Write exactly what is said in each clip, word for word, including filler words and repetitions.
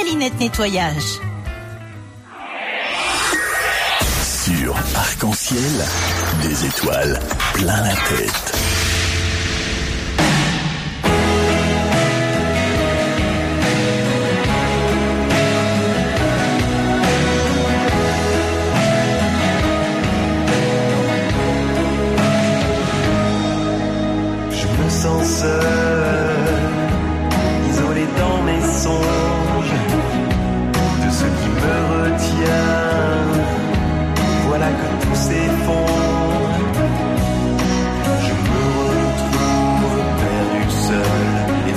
Calinette Nettoyage. Sur Arc-en-Ciel, des étoiles plein la tête. Je me sens seul, isolé dans mes songes, de ce qui me retient. Voilà que tout s'effondre. Je me retrouve perdu seul,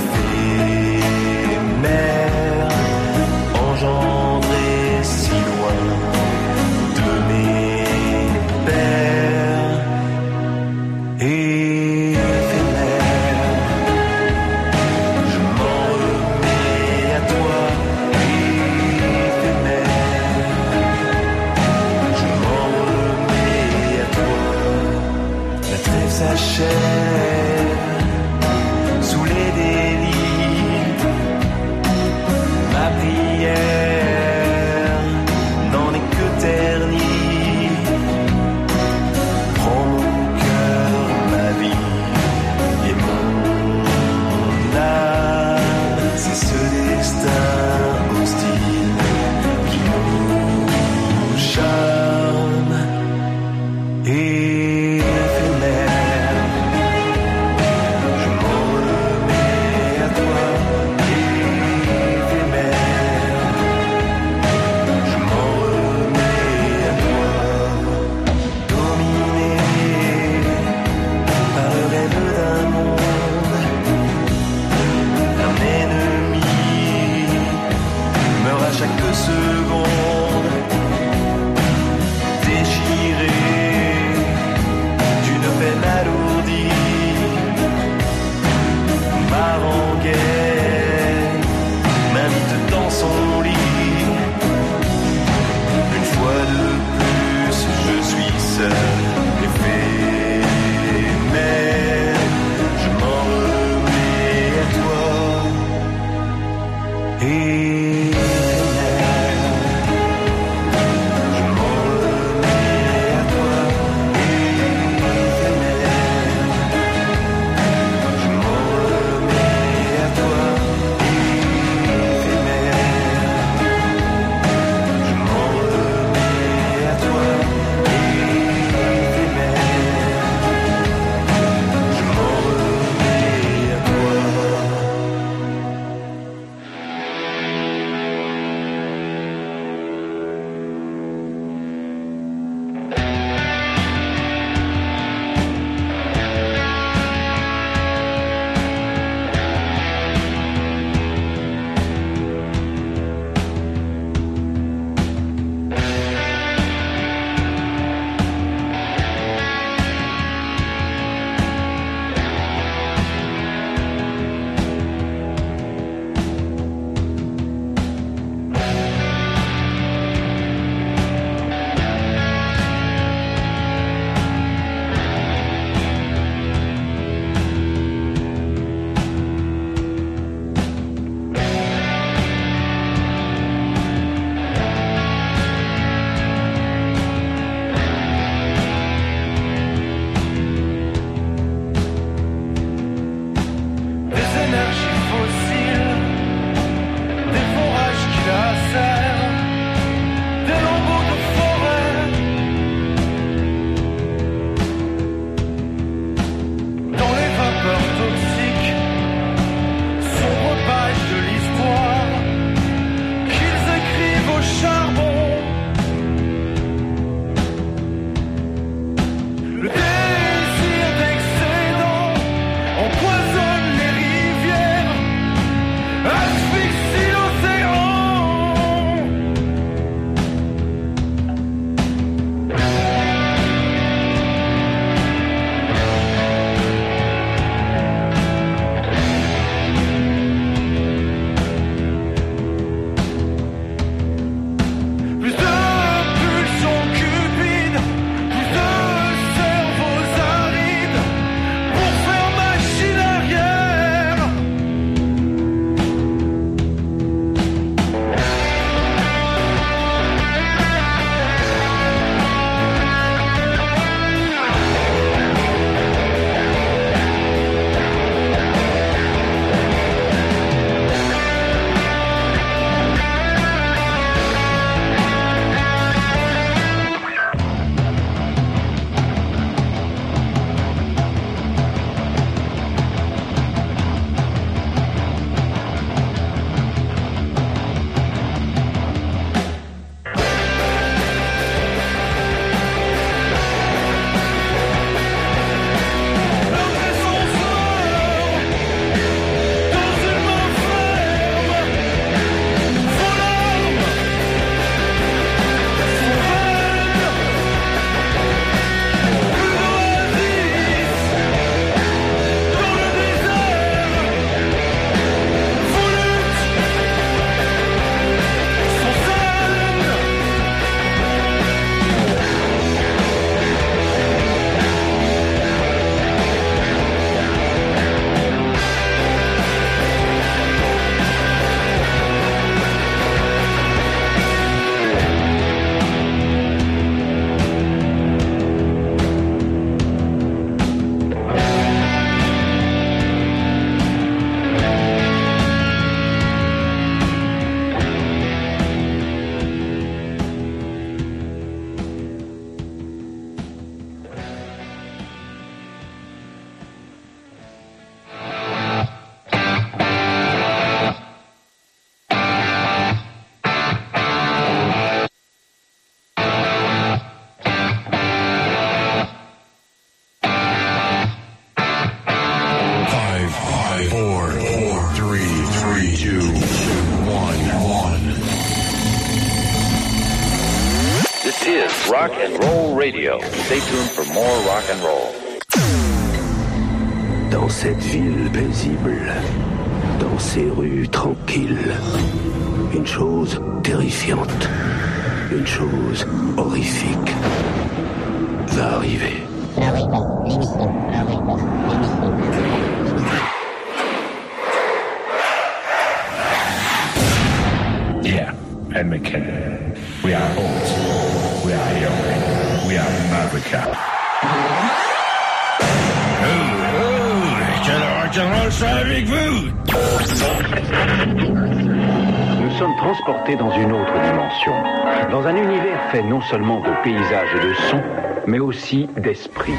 éphémère, engendré si loin de mes pères. Et s'achève sous les délits. Ma prière n'en est que ternie. Prends mon cœur, ma vie et mon âme. C'est ce destin hostile qui nous charme. Et chaque seconde, déchiré d'une peine alourdie, ma rengaine m'invite dans son lit. Une fois de plus, je suis seul, éphémère, je m'en remets à toi. Et is Rock and Roll Radio. Stay tuned for more rock and roll. Dans cette ville paisible, dans ces rues tranquilles, une chose terrifiante, une chose horrifique va arriver. Yeah, Ed McKinnon. We are old. We are young. We are America. Oh, oh, quel rock'n'roll ça avec vous? Nous sommes transportés dans une autre dimension, dans un univers fait non seulement de paysages et de sons, mais aussi d'esprit.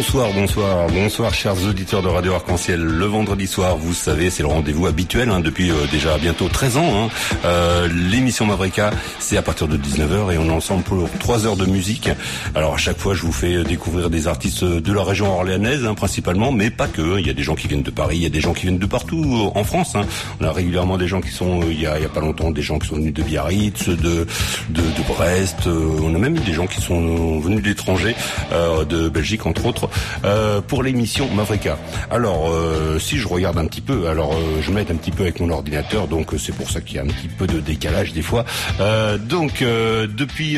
Bonsoir, bonsoir, bonsoir chers auditeurs de Radio Arc-en-Ciel. Le vendredi soir, vous savez, c'est le rendez-vous habituel hein, depuis euh, déjà bientôt treize ans. Hein. Euh, l'émission Mavrika, c'est à partir de dix-neuf heures et on est ensemble pour trois heures de musique. Alors à chaque fois, je vous fais découvrir des artistes de la région orléanaise hein, principalement, mais pas que. Il y a des gens qui viennent de Paris, il y a des gens qui viennent de partout en France. Hein. On a régulièrement des gens qui sont, il y a, il y a pas longtemps, des gens qui sont venus de Biarritz, de, de, de Brest. Euh, on a même eu des gens qui sont venus d'étrangers, euh, de Belgique entre autres. Euh, pour l'émission Mavrika. Alors, euh, si je regarde un petit peu, alors euh, je m'aide un petit peu avec mon ordinateur, donc euh, c'est pour ça qu'il y a un petit peu de décalage des fois. Euh, donc, euh, depuis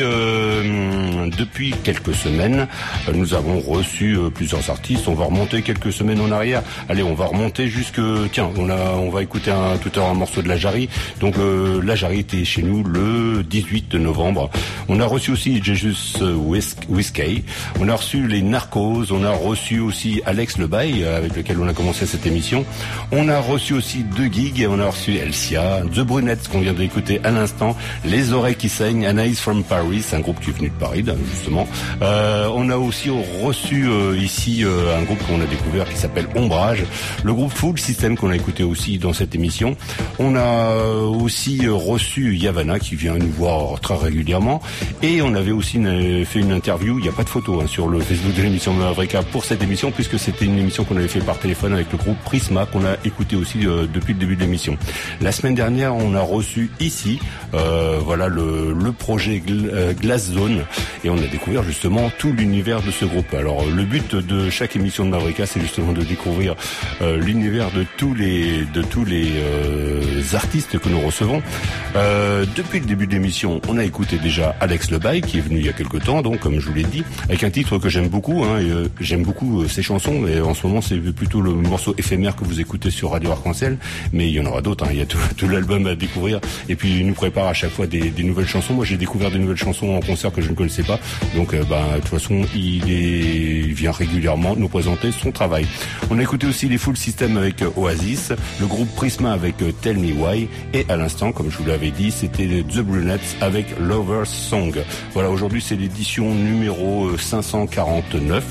euh, depuis quelques semaines, euh, nous avons reçu euh, plusieurs artistes. On va remonter quelques semaines en arrière. Allez, on va remonter jusque. Tiens, on a, on va écouter un, tout à l'heure un morceau de La Jarry. Donc, euh, La Jarry était chez nous le dix-huit novembre. On a reçu aussi Jesus Whiskey. On a reçu les Narcos. On a reçu aussi Alex Lebaille, avec lequel on a commencé cette émission. On a reçu aussi deux gigs, on a reçu Elsia, The Brunettes qu'on vient d'écouter à l'instant, Les Oreilles qui saignent, Anaïs from Paris, un groupe qui est venu de Paris, justement. Euh, on a aussi reçu euh, ici euh, un groupe qu'on a découvert qui s'appelle Ombrage, le groupe Full System qu'on a écouté aussi dans cette émission. On a aussi reçu Yavana qui vient nous voir très régulièrement et on avait aussi une, fait une interview, il n'y a pas de photo hein, sur le Facebook de l'émission Mavrika pour cette émission puisque c'était une émission qu'on avait fait par téléphone avec le groupe Prisma qu'on a écouté aussi euh, depuis le début de l'émission. La semaine dernière, on a reçu ici euh, voilà le, le projet Gl- euh, Glass Zone et on a découvert justement tout l'univers de ce groupe. Alors le but de chaque émission de Mavrika, c'est justement de découvrir euh, l'univers de tous les de tous les euh, artistes que nous recevons. Euh, depuis le début de l'émission, on a écouté déjà Alex Lebaille qui est venu il y a quelque temps, donc comme je vous l'ai dit, avec un titre que j'aime beaucoup. Hein, et, euh, j'aime beaucoup euh, ses chansons, mais en ce moment c'est plutôt le morceau éphémère que vous écoutez sur Radio Arc-en-Ciel, mais il y en aura d'autres. Hein, il y a tout, tout l'album à découvrir, et puis il nous prépare à chaque fois des, des nouvelles chansons. Moi j'ai découvert des nouvelles chansons en concert que je ne connaissais pas, donc euh, bah, de toute façon il, est, il vient régulièrement nous présenter son travail. On a écouté aussi les Full System avec euh, Oasis, le groupe Prisma avec euh, Tell Me Why, et à l'instant, comme je vous l'avais dit, c'était The Brunettes avec Lover's Song. Voilà, aujourd'hui c'est l'édition numéro euh, cinq cent quarante-neuf.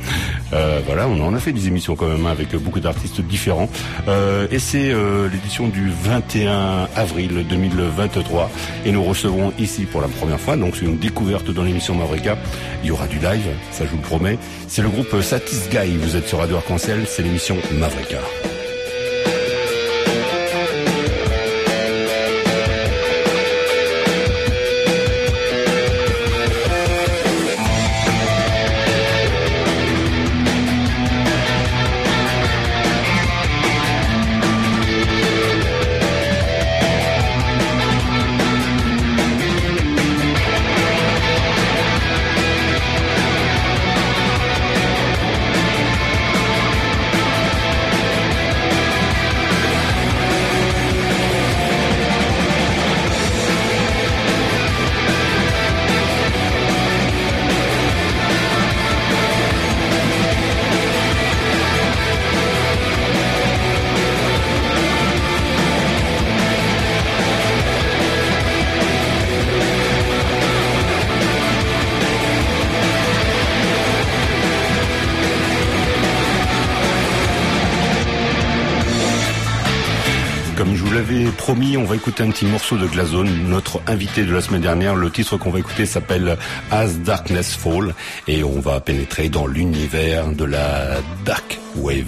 euh, voilà, on en a fait des émissions quand même hein, avec beaucoup d'artistes différents. Euh, et c'est euh, l'édition du vingt et un avril deux mille vingt-trois. Et nous recevrons ici pour la première fois, donc c'est une découverte dans l'émission Mavrika. Il y aura du live, ça je vous le promets. C'est le groupe Satis Guy, vous êtes sur Radio Arc-en-Ciel, c'est l'émission Mavrika. Promis, on va écouter un petit morceau de Glass Zone, notre invité de la semaine dernière. Le titre qu'on va écouter s'appelle As Darkness Fall et on va pénétrer dans l'univers de la Dark Wave.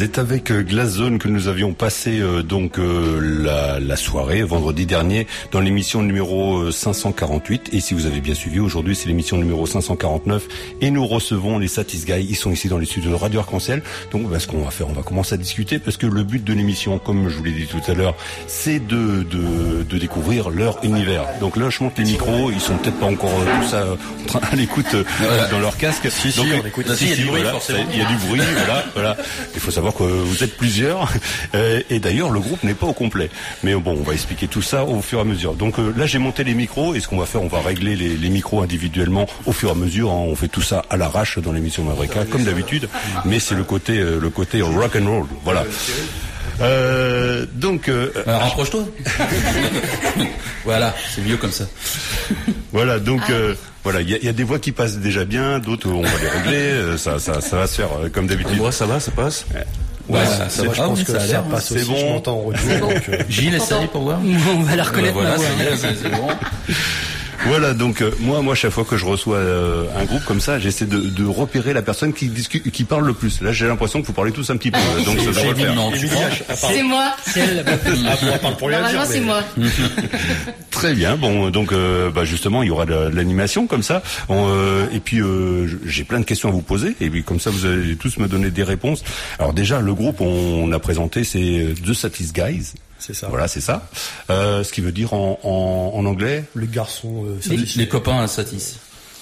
C'est avec Glass Zone que nous avions passé euh, donc euh, la, la soirée vendredi dernier dans l'émission numéro cinq cent quarante-huit. Et si vous avez bien suivi, aujourd'hui c'est l'émission numéro cinq cent quarante-neuf et nous recevons les Satis Guys. Ils sont ici dans les studios de Radio Arc-en-Ciel. Donc bah, ce qu'on va faire, on va commencer à discuter parce que le but de l'émission, comme je vous l'ai dit tout à l'heure, c'est de, de, de découvrir leur univers. Donc là, je monte les micros, ils sont peut-être pas encore euh, tout ça en train à l'écoute euh, voilà. dans leur casque. Si, donc, si, on écoute. Si, il y a du bruit, voilà, forcément. Il y a du bruit, voilà, voilà. Il faut savoir que vous êtes plusieurs. Euh, et d'ailleurs, le groupe n'est pas au complet. Mais bon, on va expliquer tout ça au fur et à mesure. Donc euh, là, j'ai monté les micros. Et ce qu'on va faire, on va régler les, les micros individuellement au fur et à mesure. Hein. On fait tout ça à l'arrache dans l'émission Mavrika, comme d'habitude. Mais c'est le côté, euh, le côté rock and roll. Voilà. Euh, donc, euh, Alors, rapproche-toi. Voilà, c'est mieux comme ça. Voilà, donc euh, voilà, il y, y a des voix qui passent déjà bien, d'autres on va les régler. Euh, ça, ça, ça va se faire euh, comme d'habitude. Moi, ça va, ça passe. Ouais, ouais, ça, ça va. Je ah, pense oui, que ça, ça, a l'air, passe c'est aussi. bon. Je m'entends en retour. Donc, euh... Gilles, essaye pour voir. On va la reconnaître. Voilà, ma voix, c'est, hein. c'est, c'est bon. Voilà, donc euh, moi, moi, chaque fois que je reçois euh, un groupe comme ça, j'essaie de, de repérer la personne qui discute, qui parle le plus. Là, j'ai l'impression que vous parlez tous un petit peu, ah, donc ça devrait le faire. Non, c'est moi. C'est elle. Ah, parle pour Normalement, dire, c'est mais... moi. Très bien. Bon, donc, euh, bah, justement, il y aura de, de l'animation comme ça. On, euh, et puis, euh, j'ai plein de questions à vous poser. Et puis, comme ça, vous allez tous me donner des réponses. Alors déjà, le groupe, on, on a présenté, c'est The Satis Guys. C'est ça. Voilà, c'est ça. Euh, ce qui veut dire en, en, en anglais, le garçon. Euh, les, les copains satis.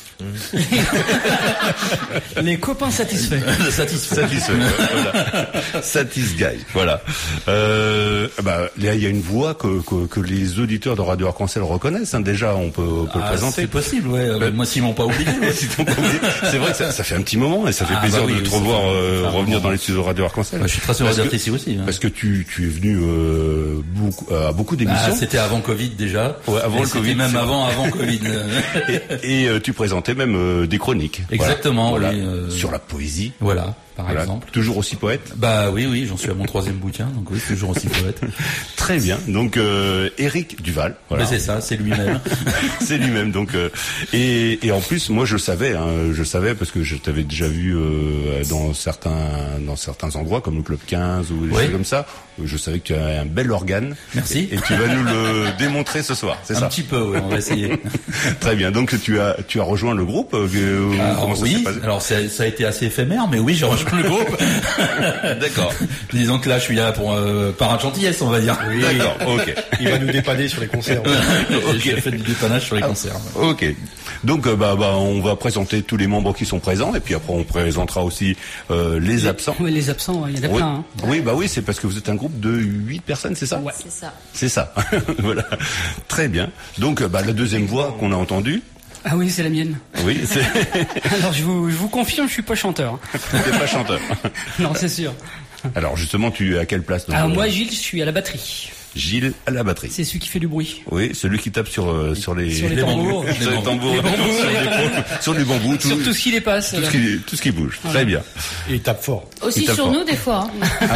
Les copains satisfaits. Satisfaits. Satisfaits. Voilà. Satis Guy. Voilà. Euh, bah, là, il y a une voix que, que, que les auditeurs de Radio Arc-en-Ciel reconnaissent. Hein, déjà, on peut, on peut ah, le présenter. C'est possible, ouais. Euh, moi, s'ils m'ont pas oublié. Ouais. C'est vrai que ça, ça fait un petit moment et ça fait ah, plaisir bah oui, de te revoir euh, revenir dans les studios de Radio Arc-en-Ciel. Bah, je suis très heureux d'être ici aussi. Hein. Parce que tu, tu es venu euh, beaucoup, à beaucoup d'émissions. Bah, c'était avant Covid déjà. Ouais, avant et le Covid. Même avant, avant Covid. et et euh, tu présentais même euh, des chroniques. Exactement. Voilà. Oui, euh... Sur la poésie. Voilà. Par voilà. exemple. Toujours aussi poète. Bah oui, oui, j'en suis à mon troisième bouquin, donc oui, toujours aussi poète. Très bien. Donc euh, Éric Duval. Voilà. Mais c'est ça, c'est lui-même. C'est lui-même. Donc euh, et, et en plus, moi je savais, hein, je savais parce que je t'avais déjà vu euh, dans certains dans certains endroits comme le Club quinze ou des oui. choses comme ça. Je savais que tu avais un bel organe. Merci. Et, et tu vas nous le démontrer ce soir, c'est un ça? Un petit peu, oui, on va essayer. Très bien. Donc tu as tu as rejoint le groupe. Euh, alors, ça oui. Alors ça, ça a été assez éphémère, mais oui, j'ai rejoint le groupe. D'accord. Disons que là, je suis là pour euh, par un gentillesse, on va dire. Oui. D'accord. Ok. Il va nous dépanner sur les concerts. Ok. J'ai fait du dépannage sur les ah, concerts. Ok. Donc euh, bah bah on va présenter tous les membres qui sont présents et puis après on présentera aussi euh, les, les absents. Oui, les absents, il y en a oui. plein. Hein. Oui, bah oui, c'est parce que vous êtes un groupe de huit personnes, c'est ça? Ouais. C'est ça. C'est ça. Voilà. Très bien. Donc bah la deuxième voix qu'on a entendue. Ah oui, c'est la mienne. Oui, c'est... Alors je vous, je vous confirme, je suis pas chanteur. T'es pas chanteur. Non, c'est sûr. Alors justement, tu es à quelle place? Alors moi, Gilles, je suis à la batterie. Gilles à la batterie. C'est celui qui fait du bruit. Oui, celui qui tape sur euh, sur les, sur les, les tambours, sur les tambours, les bambous, sur, les, sur les bambous, tout, sur tout ce qui les passe, tout ce qui, tout ce qui bouge. Voilà. Très bien. Et il tape fort. Aussi tape sur fort. nous des fois. Hein. Ah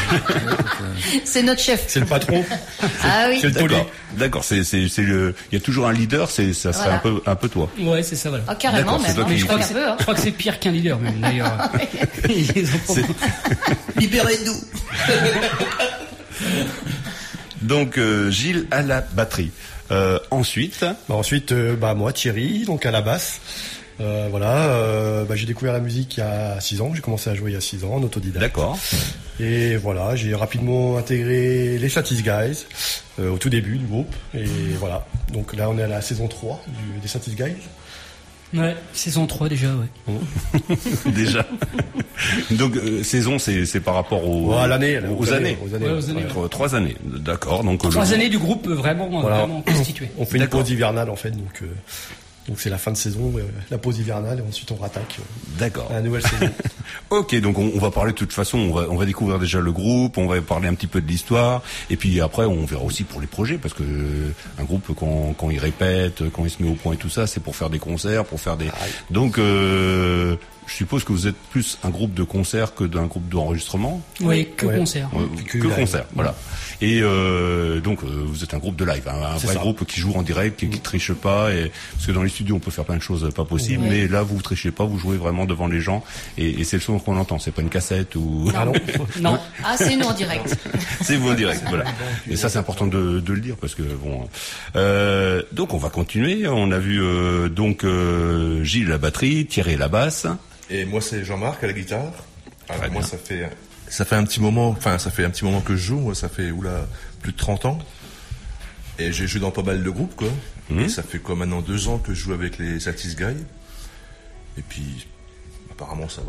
ouais. C'est notre chef. C'est le patron. Ah oui. C'est le D'accord. D'accord. C'est c'est c'est le. Il y a toujours un leader. C'est ça serait voilà. un peu un peu toi. Ouais, c'est ça. Voilà. Ah carrément même. Mais je crois, que un peu, hein. je crois que c'est pire qu'un leader même d'ailleurs. Libérez-nous. Donc euh, Gilles à la batterie. Euh, ensuite, bah ensuite, euh, bah moi Thierry, donc à la basse. Euh, voilà, euh, bah, j'ai découvert la musique il y a six ans. J'ai commencé à jouer il y a six ans en autodidacte. D'accord. Et voilà, j'ai rapidement intégré les Satis Guys euh, au tout début du groupe. Et voilà. Donc là, on est à la saison trois du, des Satis Guys. Ouais, saison trois déjà, ouais. Déjà. Donc euh, saison, c'est c'est par rapport aux, ouais, à l'année, aux, aux années, années, aux années, ouais, aux années ouais. Trois, trois années. D'accord. Donc trois le... années du groupe vraiment voilà. vraiment constitué. On fait une pause hivernale en fait, donc. Euh... Donc c'est la fin de saison, euh, la pause hivernale, et ensuite on rattaque. Euh, D'accord. À la nouvelle saison. Ok, donc on, on va parler de toute façon, on va, on va découvrir déjà le groupe, on va parler un petit peu de l'histoire, et puis après on verra aussi pour les projets, parce que euh, un groupe quand, quand il répète, quand il se met au point et tout ça, c'est pour faire des concerts, pour faire des. Ah, oui. Donc euh, je suppose que vous êtes plus un groupe de concert que d'un groupe d'enregistrement. Oui, que Ouais. concert. Ouais, Que que live. concert, voilà. Et euh, donc euh, vous êtes un groupe de live, hein, un C'est vrai ça. groupe qui joue en direct, qui, qui triche pas, et parce que dans les studios on peut faire plein de choses pas possibles, Ouais. mais là vous trichez pas, vous jouez vraiment devant les gens, et, et c'est le son qu'on entend, c'est pas une cassette ou Ah non. Non. Ah, c'est nous en direct. c'est vous en direct, voilà. Et ça c'est important de, de le dire parce que bon. Euh, donc on va continuer. On a vu euh, donc euh, Gilles à la batterie, Thierry à la basse. Et moi, c'est Jean-Marc à la guitare. Alors, Très moi, bien. ça fait, ça fait un petit moment, enfin, ça fait un petit moment que je joue. Moi, ça fait, oula, plus de trente ans. Et j'ai joué dans pas mal de groupes, quoi. Mhm. Et ça fait quoi maintenant deux ans que je joue avec les Satis Guy. Et puis, apparemment, ça va.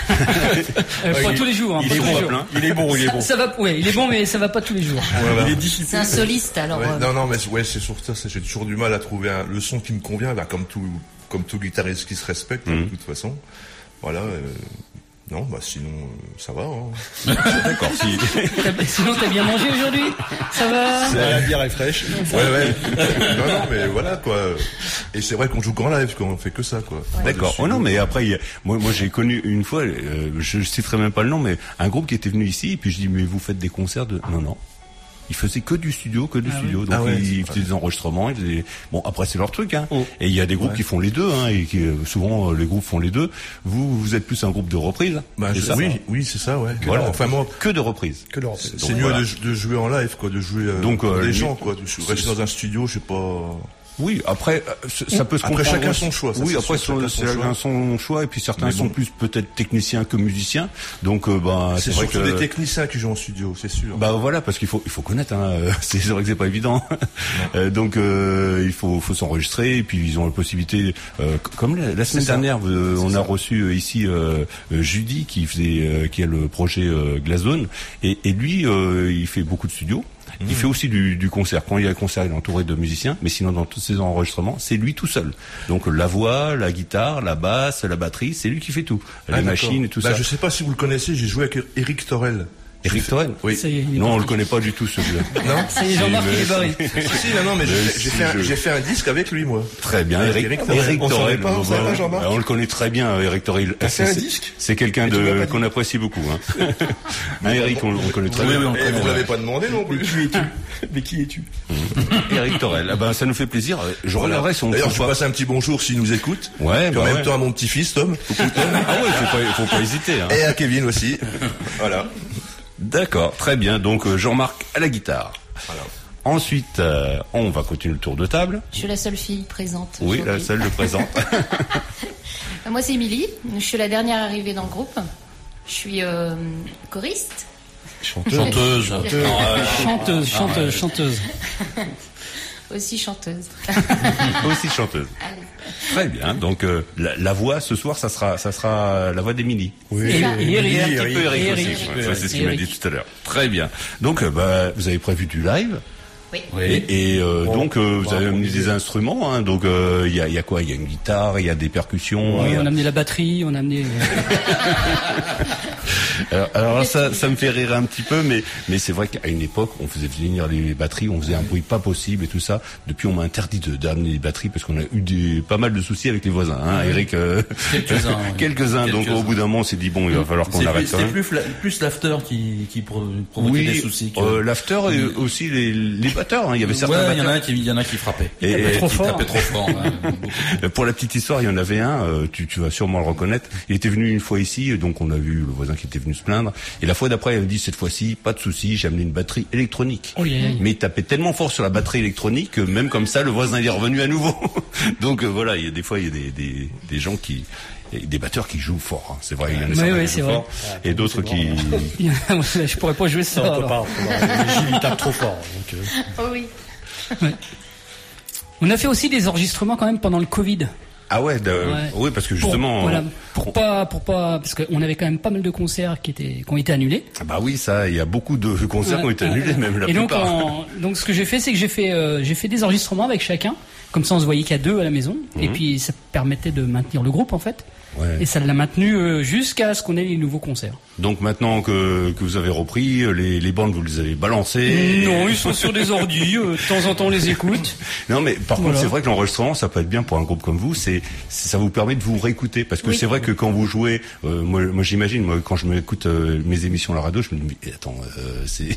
Euh, pas il- tous les jours. Hein, il pas est tous bon, les jours. plein. Il est bon, il est Ça, bon. ça va, ouais, il est bon, mais ça va pas tous les jours. Voilà. Il est discipliné. C'est un soliste, alors. Ouais, euh, non, non, mais c'est- ouais, c'est sur ça. c'est- J'ai toujours du mal à trouver un, le son qui me convient, bah, comme tout, comme tout guitariste qui se respecte, hein, Mhm. de toute façon. Voilà. euh, non, bah sinon, euh, ça va. Hein. D'accord. Si. T'as- Sinon, t'as bien mangé aujourd'hui? Ça va? Ouais, la bière est fraîche. Ouais, ouais. non, non, mais voilà, quoi. Et c'est vrai qu'on joue qu'en live, quoi. On fait que ça, quoi. D'accord. Oh non, mais après, il y a- moi, moi, j'ai connu une fois, euh, je citerai même pas le nom, mais un groupe qui était venu ici, et puis je dis, mais vous faites des concerts de, non, non. Ils faisaient que du studio, que du Ah studio. oui. Donc Ah ouais, ils c'est faisaient des enregistrements. Ils faisaient... Bon, après c'est leur truc, hein. Oh. Et il y a des groupes Ouais. qui font les deux, hein, et qui euh, souvent euh, les groupes font les deux. Vous, vous êtes plus un groupe de reprises. Bah, c'est je- ça. oui, oui, c'est ça, ouais. Voilà. Enfin, moi, Que de reprises. Que l'Europe. c'est Donc, mieux voilà. de, de jouer en live, quoi, de jouer euh, Donc, pour euh, des lui- gens, quoi. De rester dans un studio, je sais pas. Oui, après, euh, c- ça peut se Après, comprendre. chacun aussi. son choix, ça, Oui, c'est après, sûr, son- chacun son c'est chacun choix. son choix, et puis certains Mais sont bon. plus peut-être techniciens que musiciens. Donc, euh, bah, C'est c'est vrai surtout que. des techniciens qui jouent en studio, c'est sûr. Bah voilà, parce qu'il faut il faut connaître, hein, euh, c'est c'est vrai que c'est pas évident. Euh, donc euh, il faut faut s'enregistrer, et puis ils ont la possibilité, euh, c- comme la, la semaine ça. dernière, euh, on C'est a ça. reçu euh, ici euh, euh, Judy qui faisait euh, qui a le projet euh, Glazone, et, et lui euh, il fait beaucoup de studios. Mmh. Il fait aussi du, du concert. Quand il y a un concert, il est entouré de musiciens, mais sinon dans tous ses enregistrements, c'est lui tout seul. Donc la voix, la guitare, la basse, la batterie, c'est lui qui fait tout. Les Ah, d'accord. machines et tout bah, ça. Je sais pas si vous le connaissez, j'ai joué avec Eric Torel. Eric Torel. Oui. Ça y est, il est Non, on parti. le connaît pas du tout celui-là. Non? Ça y est, Jean-Marc, il est barré. Si, si, non, non, mais j'ai Mais fait- j'ai si, fait, un- je- j'ai fait un disque avec lui, moi. Très bien, Avec Eric, Eric Eric, Torel. On Torel. savait pas, on bon, savait bah, pas, Jean-Marc. on le connaît très bien, Eric Torel. T'as fait C'est- un disque C'est quelqu'un Et tu m'as de pas qu'on dit. apprécie beaucoup. Hein. Hein, Eric, on, on le connaît très Oui, bien. oui, on Et connaît, vous ouais. l'avez pas demandé non plus. Qui es-tu Mais qui es-tu Eric Torel. Ah ben, ça nous fait plaisir. Je Voilà. regarderai si on D'ailleurs, trouve je pas. passe un petit bonjour s'il nous écoute. Ouais, Puis bah en même ouais. temps à mon petit-fils, Tom. Coucou, Tom. Ah ouais, faut pas, faut pas hésiter. Hein. Et à Kevin aussi. Voilà. D'accord, très bien. Donc euh, Jean-Marc à la guitare. Voilà. Ensuite, euh, on va continuer le tour de table. Je suis la seule fille présente. Oui, la aujourd'hui. seule le présente. Moi, c'est Émilie. Je suis la dernière arrivée dans le groupe. Je suis euh, choriste. Chanteuse. Chanteuse. Chanteuse. Non, euh, Chanteuse, ah, chanteuse, ouais. chanteuse. Aussi chanteuse. Aussi chanteuse. Allez. Très bien. Donc euh, la, la voix ce soir, ça sera, ça sera la voix d'Émilie. Oui, Et- et- et Eric. et Un petit Eric. peu Eric Et aussi. Eric. Ouais, ça, c'est ce qu'il m'a Eric. dit tout à l'heure. Très bien. Donc, euh, bah, vous avez prévu du live. Oui. Oui. Et, et, euh, Bon, donc, euh, on vous va avez amené improviser. des instruments. Hein, donc, il y, a, y a quoi? Il y a une guitare, il y a des percussions. Ouais, il y a- on a amené la batterie, on a amené. Alors, alors là, ça, ça me fait rire un petit peu, mais, mais c'est vrai qu'à une époque, on faisait venir les batteries, on faisait un bruit pas possible et tout ça. Depuis, on m'a interdit de d'amener les batteries parce qu'on a eu des, pas mal de soucis avec les voisins. Hein, Eric, euh, Quelques-uns, ouais. quelques-uns. Donc, Quelques-uns. au bout d'un moment, on s'est dit bon, il va falloir qu'on C'est arrête plus- quand C'était même. plus, fla- plus l'after qui, qui pro- provoquait des soucis. Que... euh, l'after et aussi les, les batteurs. Hein, il y avait certains ouais, il y en a batteurs. un qui, il y en a qui frappait. Et- Et, et- trop qui fort. tapait trop fort. ouais, beaucoup. Pour la petite histoire, il y en avait un, euh, tu, tu vas sûrement le reconnaître. Il était venu une fois ici, et donc on a vu le voisin qui était venu se plaindre. Et la fois d'après, il me dit cette fois-ci, pas de souci, j'ai amené une batterie électronique. Oh, yeah, yeah. Mais il tapait tellement fort sur la batterie électronique que même comme ça, le voisin il est revenu à nouveau. Donc euh, voilà, il y a des fois il y a des, des, des gens qui, des batteurs qui jouent fort. Hein. C'est vrai, il y en a Ouais, certains ouais, qui c'est jouent vrai. fort, et d'autres qui. Je pourrais pas jouer ça. Ça, on peut alors. pas. on peut pas. Gilles, il tape trop fort. Donc, euh, Oh oui. On a fait aussi des enregistrements quand même pendant le Covid. Ah ouais, de- Ouais. oui, parce que Pour- justement. voilà, on- pour pas, pour pas, parce qu'on avait quand même pas mal de concerts qui étaient, qui ont été annulés. Ah bah oui, ça, il y a beaucoup de concerts qui ont été Ouais, annulés, ouais. même la Et donc, plupart. en- donc, ce que j'ai fait, c'est que j'ai fait, euh, j'ai fait des enregistrements avec chacun. Comme ça, on se voyait qu'à deux à la maison. Et Mhm. puis, ça permettait de maintenir le groupe, en fait. Ouais. Et ça l'a maintenu euh, jusqu'à ce qu'on ait les nouveaux concerts. Donc maintenant que, que vous avez repris, les, les bandes, vous les avez balancées. Non, ils sont sur des ordi. euh, de temps en temps, on les écoute. Non, mais par Voilà. contre, c'est vrai que l'enregistrement, ça peut être bien pour un groupe comme vous. C'est, c'est- ça vous permet de vous réécouter, parce que Oui. c'est vrai que quand vous jouez, euh, moi, moi j'imagine, moi quand je m'écoute euh, mes émissions à la radio, je me dis, mais attends, euh, c'est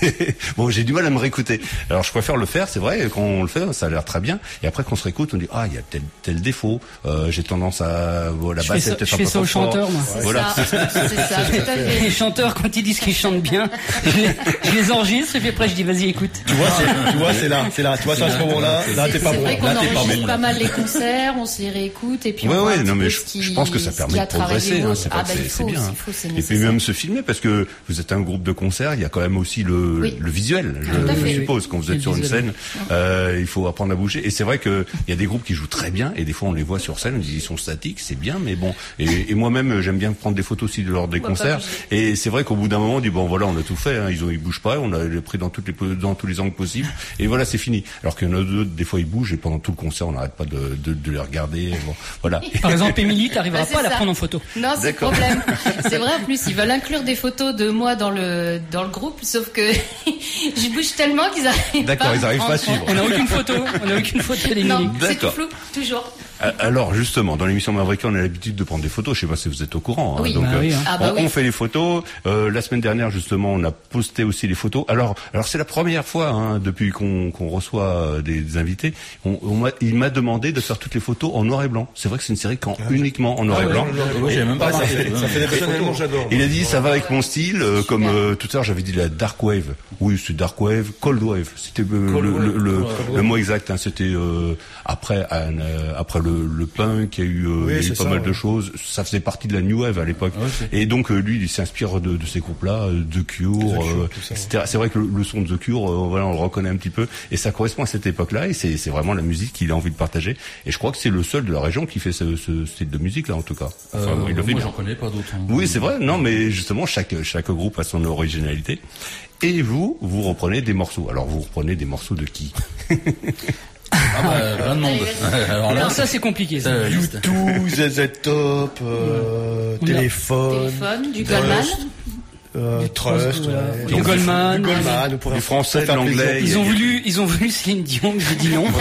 bon, j'ai du mal à me réécouter. Alors je préfère le faire, c'est vrai, quand on le fait, ça a l'air très bien. Et après qu'on se réécoute, on dit, ah, il y a tel tel défaut. Euh, j'ai tendance à, bon, la basse est peut-être un peu Je fais ça aux chanteurs, moi. C'est Voilà. ça, c'est ça, tout à fait. Les chanteurs, quand ils disent qu'ils chantent bien, je les, je les enregistre et puis après je dis, vas-y, écoute. Tu vois, c'est, tu vois, c'est là, c'est là. Tu vois, c'est à ce moment-là, là, t'es pas C'est bon. vrai qu'on Là, t'es pas enregistre bon. pas mal les concerts, on se les réécoute et puis Ouais, on voit ouais, un non, petit mais peu je, ce qui, je pense que ça ce permet qui a de progresser, travaillé hein, l'autre. c'est, Ah pas, bah, c'est, il c'est faut, bien. il faut, c'est Et puis nécessaire. même se filmer, parce que vous êtes un groupe de concert, il y a quand même aussi le, Oui. le visuel, je, Tout à je fait. suppose, quand vous êtes Le sur une visuel. scène, euh, il faut apprendre à bouger. Et c'est vrai que il y a des groupes qui jouent très bien, et des fois on les voit sur scène, on dit ils sont statiques, c'est bien, mais bon. Et, et moi-même, j'aime bien prendre des photos aussi lors des On va concerts. pas bouger. Et c'est vrai qu'au bout d'un moment, on dit bon voilà, on a tout fait, hein, ils ont, ils bougent pas, on a les pris dans toutes les, dans tous les angles possibles, et voilà, c'est fini. Alors qu'il y en a d'autres, des fois ils bougent, et pendant tout le concert, on n'arrête pas de, de, de les regarder. Bon, voilà. Par exemple, Émilie, t'arriveras Bah, c'est pas à la ça. prendre en photo. Non, c'est le D'accord. problème. C'est vrai, en plus, ils veulent inclure des photos de moi dans le, dans le groupe, sauf que je bouge tellement qu'ils arrivent D'accord, pas. ils arrivent pas à suivre. On n'a aucune photo, on n'a aucune photo d'Émilie. Non, c'est tout D'accord. flou, toujours. Alors justement, dans l'émission Mavrika, on a l'habitude de prendre des photos. Je sais pas si vous êtes au courant. Hein. Oui. Donc, Bah oui, hein. Ah bah on, oui. on fait les photos. Euh, la semaine dernière, justement, on a posté aussi les photos. Alors, alors c'est la première fois hein, depuis qu'on qu'on reçoit euh, des, des invités. On, on m'a- il m'a demandé de faire toutes les photos en noir et blanc. C'est vrai que c'est une série quand uniquement en noir et blanc. Ouais, j'ai même pas Ah, ça remarqué. fait, ça fait des belles Personnellement, photos. j'adore. Il a dit ça va avec mon style, euh, comme euh, tout à l'heure j'avais dit la dark wave. Oui, c'est dark wave, cold wave. C'était euh, Cold le, wave. le, le, Ouais, le mot exact. Hein. C'était euh, après euh, après le, le punk, il y a eu, euh, Oui, il y a eu c'est pas ça, mal ouais. de choses. Ça faisait partie de la new wave à l'époque. Ah, ok. Et donc euh, lui, il s'inspire de, de ces groupes-là, euh, The Cure, The Cure, euh, tout ça, et cetera. C'est vrai que le, le son de The Cure, euh, voilà, on le reconnaît un petit peu, et ça correspond à cette époque-là. Et c'est c'est vraiment la musique qu'il a envie de partager. Et je crois que c'est le seul de la région qui fait ce, ce style de musique-là, en tout cas. Enfin, Euh, il le fait moi, bien. j'en connais pas d'autres. hein. Oui, c'est vrai. Non, mais justement, chaque chaque groupe a son originalité. Et vous, vous reprenez des morceaux. Alors, vous reprenez des morceaux de qui? Ah bah, plein de monde. Alors là, Alors ça, c'est compliqué. ça. euh, U deux, Z Z Top, euh, On a- téléphone, Téléphone, du Goldman. euh, Trust, voilà. ouais. Du Goldman. Du Goldman, on pourrait Du français, de faire l'anglais. plaisir. Ils ont voulu, ils ont voulu Céline Dion, j'ai dit non.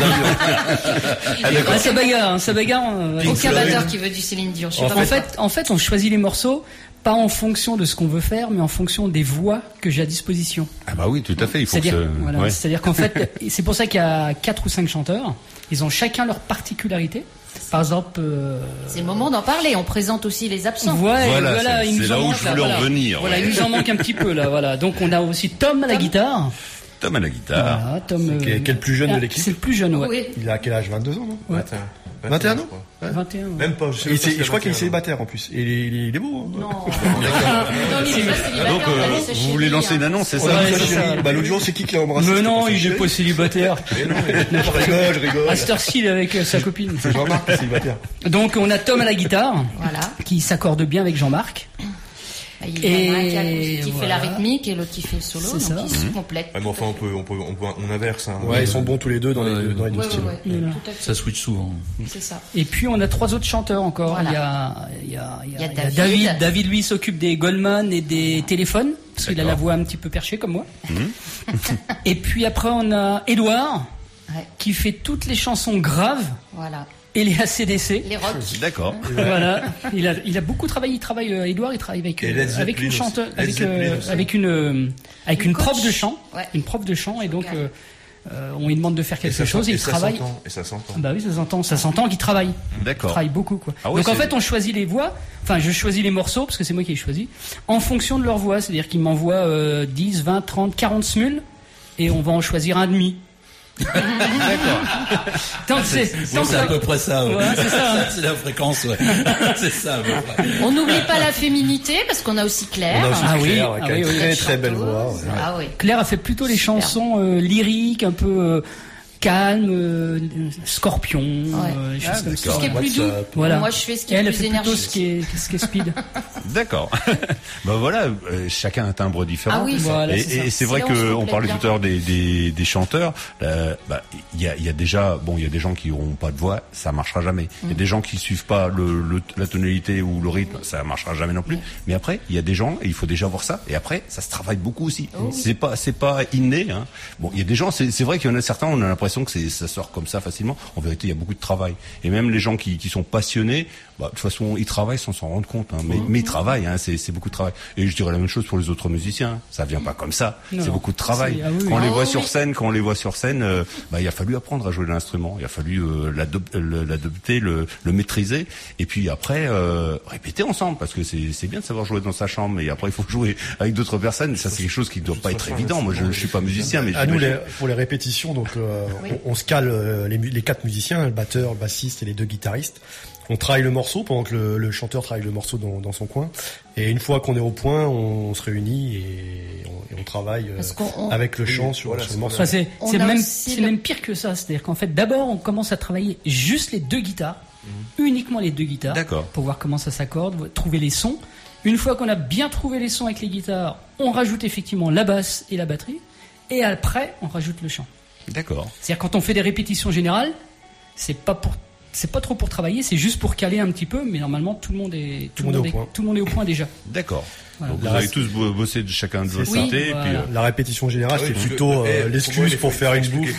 Ah, ça bagarre, hein, ça bagarre. euh, Aucun batteur qui veut du Céline Dion. Je sais En pas fait, en fait, on choisit les morceaux pas en fonction de ce qu'on veut faire, mais en fonction des voix que j'ai à disposition. Ah bah oui, tout à fait. Il faut que C'est-à-dire, ce- voilà, ouais. c'est-à-dire qu'en fait, c'est pour ça qu'il y a quatre ou cinq chanteurs. Ils ont chacun leur particularité. Par exemple, euh, C'est le moment d'en parler. On présente aussi les absents. ouais, Voilà, voilà, c'est- il nous c'est en là où manque, je là, voulais en voilà. venir, Voilà, ouais. il nous en manque un petit peu là, voilà. Donc on a aussi Tom à la guitare. Tom à la guitare. Voilà, Tom. Qui est- euh, qui est le plus jeune de ah, l'équipe. C'est le plus jeune, ouais. Oui. Il a quel âge? vingt-deux ans, non? Ouais. vingt et un ans? Ouais. vingt et un. ouais. Même pas, je sais Et même c'est- pas s'il a je crois qu'il est vingt et un ans. célibataire en plus. Et il est, il est- il est beau. Hein. Non. non, mais il est pas célibataire. Donc, on euh, va laisser vous chez voulez lui, lancer hein. une annonce, c'est ça? Ouais, c'est ça. Bah, l'autre jour, c'est qui qui l'a embrassé? Mais C'était non, pas il est chéri. pas célibataire. Mais non, mais- je rigole, je rigole. À cette heure-ci, il est avec euh, sa copine. C'est Jean-Marc qui est célibataire. Donc on a Tom à la guitare, Voilà. qui s'accorde bien avec Jean-Marc. Il y en a un qui, a- Et qui fait voilà. la rythmique et l'autre qui fait le solo. C'est Donc ça. ils se complètent. Ouais, mais enfin, on peut, on peut, on peut, on inverse. Hein. Ouais, ils sont bons tous les deux dans les Ouais, deux, dans les deux Ouais, ouais, styles. ouais. Voilà. Tout à fait. Ça switch souvent. C'est ça. Et puis on a trois autres chanteurs encore. Voilà. Il y a, il y a, il y a- Il y a il y a David. David. David, lui, s'occupe des Goldman et des téléphones, parce qu'il a D'accord. la voix un petit peu perchée comme moi. Et puis après on a Edouard, Ouais. qui fait toutes les chansons graves Voilà. et les A C D C. Les rock. D'accord. Voilà, il a, il a beaucoup travaillé. Il travaille, euh, Edouard, il travaille avec, Et euh, Led Zeppelin avec une aussi. chanteuse, Led avec, Zeppelin euh, aussi. avec une, euh, avec une, Une prof coach. de chant, Ouais. une prof de chant, et donc Vocal. euh, euh, on lui demande de faire Et quelque ça chose, s'entend- et et il ça travaille. s'entend, Et ça s'entend. Bah oui, ça s'entend, ça s'entend qu'il travaille. Il D'accord. travaille beaucoup, quoi. Ah ouais, donc en c'est- fait, on choisit les voix. Enfin, je choisis les morceaux parce que c'est moi qui les choisis en fonction de leur voix. C'est-à-dire qu'ils m'envoient euh, dix, vingt, trente, quarante smuls, et on va en choisir un demi. D'accord. Tant que c'est, tant Oui, que c'est à ça- peu près ça. Ouais. Ouais, c'est ça, hein. C'est la fréquence, ouais. C'est ça, à peu près. On n'oublie pas la féminité parce qu'on a aussi Claire. On a aussi Ah oui, Claire, ouais, ah qui a oui, une oui. très très belle Chanteuse. voix. ouais. Ah oui. Claire a fait plutôt les Super. chansons euh, lyriques, un peu euh, calmes, euh, Scorpion, euh, des choses Ah, comme d'accord. ça. Ce qui est plus doux. WhatsApp. Voilà. Moi, je fais ce qui est Elle plus fait plutôt énergique. ce qui est, ce qui est speed. D'accord. Ben voilà, euh, chacun a un timbre différent. Ah oui, Voilà, et c'est ça. et c'est vrai C'est là où on se que on complète parlait bien. tout à l'heure des, des, des chanteurs. euh, bah, Il y, a, il y a déjà, bon, il y a des gens qui n'auront pas de voix, ça marchera jamais. Il y a des gens qui suivent pas le, le, la tonalité ou le rythme, ça marchera jamais non plus. Mais après, il y a des gens, et il faut déjà voir ça. Et après, ça se travaille beaucoup aussi. C'est pas, c'est pas inné. Hein. Bon, il y a des gens, c'est c'est vrai qu'il y en a certains, on a l'impression l'impression que c'est, ça sort comme ça facilement. En vérité, il y a beaucoup de travail. Et même les gens qui, qui sont passionnés, bah, de toute façon, ils travaillent sans s'en rendre compte. Hein. Mais, mmh. mais ils travaillent, hein, c'est, c'est beaucoup de travail. Et je dirais la même chose pour les autres musiciens. Ça vient pas comme ça. Non, c'est beaucoup de travail. Ah oui, quand on les voit oh, sur oui. scène, quand on les voit sur scène, euh, bah, il a fallu apprendre à jouer de l'instrument. Il a fallu euh, l'adopter, le, le maîtriser. Et puis après, euh, répéter ensemble, parce que c'est, c'est bien de savoir jouer dans sa chambre. Mais après, il faut jouer avec d'autres personnes. Ça, c'est quelque chose qui ne doit pas être évident. Moi, je, je suis pas musicien, mais à nous, les, pour les répétitions, donc euh, oui. on, on se cale euh, les, les quatre musiciens, le batteur, le bassiste et les deux guitaristes. On travaille le morceau pendant que le, le chanteur travaille le morceau dans, dans son coin. Et une fois qu'on est au point, on, on se réunit et on, et on travaille euh, on, avec le chant sur, voilà, sur le morceau. Enfin, c'est c'est, même, c'est le... même pire que ça. C'est-à-dire qu'en fait, d'abord, on commence à travailler juste les deux guitares, mmh. uniquement les deux guitares, D'accord. pour voir comment ça s'accorde, trouver les sons. Une fois qu'on a bien trouvé les sons avec les guitares, on rajoute effectivement la basse et la batterie. Et après, on rajoute le chant. D'accord. C'est-à-dire quand on fait des répétitions générales, c'est pas pour c'est pas trop pour travailler, c'est juste pour caler un petit peu, mais normalement tout le monde est tout, tout, le, monde est, est tout le monde est au point déjà. D'accord. Voilà. Donc vous avez tous bossé de chacun de votre oui, côté. Voilà. Et puis, euh... La répétition générale, oui, c'est plutôt que, euh, l'excuse pour, pour faire une bouffe.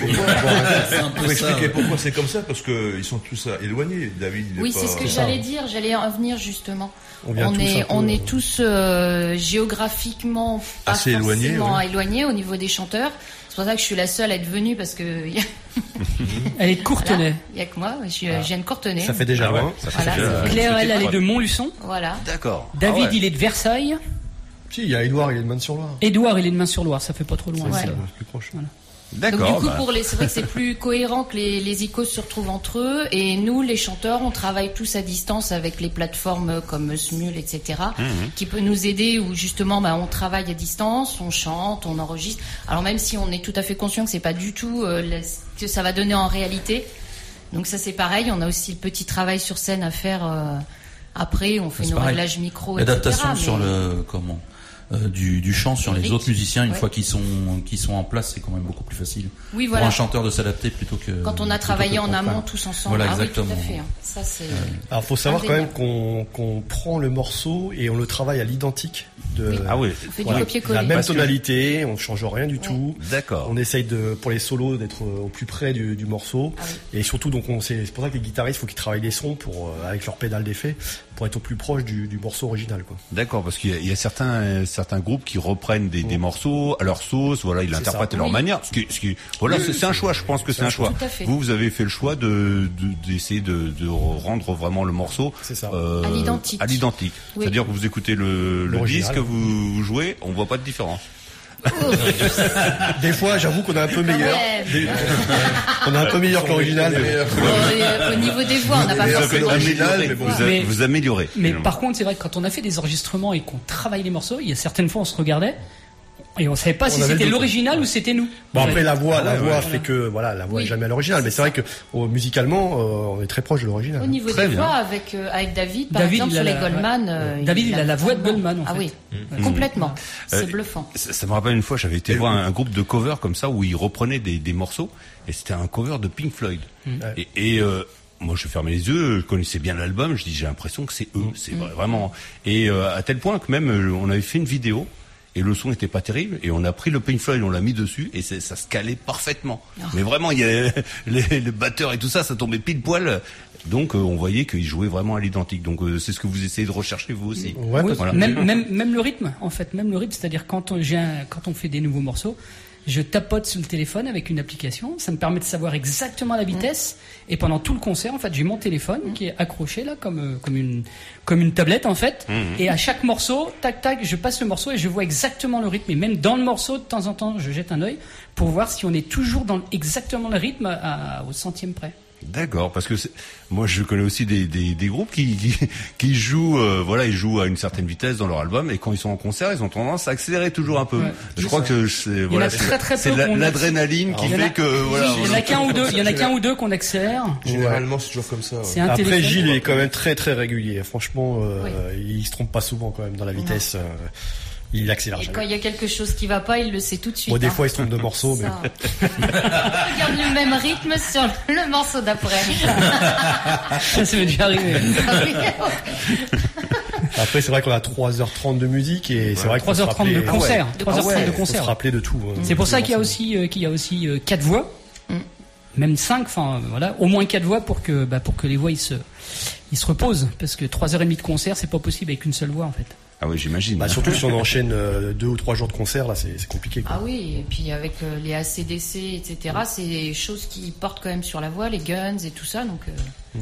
Il faut expliquer pourquoi c'est comme ça, parce qu'ils sont tous éloignés. David, il oui, est c'est pas... ce que c'est j'allais dire. J'allais en venir justement. On, on tous est, peu, on euh... est tous euh, géographiquement pas assez éloignés, ouais. éloignés au niveau des chanteurs. C'est pour ça que je suis la seule à être venue parce que elle est de Courtenay. Il n'y a que moi, je, suis, ah. je viens de Courtenay. Ça fait déjà ah ouais, loin. Ça fait voilà, déjà... Claire, elle, elle est de Montluçon. Voilà. D'accord. David, ah ouais. il est de Versailles. Si, il y a Édouard, il est de Maine-sur-Loire. Édouard, il est de Maine-sur-Loire, ça fait pas trop loin. C'est, ouais. c'est plus proche. Voilà. D'accord. Donc du coup, bah. pour les, c'est vrai que c'est plus cohérent que les, les icônes se retrouvent entre eux. Et nous, les chanteurs, on travaille tous à distance avec les plateformes comme Smule, et cetera, mmh. qui peut nous aider où justement, bah, on travaille à distance, on chante, on enregistre. Alors même si on est tout à fait conscient que c'est pas du tout euh, ce que ça va donner en réalité. Donc ça, c'est pareil. On a aussi le petit travail sur scène à faire. Euh, après, on fait c'est nos pareil. réglages micro, L'adaptation et cetera. sur mais... le comment. Euh, du, du chant sur les Rick. autres musiciens une ouais. fois qu'ils sont qu'ils sont en place, c'est quand même beaucoup plus facile oui, voilà. pour un chanteur de s'adapter plutôt que quand on a travaillé en amont tous ensemble. Voilà, ah exactement. oui, tout à fait. Ça, c'est... Euh, alors faut savoir quand même qu'on, qu'on prend le morceau et on le travaille à l'identique de oui. ah oui on fait voilà, du copier-coller. la même tonalité, on change rien du ouais. tout. D'accord. On essaye de pour les solos d'être au plus près du, du morceau ah oui. et surtout donc on c'est, c'est pour ça que les guitaristes faut qu'ils travaillent les sons pour euh, avec leur pédale d'effet pour être au plus proche du, du morceau original quoi. D'accord, parce qu'il y a, il y a certains euh, certains groupes qui reprennent des, mmh. des morceaux à leur sauce, voilà, ils l'interprètent à leur oui. manière. Ce qui, ce qui, voilà, oui, c'est, c'est un choix. Je pense que c'est, c'est un choix. Vous, vous avez fait le choix de, de d'essayer de, de rendre vraiment le morceau euh, à l'identique. À l'identique. Oui. C'est-à-dire que vous écoutez le, le disque que vous jouez, on voit pas de différence. Des fois, j'avoue qu'on est un peu meilleur. Des... on est un peu meilleur qu'original. Mais... Bon, au niveau des voix, on n'a pas forcément original, mais bon, vous, mais, vous améliorez. Mais par contre, c'est vrai que quand on a fait des enregistrements et qu'on travaille les morceaux, il y a certaines fois, on se regardait. Et on savait pas on si c'était l'original ou c'était nous. Bon après la voix, la ouais, voix ouais, fait que voilà, la voix oui. est jamais à l'original, mais c'est vrai que oh, musicalement, euh, on est très proche de l'original. Au niveau très des bien. voix, avec euh, avec David, par David, exemple sur la, les Goldman, ouais. euh, David il, il a, a la voix de Goldman. En ah fait. oui, mmh. complètement. C'est euh, bluffant. Ça, ça me rappelle une fois, j'avais été Et voir un, un groupe de cover comme ça où ils reprenaient des, des morceaux et c'était un cover de Pink Floyd. Mmh. Et, et euh, moi, je fermais les yeux, je connaissais bien l'album, je dis j'ai l'impression que c'est eux, c'est mmh. vraiment. Et euh, à tel point que même on avait fait une vidéo. Et le son était pas terrible, et on a pris le Pink Floyd, on l'a mis dessus, et ça se calait parfaitement. Oh. Mais vraiment, il y a les, les batteurs et tout ça, ça tombait pile poil. Donc, euh, on voyait qu'ils jouaient vraiment à l'identique. Donc, euh, c'est ce que vous essayez de rechercher vous aussi. Ouais, oui, voilà. même, même, même le rythme, en fait, même le rythme, c'est-à-dire quand on, j'ai un, quand on fait des nouveaux morceaux, je tapote sur le téléphone avec une application, ça me permet de savoir exactement la vitesse, mmh. et pendant tout le concert, en fait, j'ai mon téléphone mmh. qui est accroché là, comme, comme une, comme une tablette, en fait, mmh. et à chaque morceau, tac, tac, je passe le morceau et je vois exactement le rythme, et même dans le morceau, de temps en temps, je jette un œil pour voir si on est toujours dans exactement le rythme à, au centième près. D'accord, parce que c'est... moi je connais aussi des, des, des groupes qui, qui, qui jouent, euh, voilà, ils jouent à une certaine vitesse dans leur album et quand ils sont en concert, ils ont tendance à accélérer toujours un peu. Ouais, je crois ça. que c'est, voilà, c'est, très, très c'est la, l'adrénaline qui fait a... que voilà. Il y en a qu'un ou deux, il y en a qu'un ou deux qu'on accélère. Généralement, c'est toujours comme ça. Ouais. C'est Après, Gilles est quand même très très régulier. Franchement, euh, oui. il se trompe pas souvent quand même dans la vitesse. Euh, Il accélère. Et jamais. quand il y a quelque chose qui va pas, il le sait tout de suite. Bon, des hein. fois, il se trompe de morceaux, mais. Il garde le même rythme sur le morceau d'après. Ça, ça m'est déjà arrivé. Après, c'est vrai qu'on a trois heures trente de musique et c'est ouais. vrai qu'il faut trois heures trente de concert. Ah ouais. trois heures trente ah ouais, de concert. Faut se rappeler de tout. C'est pour ça qu'il y a aussi, euh, qu'il y a aussi euh, quatre voix. Mm. même cinq, enfin voilà, au moins quatre voix pour que bah, pour que les voix ils se ils se reposent, parce que trois heures et demie de concert, c'est pas possible avec une seule voix en fait. Ah oui, j'imagine. Bah, surtout si on enchaîne euh, deux ou trois jours de concert, là, c'est, c'est compliqué, quoi. Ah oui, et puis avec euh, les A C D C, et cetera, c'est des choses qui portent quand même sur la voix, les guns et tout ça, donc. Euh...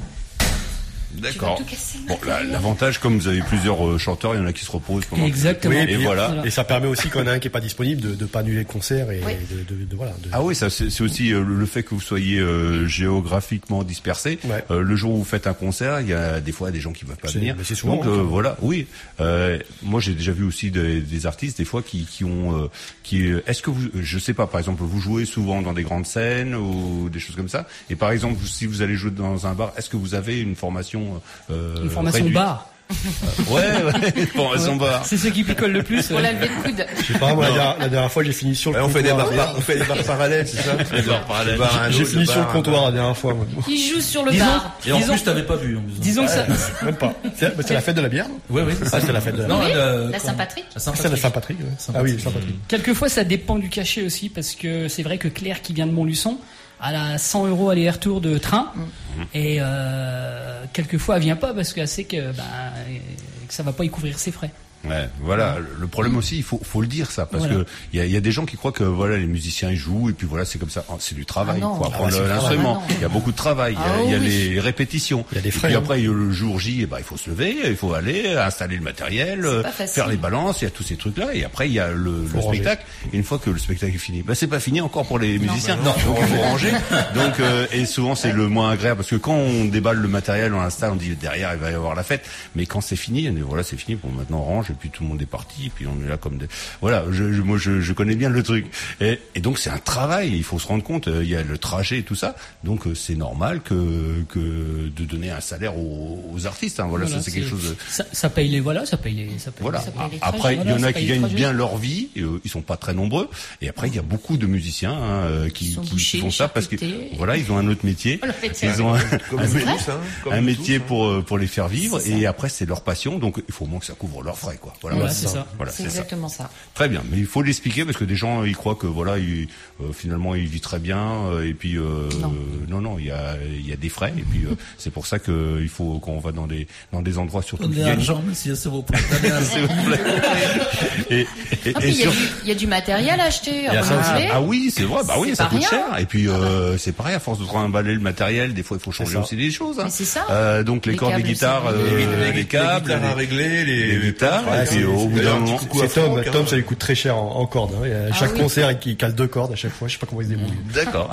D'accord. Bon, là, l'avantage, comme vous avez plusieurs euh, chanteurs, il y en a qui se reposent pendant. Exactement. Oui, et, et, puis, voilà. Et ça permet aussi quand il y en a un qui est pas disponible de, de pas annuler le concert et oui. de, de, de, de voilà. De... Ah oui, ça c'est, c'est aussi euh, le fait que vous soyez euh, géographiquement dispersés. Ouais. Euh, le jour où vous faites un concert, il y a des fois des gens qui ne peuvent pas c'est, venir. Mais c'est souvent, donc euh, voilà, oui. Euh, moi, j'ai déjà vu aussi des, des artistes des fois qui, qui ont, euh, qui. Est-ce que vous, je sais pas, par exemple, vous jouez souvent dans des grandes scènes ou des choses comme ça. Et par exemple, si vous allez jouer dans un bar, est-ce que vous avez une formation euh, Une formation réduite? bar. Euh, ouais, ouais, formation ouais. bar. C'est ceux qui picolent le plus. Pour la levée de coude. Je sais pas, moi, la dernière, la dernière fois, j'ai fini sur le Ouais, on fait comptoir. des bars, on fait des bars parallèles, c'est ça? Des bars parallèles. Bar, un J'ai autre, fini bar, sur le un comptoir bar. la dernière fois, moi. Qui joue sur le Disons- bar. Et en Disons- plus, t'avais pas vu. En plus. Disons que ça. Même pas. C'est, bah, c'est la fête de la bière, non? Oui, oui, c'est ça. Ah, c'est la fête de la Non, Oui, le- la comment- Saint-Patrick. La Ah, c'est la Saint-Patrick. Saint-Patrick, ouais. Ah oui, Saint-Patrick. Quelquefois, ça dépend du cachet aussi, parce que c'est vrai que Claire, qui vient de Montluçon, elle a cent euros aller-retour de train, Mm. et euh, quelquefois, elle vient pas parce qu'elle sait que, ben, que ça va pas y couvrir ses frais. Ouais, voilà. Le problème aussi, il faut, faut le dire ça, parce Voilà. que il y a, il y a des gens qui croient que voilà, les musiciens ils jouent et puis voilà, c'est comme ça. Oh, c'est du travail. Ah non. Faut Ah apprendre ouais, c'est du l'instrument. travail. Il y a beaucoup de travail. Il y a, Ah il y a oui. les répétitions. Il y a des Et frais, puis hein. après, le jour J, eh ben, il faut se lever, il faut aller installer le matériel, C'est euh, pas facile. faire les balances. Il y a tous ces trucs-là. Et après, il y a le, le ranger. spectacle. Et une fois que le spectacle est fini, bah c'est pas fini encore pour les musiciens. bah non. Donc il faut ranger. Donc euh, et souvent c'est le moins agréable parce que quand on déballe le matériel, on installe, on dit derrière il va y avoir la fête. Mais quand c'est fini, on dit voilà c'est fini. Bon maintenant on range et puis tout le monde est parti. Et puis on est là comme des... voilà. Je, je, moi je, je connais bien le truc. Et, et donc c'est un travail. Il faut se rendre compte. euh, Il y a le trajet et tout ça. Donc euh, c'est normal que que de donner un salaire aux, aux artistes. Hein. Voilà, Voilà, ça c'est quelque chose. De... Ça, ça paye les voilà, ça paye les. Ça paye, Voilà. ça paye les Après, trajets, il y voilà, en ça a paye qui les gagnent trajets. bien leur vie. Et, euh, ils sont pas très nombreux. Et après, il y a beaucoup de musiciens hein, euh, qui, Ils sont qui, bouchers, qui font ça parce que charcutés. voilà, ils ont un autre métier. On le fait tiens. Ils ont un, Comme un nous mé- tous, hein, comme un nous métier tous, hein. pour euh, pour les faire vivre. C'est ça. Et après, c'est leur passion. Donc, il faut au moins que ça couvre leurs frais, quoi. Voilà, Voilà, c'est ça. Voilà, C'est c'est ça. exactement ça. Très bien. Mais il faut l'expliquer parce que des gens, ils croient que voilà, ils, euh, finalement, ils vivent très bien. euh, et puis, euh, Non. non, non, il y a il y a des frais. Et puis, euh, c'est pour ça que il faut qu'on va dans des dans des endroits surtout. Donnez qui gagnent. l'argent, monsieur, s'il vous plaît. Donnez l'argent. S'il vous plaît. Et, et, Ah, et puis, il y, a sur- du- il y a du matériel à acheter, à Il y a ça aussi. renouveler. Ah oui, c'est vrai. Bah oui, C'est ça pas coûte rien. cher. Et puis euh, c'est pareil, à force de trimballer le matériel, des fois il faut changer ça. aussi des choses. Hein. Mais c'est ça. Euh, donc les, Les cordes des câbles, guitares, c'est- euh, Les, les, les, les câbles, guitares à les, régler, les, les guitares. Ouais, et puis c'est- au bout d'ailleurs, d'un un petit moment, coucou à C'est Tom, Franck, Tom, hein. ça lui coûte très cher en, en cordes. Hein. Et à Ah chaque oui. concert, il, il cale deux cordes à chaque fois. Je sais pas comment il se débrouille. d'accord.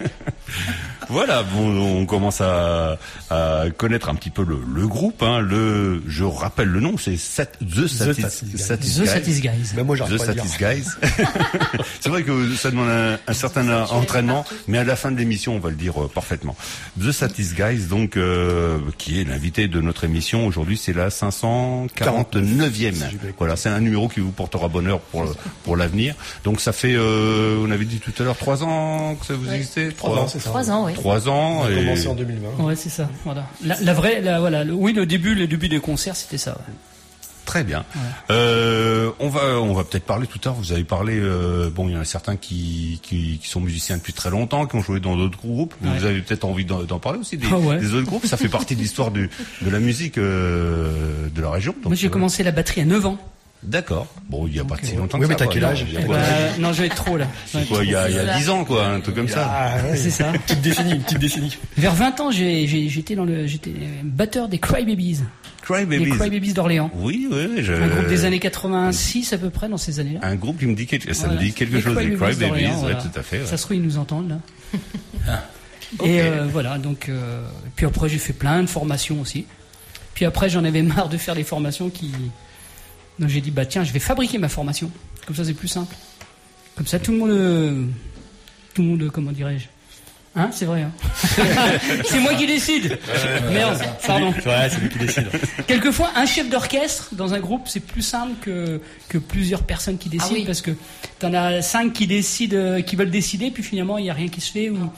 Voilà, bon, on commence à, à connaître un petit peu le, le groupe. Hein, le, je rappelle le nom, c'est Sat- The Satis, Satis Guys. Satis The Guys. Satis Guys. Même moi, j'arrive The pas à le Satis dire. Guys. C'est vrai que ça demande un, un certain entraînement, mais à la fin de l'émission, on va le dire euh, parfaitement. The Satis Guys, donc, euh, qui est l'invité de notre émission aujourd'hui, c'est la cinq cent quarante-neuvième. Si j'ai bien écouté. Voilà, c'est un numéro qui vous portera bonheur pour le- pour l'avenir. Donc ça fait, euh, on avait dit tout à l'heure, trois ans que ça vous Ouais. existait. Trois ans, c'est ça. Trois ans, oui. Trois ans. On a et- commencé en deux mille vingt. Ouais, c'est ça. Voilà. La, la vraie, la, voilà. Le, oui, le début, le début des concerts, c'était ça. ouais. Très bien. Euh, on va, on va peut-être parler tout à l'heure. Vous avez parlé. Euh, bon, il y en a certains qui, qui, qui sont musiciens depuis très longtemps, qui ont joué dans d'autres groupes. Ouais. Vous avez peut-être envie d'en, d'en parler aussi des, Ah ouais. des autres groupes. Ça fait partie de l'histoire du, de la musique euh, de la région. Donc, Moi, j'ai euh, commencé la batterie à neuf ans. D'accord. Bon, il n'y a pas si euh, longtemps oui, que mais ça. t'as quoi. quel âge Il y a Eh quoi, ben, non, je vais être trop là. Je vais être quoi, il y a, il y C'est a ça. dix ans, quoi, un truc comme ça. Ah, ouais. C'est ça. Une petite décennie, une petite décennie. Vers vingt ans, j'ai, j'ai- j'étais dans le, j'étais batteur des Crybabies. Cry Les Babies. Crybabies d'Orléans. Oui, oui, oui. Je... Un groupe des années quatre-vingt-six à peu près dans ces années-là. Un groupe qui me dit quelque, ça Voilà. me dit quelque Les chose. Les Crybabies Cry Babies, d'Orléans, ouais, voilà. tout à fait. Ouais. Ça se trouve, ils nous entendent là. Ok. Et euh, voilà, donc. Euh, puis après, j'ai fait plein de formations aussi. Puis après, j'en avais marre de faire des formations qui. Donc j'ai dit, bah tiens, je vais fabriquer ma formation. Comme ça, c'est plus simple. Comme ça, tout le monde. euh, tout le monde, euh, comment dirais-je. Hein, c'est vrai. Hein c'est moi qui décide. Merde, pardon. Ouais, c'est lui qui décide. Quelquefois, un chef d'orchestre dans un groupe, c'est plus simple que, que plusieurs personnes qui décident, Ah oui. parce que t'en as cinq qui décident, euh, qui veulent décider, puis finalement, il n'y a rien qui se fait, ou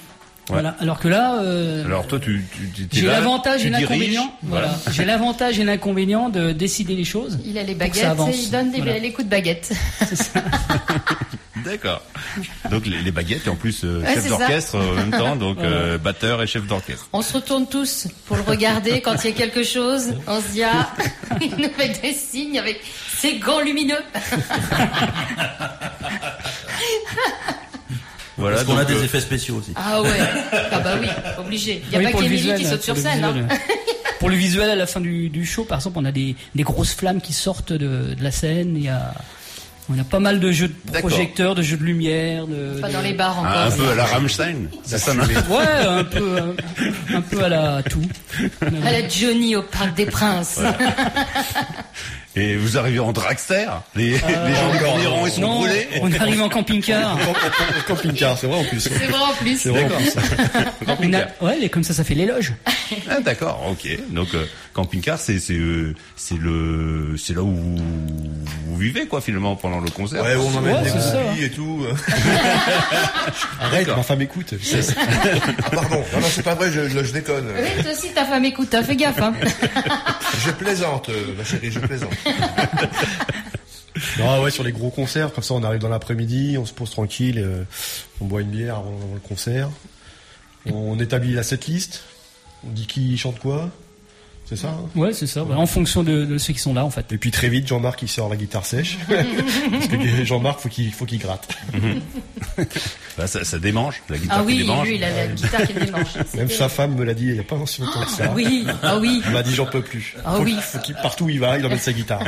Voilà. Alors que là, euh, alors toi, tu, tu t'es j'ai là, l'avantage tu et diriges. l'inconvénient. Voilà. Voilà. J'ai l'avantage et l'inconvénient de décider les choses. Il a les pour que ça baguettes avance. et il donne des, Voilà. les coups de baguette. D'accord. Donc les, les baguettes et en plus euh, Ouais, chef c'est d'orchestre ça. euh, en même temps, donc Voilà. euh, batteur et chef d'orchestre. On se retourne tous pour le regarder quand il y a quelque chose. On se dit, ah, il nous fait des signes avec ses gants lumineux. Voilà. Parce qu'on a donc, des euh, effets spéciaux aussi. Ah ouais. Ah bah oui, obligé. Il n'y a Oui, pas pour le qu'Émilie visuel, qui hein, saute sur pour le scène. visuel, hein. Pour le visuel, à la fin du, du show, par exemple, on a des, des grosses flammes qui sortent de, de la scène. Il y a, on a pas mal de jeux de D'accord. projecteurs, de jeux de lumière. De, Pas de- dans les bars encore. un, un peu à la Rammstein, c'est ça, non? Ouais, un peu, un, un peu à la tout. À la Johnny au Parc des Princes. Et vous arrivez en dragster, les, Euh, les gens du Corniron, ils sont non, brûlés. on arrive en camping-car. Camping-car, c'est vrai en plus. C'est vrai en plus. C'est vrai en plus. On Camping-car. a, ouais, et comme ça, ça fait l'éloge. Ah, d'accord, ok. Donc euh, camping-car, c'est c'est euh, c'est le c'est là où vous, vous vivez quoi finalement pendant le concert. Ouais, où on emmène Ouais, des c'est ça. bougies et tout. Arrête, ma femme écoute. Ah, pardon, non, non, c'est pas vrai, je, je, je déconne. Oui, toi aussi, ta femme écoute, hein, fais gaffe. Hein. Je plaisante, euh, ma chérie, je plaisante. Non, ouais, sur les gros concerts, comme ça, on arrive dans l'après-midi, on se pose tranquille, euh, on boit une bière avant, avant le concert, on établit la setlist, on dit qui chante quoi, c'est ça hein. Ouais, c'est ça. ouais, en fonction de, de ceux qui sont là, en fait. Et puis très vite, Jean-Marc il sort la guitare sèche, parce que Jean-Marc faut qu'il faut qu'il gratte. Là, ça, ça démange, la guitare Ah qui oui, démange. lui, il a la guitare qui démange. Même sa femme me l'a dit il y a pas si longtemps que ça. Ah oui, ah oui. Elle m'a dit j'en peux plus. Ah faut, oui. faut qu'il, partout où il va, il emmène sa guitare.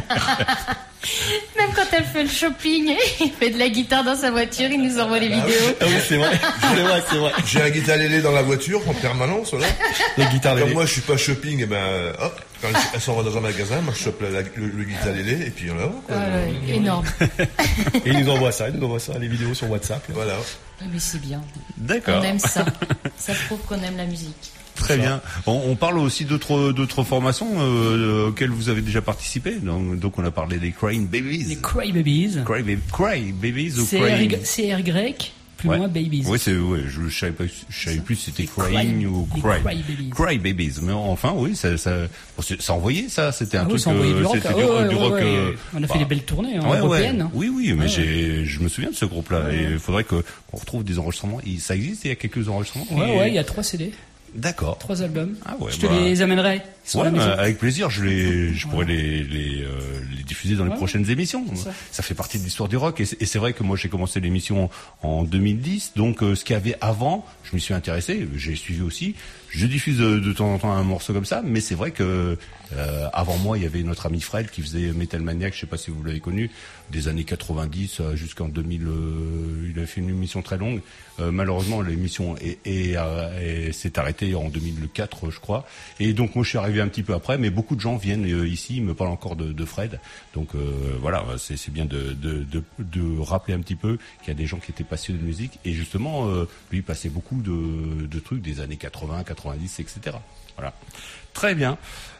Même quand elle fait le shopping, il fait de la guitare dans sa voiture, il nous envoie les vidéos. Ah oui, c'est vrai, c'est vrai, c'est vrai. J'ai un guitarelé dans la voiture en permanence, voilà. Les guitares Comme lélé. moi, je suis pas shopping, et ben, euh, hop, quand elle s'en va dans un magasin, moi, je chope la- la- le, le guitarelé, et puis on la voit, quoi. Ah ouais, énorme. Et il nous envoie ça, il nous envoie ça, les vidéos sur WhatsApp. Voilà. Ah, mais c'est bien. D'accord. On aime ça. Ça prouve qu'on aime la musique. Très bien. On, on parle aussi d'autres d'autres formations euh, auxquelles vous avez déjà participé. Donc, donc on a parlé des Crying Babies. Les Cry Babies. Cry, Ba- Cry Babies ou C'est Crying. R- c'est R-Y, plus Ouais. loin Babies. Oui, c'est ouais, je, je savais pas, je savais plus si c'était Cry- Crying ou les Cry. Cry Babies. Cry Babies. Mais enfin, oui, ça ça bon, c'est- ça envoyait ça. C'était un Ah oui, truc. ça envoyait euh, du rock. C'était Ah du, ouais, du ouais, rock. ouais. euh, On a fait bah, des belles tournées hein, ouais, européennes. ouais. Oui, oui, mais Ouais, j'ai, je me souviens de ce groupe-là. Et il faudrait que qu'on retrouve des enregistrements. Il- Ça existe. Il y a quelques enregistrements. Ouais, Et- ouais, il y a trois C D, D'accord. trois albums. Ah ouais, Je te bah. les amènerai. Sur Ouais, la maison. bah, avec plaisir, je les, je pourrais les, les, euh, les diffuser dans les Ouais, prochaines émissions. c'est ça. Ça. fait partie de l'histoire du rock, et c'est, et c'est vrai que moi j'ai commencé l'émission en deux mille dix, donc euh, ce qu'il y avait avant, je m'y suis intéressé, j'ai suivi aussi. Je diffuse de, de temps en temps un morceau comme ça, mais c'est vrai que euh, avant moi, il y avait notre ami Fred qui faisait Metal Maniac, je sais pas si vous l'avez connu, des années quatre-vingt-dix euh, jusqu'en deux mille. Euh, il a fait une émission très longue. Euh, malheureusement, l'émission est, est, euh, est- s'est arrêtée en deux mille quatre, je crois. Et donc moi, je suis arrivé un petit peu après, mais beaucoup de gens viennent euh, ici, me parlent encore de, de Fred. Donc euh, voilà, c'est, c'est bien de, de, de, de rappeler un petit peu qu'il y a des gens qui étaient passionnés de musique. Et justement, euh, lui, il passait beaucoup de, de trucs des années quatre-vingts, quatre-vingt-dix, et cetera. Voilà. Très bien.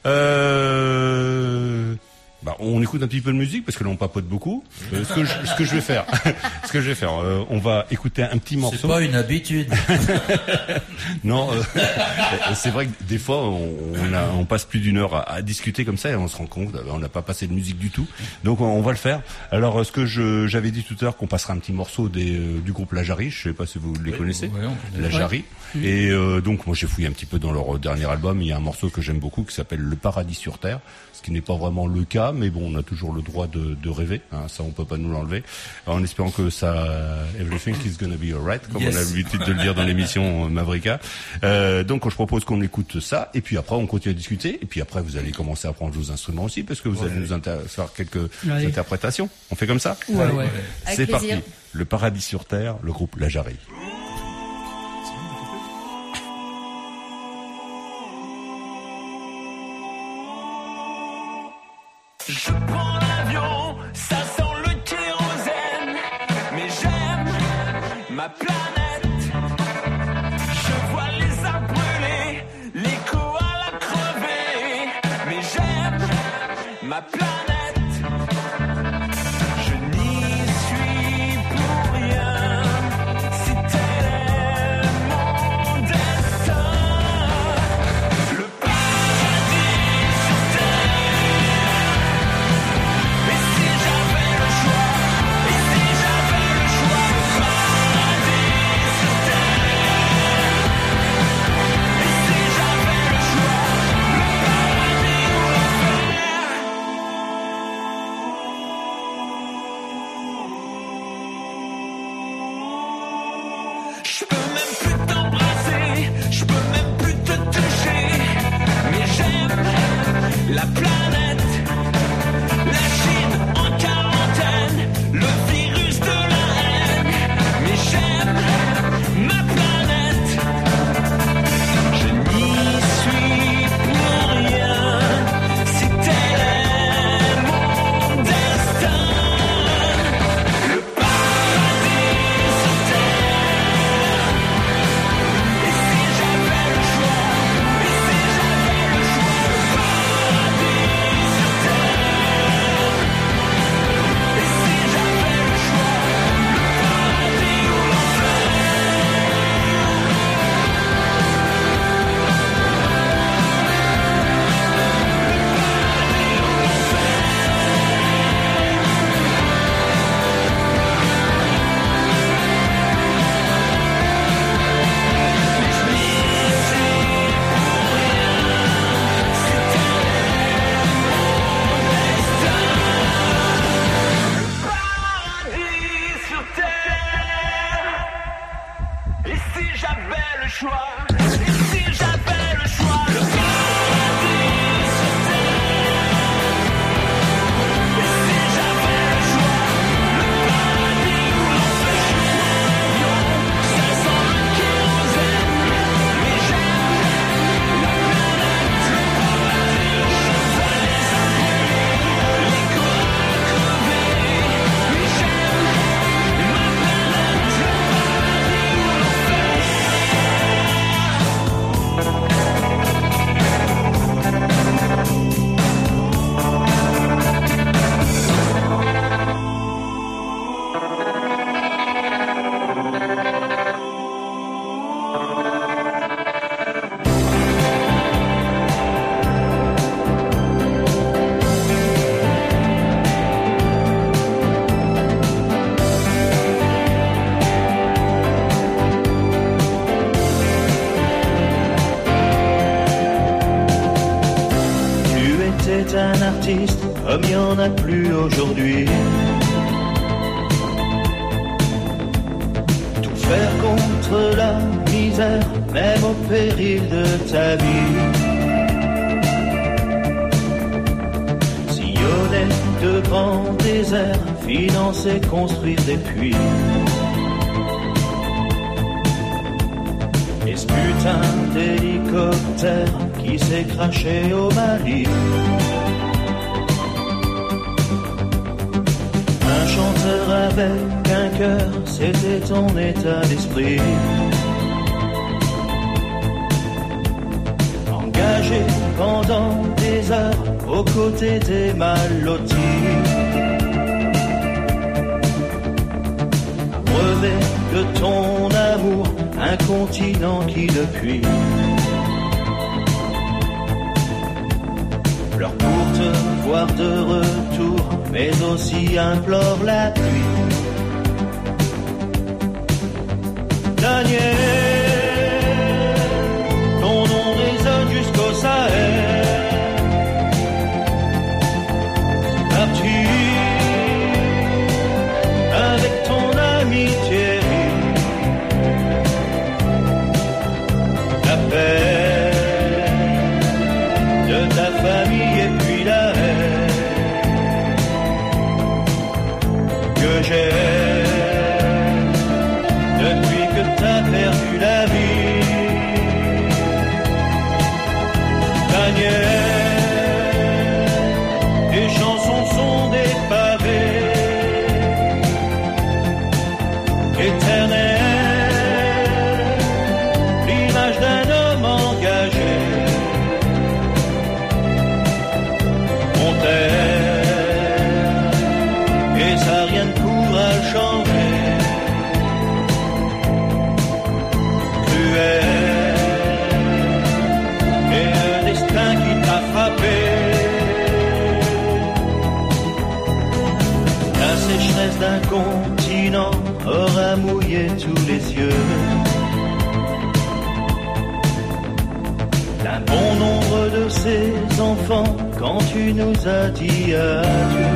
Euh... Bah, on écoute un petit peu de musique parce que là on papote beaucoup. Euh, ce que je, ce que je vais faire, ce que je vais faire, euh, on va écouter un petit morceau. C'est pas une habitude. Non, euh, c'est vrai que des fois on, on, a, on passe plus d'une heure à, à discuter comme ça et on se rend compte, on n'a pas passé de musique du tout. Donc on, on va le faire. Alors euh, ce que je, j'avais dit tout à l'heure qu'on passera un petit morceau des, euh, du groupe La Jarry, je sais pas si vous les Oui, connaissez. ouais, on peut- La ouais. Jarry. Mmh. Et euh, donc moi j'ai fouillé un petit peu dans leur dernier album. Il y a un morceau que j'aime beaucoup qui s'appelle Le Paradis sur Terre, ce qui n'est pas vraiment le cas, mais bon, on a toujours le droit de, de rêver. Hein, ça, on peut pas nous l'enlever. En espérant que ça, everything is gonna be alright, comme Yes. on a l'habitude de le dire dans l'émission euh, Mavrika. Euh, donc, je propose qu'on écoute ça, et puis après, on continue à discuter. Et puis après, vous allez commencer à prendre vos instruments aussi, parce que vous Ouais. allez nous inter- faire quelques Ouais. interprétations. On fait comme ça? Ouais, ouais. Avec C'est plaisir. parti. Le Paradis sur Terre, le groupe La Jarry. Je prends l'avion, ça sent le kérosène, mais j'aime ma planète. Je vois les arbres brûler, les koalas crever, mais j'aime ma planète. Je n'y suis pour rien, si tel est mon destin. C'était un artiste comme il n'y en a plus aujourd'hui. Tout faire contre la misère, même au péril de ta vie. Sillonner de grands déserts, financer, construire des puits. Et ce putain d'hélicoptère qui s'est craché au Mali. Un chanteur avec un cœur, c'était ton état d'esprit. Engagé pendant des heures aux côtés des mal-lotis. Brevet de ton amour, un continent qui depuis pleure pour te voir de retour, mais aussi implore la pluie. Daniel, ton nom résonne jusqu'au Sahel. Parti avec ton ami Thierry, la paix de ta famille et puis la haine que j'ai depuis que t'as perdu la vie. Daniel, tes chansons sont des pavés éternels, l'image d'un homme engagé. On t'aime et ça rien ne pourra changer. Cruel et le destin qui t'a frappé. La sécheresse d'un continent aura mouillé tous les yeux d'un bon nombre de ses enfants quand tu nous as dit adieu.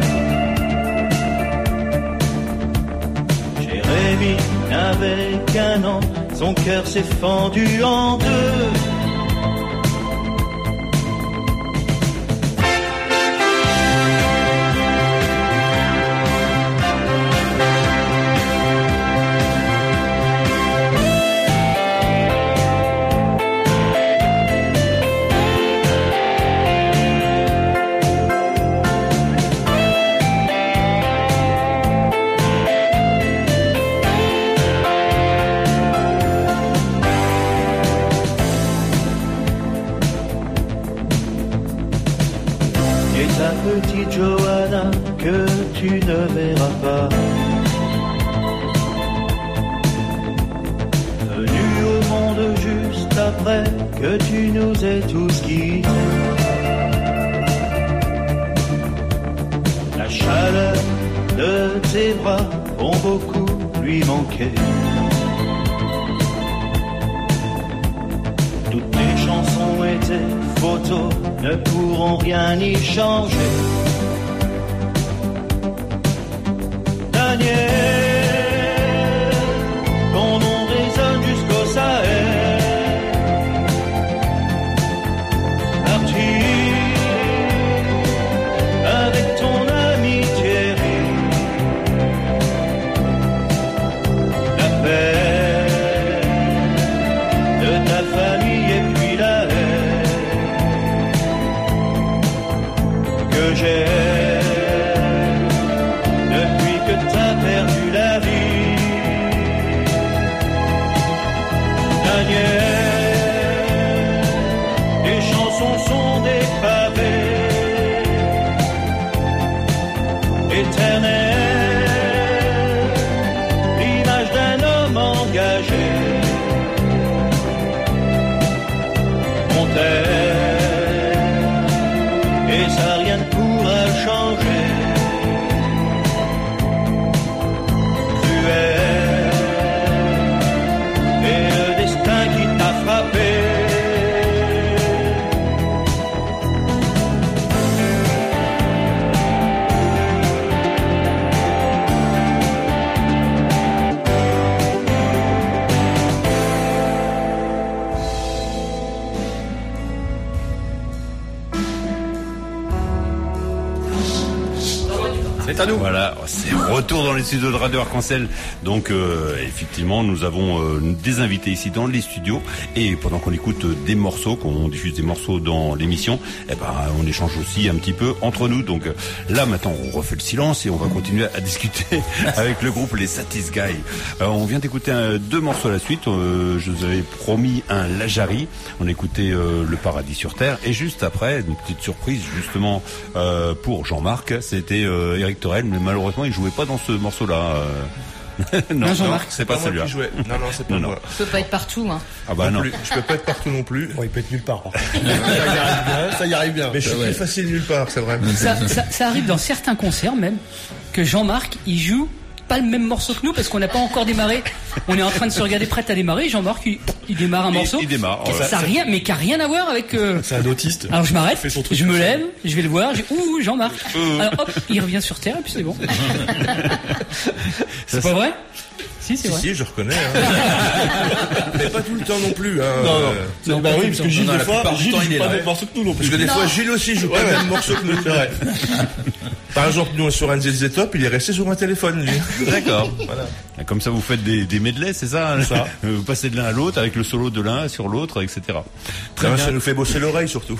Jérémie n'avait qu'un an, son cœur s'est fendu en deux. Petite Johanna que tu ne verras pas, venue au monde juste après que tu nous aies tous quittés. La chaleur de tes bras vont beaucoup lui manquer. Toutes tes chansons et tes photos ne pourront rien y changer. Daniel, ton nom résonne jusqu'au Sahel. Parti avec ton ami Thierry, la paix de ta famille et puis la haine que j'ai depuis que t'as perdu la vie. Daniel, les chansons sont des pavés éternels, l'image d'un homme engagé. On t'aime et ça rien ne pourra changer. Cruel et le destin qui t'a frappé. C'est à nous. Voilà, c'est retour dans les studios de Radio Arc-en-Ciel. Donc euh, effectivement, nous avons euh, des invités ici dans les studios et pendant qu'on écoute des morceaux, qu'on diffuse des morceaux dans l'émission, eh ben on échange aussi un petit peu entre nous. Donc là maintenant, on refait le silence et on va continuer à discuter avec le groupe Les Satis Guys. Euh, on vient d'écouter un, deux morceaux à la suite. Euh, je vous avais promis un Lajari. On a écouté euh, Le Paradis sur Terre et juste après, une petite surprise justement euh, pour Jean-Marc, c'était euh, Eric Torel, mais malheureusement il jouait pas dans ce morceau-là. Euh... non, non, Jean-Marc, c'est pas, pas celui-là. Non, non, c'est pas non, moi. Je peux pas être partout, hein. Ah bah non. non. Je peux pas être partout non plus. Bon, il peut être nulle part. Par contre. ça y arrive bien. Ça y arrive bien. Mais je suis ouais. plus facile nulle part, c'est vrai. Ça, ça, ça arrive dans certains concerts même que Jean-Marc il joue pas le même morceau que nous parce qu'on n'a pas encore démarré. On est en train de se regarder prêt à démarrer. Jean-Marc il, il démarre un il, morceau. Il démarre. Ça, ça rien, mais qui a rien à voir avec. Euh... C'est un autiste. Alors je m'arrête, je me lève, je vais le voir. Je... Ouh Jean-Marc. Euh... Alors hop, il revient sur terre et puis c'est bon. C'est pas vrai? Si, c'est si, vrai. Si, je reconnais. Hein. Mais pas tout le temps non plus. Hein. Non, non. Euh... non bah oui, parce que Gilles, non, des fois, Gilles temps, joue il pas est le même morceau que nous non plus. Parce que des non. fois, Gilles aussi joue pas le même morceau que nous. C'est vrai. Par exemple, nous, sur un Z Top, il est resté sur un téléphone, lui. D'accord. Voilà. Comme ça, vous faites des, des medleys, c'est ça, ça. Vous passez de l'un à l'autre avec le solo de l'un sur l'autre, et cetera. Très bien. Ça nous fait bosser l'oreille, surtout.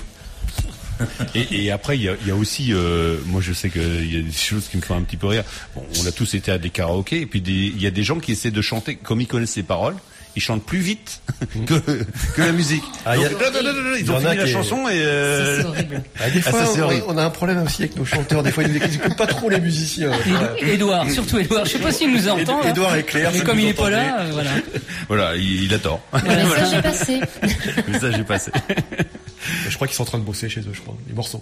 Et, et après, il y a, il y a aussi, euh, moi je sais qu'il y a des choses qui me font un petit peu rire. Bon, on a tous été à des karaokés, et puis des, il y a des gens qui essaient de chanter, comme ils connaissent les paroles, ils chantent plus vite que, que la musique. Ah, Donc, y a, non, non, non, non, ils ont fini la qui chanson et... Euh... C'est horrible. Ah, des fois, ah, ça, on, on a un problème aussi avec nos chanteurs. Des fois, ils n'écoutent pas trop les musiciens. Édouard, surtout Édouard. Je sais pas s'il nous entend. Édouard est clair. Mais comme il est pas là, euh, voilà. Voilà, il, il a tort. Le message est passé. Le message est passé. Je crois qu'ils sont en train de bosser chez eux, je crois, les morceaux.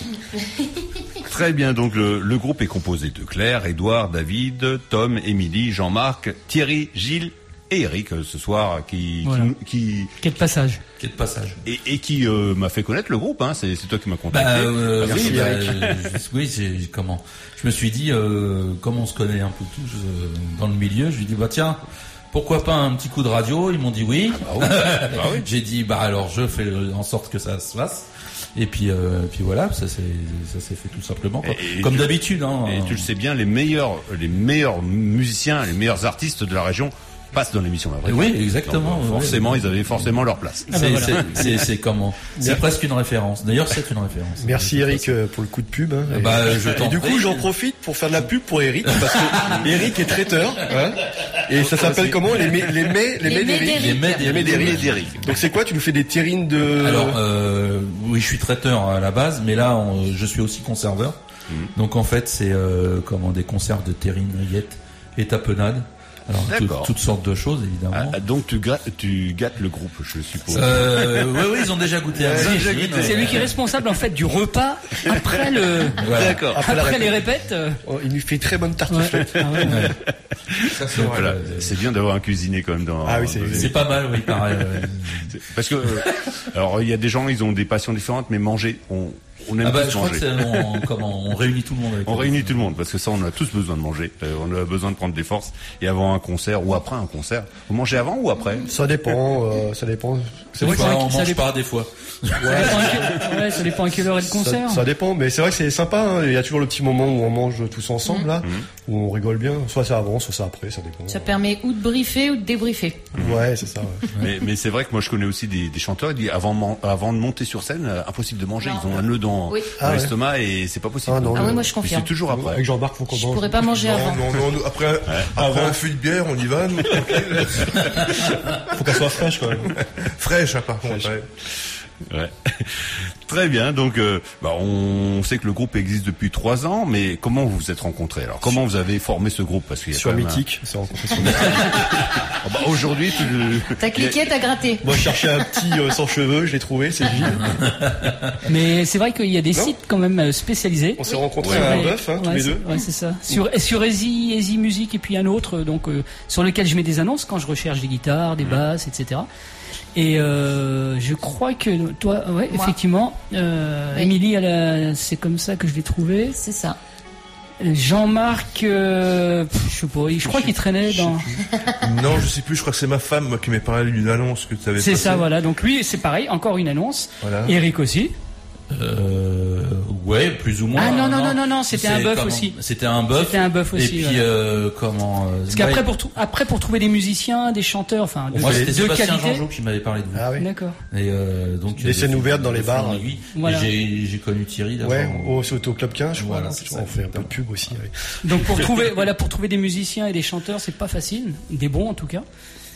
Très bien, donc le, le groupe est composé de Claire, Édouard, David, Tom, Émilie, Jean-Marc, Thierry, Gilles et Eric ce soir qui voilà. qui, qui quel passage quel passage et, et qui euh, m'a fait connaître le groupe. Hein, c'est, c'est toi qui m'as contacté. Bah, euh, Merci, oui, bah, Eric. je, oui, c'est comment. Je me suis dit, euh, comme on se connaît un peu tous euh, dans le milieu, je lui ai dit bah tiens. Pourquoi pas un petit coup de radio? Ils m'ont dit oui. Ah oui. Bah oui. J'ai dit bah alors je fais en sorte que ça se fasse. Et puis, euh, puis voilà, ça s'est, ça s'est fait tout simplement quoi. Et, comme tu, d'habitude. Hein, et tu le sais bien, les meilleurs, les meilleurs musiciens, les meilleurs artistes de la région passent dans l'émission. Là, oui, exactement. Donc, forcément, oui. Ils avaient forcément leur place. Ah, c'est, ben voilà. c'est, c'est, c'est comment C'est presque une référence. D'ailleurs, c'est une référence. Merci Eric pour le coup de pub. Hein, et, bah, je et du coup, j'en profite pour faire de la pub pour Eric parce que Eric est traiteur. Hein, et ça s'appelle comment les mets, les mets, les mets d'Eric. Les mets Les mets d'Eric. Donc c'est quoi? Tu nous fais des terrines de. Alors, euh, oui, je suis traiteur à la base, mais là, on, je suis aussi conserveur. Mmh. Donc en fait, c'est euh, comment des conserves de terrines, rillettes et tapenades. Alors tout, toutes sortes de choses évidemment. Ah, donc tu gâtes, tu gâtes le groupe, je suppose. Euh, oui, oui, ils ont déjà goûté. Ouais, c'est, déjà goûté. C'est lui qui est responsable en fait du repas après le. Voilà. D'accord. Après, après les répètes. Oh, il nous fait très bonne tartiflette. Ouais. Ah ouais, ouais. Ça, c'est, voilà. euh, c'est bien d'avoir un cuisinier quand même dans. Ah oui, c'est, dans c'est pas mal, oui, pareil. Ouais. Parce que euh, alors il y a des gens, ils ont des passions différentes, mais manger, on. On aime ah bah, tous je manger. crois que c'est, on, comment, on réunit tout le monde. Avec on réunit tout le monde parce que ça, on a tous besoin de manger. Euh, on a besoin de prendre des forces. Et avant un concert ou après un concert, vous mangez avant ou après? Ça dépend. Euh, ça dépend. C'est vrai qu'on mange dépend. pas des fois. Ouais. Ouais, ça dépend à quelle heure est le concert. Ça, ça dépend, mais c'est vrai que c'est sympa. Hein. Il y a toujours le petit moment où on mange tous ensemble, mmh. là, mmh. où on rigole bien. Soit ça avant, soit ça après, ça dépend. Ça permet ou de briefer ou de débriefer. Ouais, c'est ça. Ouais. mais, mais c'est vrai que moi, je connais aussi des, des chanteurs. Ils disent avant, avant de monter sur scène, euh, impossible de manger. Non. Ils ont un nœud dans, oui. dans ah, l'estomac ouais. et c'est pas possible. Ah, non, ah oui, moi je confirme. C'est toujours après. Avec Jean-Marc, faut qu'on je mange. pourrais pas manger non, avant. Non, non, non. Après, ouais. après un fût de bière, on y va. Nous, faut qu'elle soit fraîche quand même. Fraîche, hein, par contre. Ouais. Ouais. Très bien. Donc, euh, bah, on sait que le groupe existe depuis trois ans, mais comment vous vous êtes rencontrés? Alors, comment vous avez formé ce groupe? Parce qu'il y a sur quand même Mythique. Un... C'est rencontré sur Mythique. oh, bah, aujourd'hui, tu le... T'as cliqué, t'as gratté. Moi, je cherchais un petit euh, sans cheveux, je l'ai trouvé, c'est Gilles. Mais c'est vrai qu'il y a des non sites quand même spécialisés. On s'est rencontrés ouais. à un bœuf, hein, tous ouais, les deux. Ouais, c'est ça. Sur sur Easy, Easy Music et puis un autre, donc euh, sur lequel je mets des annonces quand je recherche des guitares, des basses, et cetera. Et euh, je crois que toi, ouais, Moi. effectivement, euh, oui. Émilie, elle a, c'est comme ça que je l'ai trouvé. C'est ça. Jean-Marc, euh, je sais pas, je crois qu'il traînait dans. Non, je sais plus. Je crois que c'est ma femme moi, qui m'est parlé d'une annonce que tu avais. C'est passée. ça, voilà. Donc lui, c'est pareil, encore une annonce. Voilà. Eric aussi. Euh, ouais, plus ou moins. Ah non non non non non, c'était un bœuf aussi. C'était un bœuf. C'était un bœuf aussi. Et puis voilà. euh, comment euh, Parce qu'après pour tout, après pour trouver des musiciens, des chanteurs, enfin de, moi c'était de Sébastien qualité. Jeanjot qui m'avait parlé de vous. Ah oui. D'accord. Et euh, donc des scènes ouvertes dans les bars. Oui. Voilà. J'ai j'ai connu Thierry d'abord. Ouais, au c'est au Club quinze, je crois. Voilà, Là, c'est on ça. fait un peu de pub aussi. Oui. Donc pour trouver voilà pour trouver des musiciens et des chanteurs, c'est pas facile, des bons en tout cas.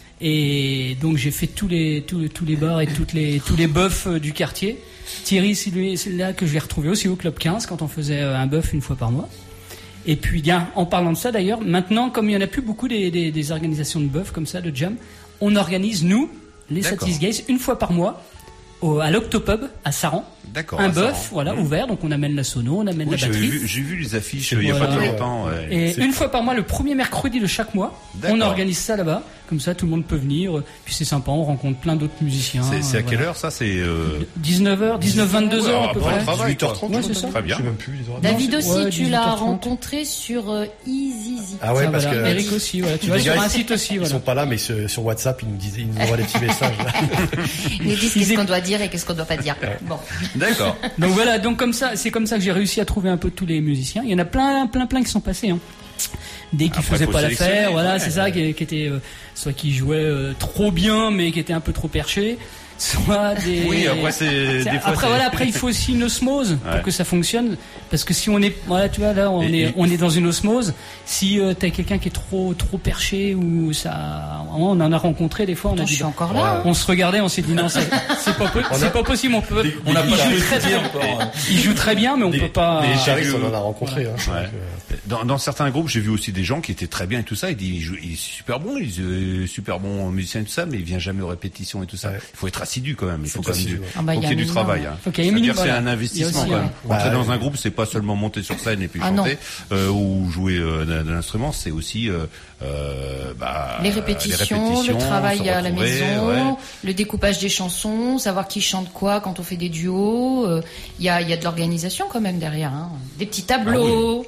Et donc j'ai fait tous les tous, tous les bars et toutes les tous les bœufs du quartier. Thierry, c'est lui, c'est là que je l'ai retrouvé aussi au Club quinze quand on faisait un bœuf une fois par mois. Et puis bien, en parlant de ça d'ailleurs, maintenant comme il y en a plus beaucoup des, des, des organisations de bœuf comme ça, de jam, on organise nous les Satis Gays une fois par mois au, à l'Octopub à Saran. D'accord. Un à bœuf, Saran. voilà, Mmh. ouvert. Donc on amène la sono, on amène Oui, la j'avais batterie. vu, j'ai vu les affiches il n'y a Voilà. pas très longtemps. Ouais. Et C'est- une fois par mois, le premier mercredi de chaque mois, D'accord. on organise ça là-bas. Comme ça, tout le monde peut venir. Puis c'est sympa, on rencontre plein d'autres musiciens. C'est, c'est à euh, quelle voilà. heure ça? C'est euh... dix-neuf heures, dix-neuf, vingt-deux heures à peu après près. le travail, dix-huit heures trente, Ouais, c'est ça. Très bien. Je sais même plus les horaires. David aussi, Ouais, tu dix-huit l'as heures trente. rencontré sur euh, Easy. Ah ouais, Ça, parce voilà. que Eric aussi, voilà. Tu les vas sur gars, un ils- site aussi, Ils voilà. sont pas là, mais sur, sur WhatsApp, ils nous disent, ils nous envoient des petits messages. Là. Ils nous disent qu'est-ce qu'on doit dire et qu'est-ce qu'on doit pas dire. Bon. D'accord. Donc voilà, donc comme ça, c'est comme ça que j'ai réussi à trouver un peu tous les musiciens. Il y en a plein, plein, plein qui sont passés. Hein. Des qui Après, faisaient faut pas sélectionner, l'affaire, voilà, ouais. c'est ça, qui, qui étaient euh, soit qui jouaient euh, trop bien, mais qui étaient un peu trop perchés, soit des. Oui, après, c'est- c'est- des fois, après c'est- voilà, après il faut aussi une osmose Ouais. pour que ça fonctionne, parce que si on est, voilà, tu vois là, on Et- est, et- on est dans une osmose. Si euh, t'as quelqu'un qui est trop, trop perché ou ça, on en a rencontré des fois, on a Attends, dit, je suis encore là. on se regardait, on s'est dit non, c'est c'est pas, po- c'est pas possible, on peut, On n'a il pas la joue très idée bien. encore. hein. Il joue très bien, mais on Des- peut pas. des Les Charis, vu- on en a rencontré. Hein, c'est Ouais. vrai que- Dans, dans certains groupes, j'ai vu aussi des gens qui étaient très bien et tout ça. Ils disent, il, joue- il est super bon, il est euh, super bon musicien et tout ça, mais il vient jamais aux répétitions et tout ça. Ouais. Il faut être assidu quand même. Il faut Faut quand même être du, assidu, ouais. Ah bah, faut il y qu'il y ait a du un travail. minimum. Hein. Faut qu'il y ait un C'est-à-dire minimum, c'est voilà. un Il y a investissement aussi, quand même. ouais. Entrer Bah, dans ouais. un groupe, c'est pas seulement monter sur scène et puis Ah non. chanter euh, ou jouer euh, d'un, d'un instrument, c'est aussi euh, euh, bah, Les répétitions, le travail se à la retrouver, maison, ouais. le découpage des chansons, savoir qui chante quoi quand on fait des duos. euh, Il y, a, il y a de l'organisation quand même derrière. Hein. Des petits tableaux.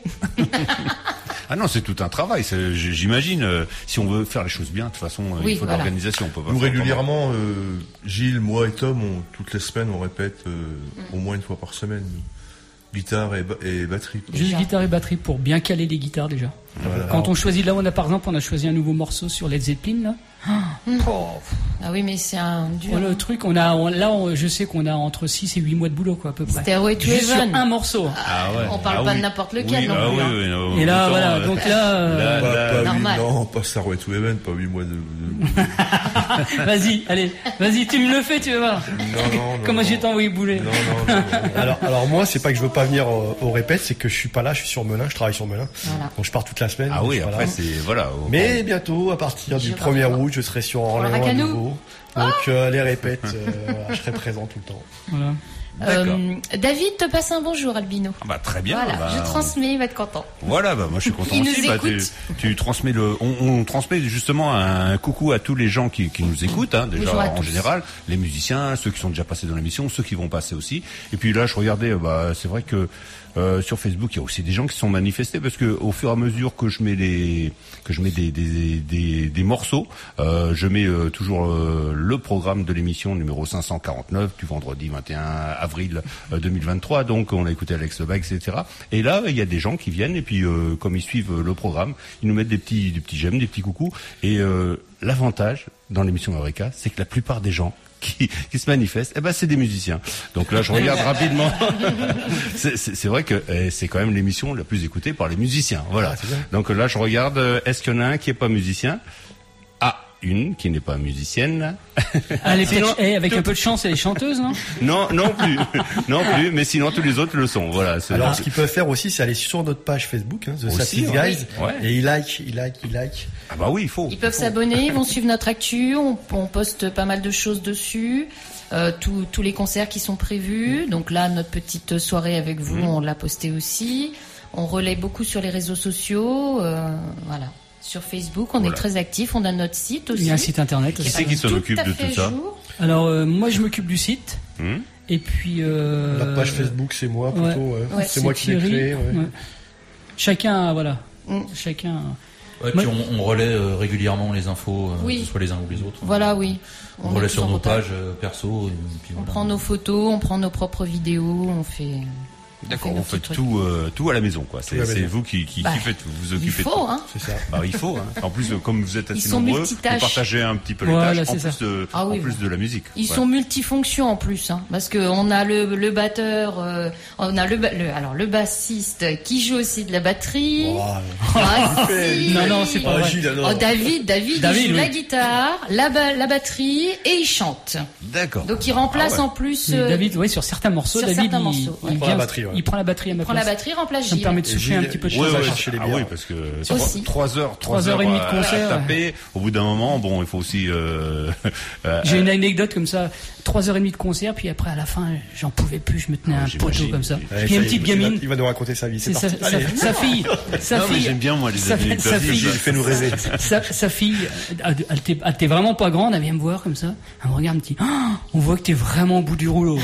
Ah non, c'est tout un travail. c'est- J'imagine, euh, si on veut faire les choses bien, de toute façon, euh, Oui, il faut de voilà. l'organisation. On peut pas Nous faire régulièrement, euh, Gilles, moi et Tom, on- toutes les semaines, on répète euh, Mm. au moins une fois par semaine. Guitare et, ba- et batterie. quoi. Juste guitare et batterie pour bien caler les guitares déjà. Voilà. Quand on choisit, là on a par exemple, on a choisi un nouveau morceau sur Led Zeppelin là. Ah oui, mais c'est un dur. Voilà le truc, on a, on- là on- je sais qu'on a entre six et huit mois de boulot quoi à peu près. Stairway to Juste sur Heaven. un morceau. Ah ouais. On parle Ah pas oui. de n'importe lequel Oui, non ah plus. oui, hein. oui, non, Et là autant, voilà, euh, donc là, euh, là, Pas, là, pas huit- normal. non, pas Starway to Heaven, pas huit mois de. de- vas-y, allez, vas-y, tu me le fais, tu vas voir. Non, non, non. Comment non. j'ai t'envoyé bouler. Non, non, non, non. Alors, alors moi, c'est pas que je veux pas venir au, au répète, c'est que je suis pas là, je suis sur Melun, je travaille sur Melun. Voilà. Donc je pars toute la semaine. Ah je oui, suis pas après là. c'est voilà. au- Mais bientôt, à partir du Je premier reviens. août, je serai sur le Orléans à Racanou. nouveau. Donc euh, les répètes, euh, voilà, je serai présent tout le temps. Voilà. D'accord. Euh, David te passe un bonjour, Albino. Ah bah très bien. Voilà, bah, je transmets, il va être content. Voilà, bah moi je suis content Il aussi. nous Bah, tu, écoute. tu transmets le, on, on transmet justement un coucou à tous les gens qui, qui nous écoutent, hein, déjà Bonjour à en tous. général, les musiciens, ceux qui sont déjà passés dans l'émission, ceux qui vont passer aussi. Et puis là, je regardais, bah c'est vrai que euh, sur Facebook, il y a aussi des gens qui se sont manifestés parce que au fur et à mesure que je mets les, que je mets des des des, des morceaux, euh, je mets euh, toujours euh, le programme de l'émission numéro cinq cent quarante-neuf du vendredi vingt et un avril euh, deux mille vingt-trois. Donc on a écouté Alex Lebas, et cetera. Et là, il y a des gens qui viennent et puis euh, comme ils suivent euh, le programme, ils nous mettent des petits des petits j'aime, des petits coucous. Et euh, l'avantage dans l'émission Eureka, c'est que la plupart des gens qui, qui se manifestent, eh ben c'est des musiciens. Donc là, je regarde rapidement. c'est, c'est, c'est vrai que eh, c'est quand même l'émission la plus écoutée par les musiciens. Voilà. Donc là, je regarde. euh, Est-ce qu'il y en a un qui est pas musicien? Ah, une qui n'est pas musicienne. Allez, Sinon, peut-être, eh, avec un peu de chance, elle est chanteuse, non? non, non plus, non plus. Mais sinon, tous les autres le sont. Voilà. C'est, Alors ce qu'ils peuvent faire aussi, c'est aller sur notre page Facebook, hein, The Aussi, Satis ouais. Guys, Ouais. et ils like, ils like, ils like. ah bah oui, il faut. Ils peuvent s'abonner, ils vont suivre notre actu, on, on poste pas mal de choses dessus, euh, tous- tous les concerts qui sont prévus. Donc là, notre petite soirée avec vous, on l'a posté aussi. On relaie beaucoup sur les réseaux sociaux, euh, voilà. Sur Facebook, on Voilà. est très actifs, on a notre site aussi. Il y a un site internet Qui aussi. est c'est qui s'en tout occupe à de fait tout ça à jour. Alors euh, moi je m'occupe du site Hum et puis euh, La page Facebook, c'est moi plutôt. ouais. ouais. Ouais, c'est moi qui l'ai Thierry, créé. Ouais. ouais. Chacun voilà, Mm. chacun. Ouais, puis on, on relaie euh, régulièrement les infos, euh, Oui. que ce soit les uns ou les autres. Voilà, oui. On, on est relaie tous sur en nos retard. pages euh, perso. Et puis On voilà. prend nos photos, on prend nos propres vidéos, on fait. D'accord, nos vous petits faites trucs. tout, euh, tout à la maison, quoi. C'est, Tout à la c'est maison. vous qui, qui, Bah, qui faites, vous vous il occupez de faut, tout. hein. C'est ça. Bah, il faut. Hein. En plus, euh, comme vous êtes assez Ils sont nombreux, vous multitâches. partagez un petit peu les Voilà, tâches, en c'est plus, de, Ah oui, en plus oui. de la musique. Ils Ouais. sont multifonctions en plus, hein, parce que on a le, le batteur, euh, on a le, ba- le alors le bassiste qui joue aussi de la batterie. Oh, Ah, si. Non, non, c'est pas Oh, vrai. Gilles, non. Oh, David, David, David, il joue oui. la guitare, la, ba- la batterie et il chante. D'accord. Donc il remplace Ah ouais. en plus. Mais euh, David, oui, sur certains morceaux, sur David, certains il, morceaux, ouais. il Il prend vient- la batterie, ouais. il prend la batterie à ma prend la place. batterie, remplace Ça me Gilles. permet de Et souffler Gilles- un petit peu de Gilles choses. va ouais, chercher les ah bières. oui, parce que Aussi. trois heures, trois Trois heures et demie de à- concert, à taper. Au bout d'un moment, bon, il faut aussi. Euh, euh, J'ai une anecdote comme ça, trois heures et demie de concert, puis après à la fin, j'en pouvais plus, je me tenais Ah, un poteau j'imagine. comme ça. Ouais, Puis ça une y est, petite il va- gamine, Il va nous raconter sa vie. C'est c'est sa, parti. Allez. sa- sa fille, sa Non, mais fille. j'aime bien, moi, les sa, anecdotes. sa fille, Gilles, fais-nous rêver. sa, sa fille, elle, elle était, elle était vraiment pas grande, elle vient me voir comme ça, elle me regarde, elle me dit, oh, on voit que t'es vraiment au bout du rouleau.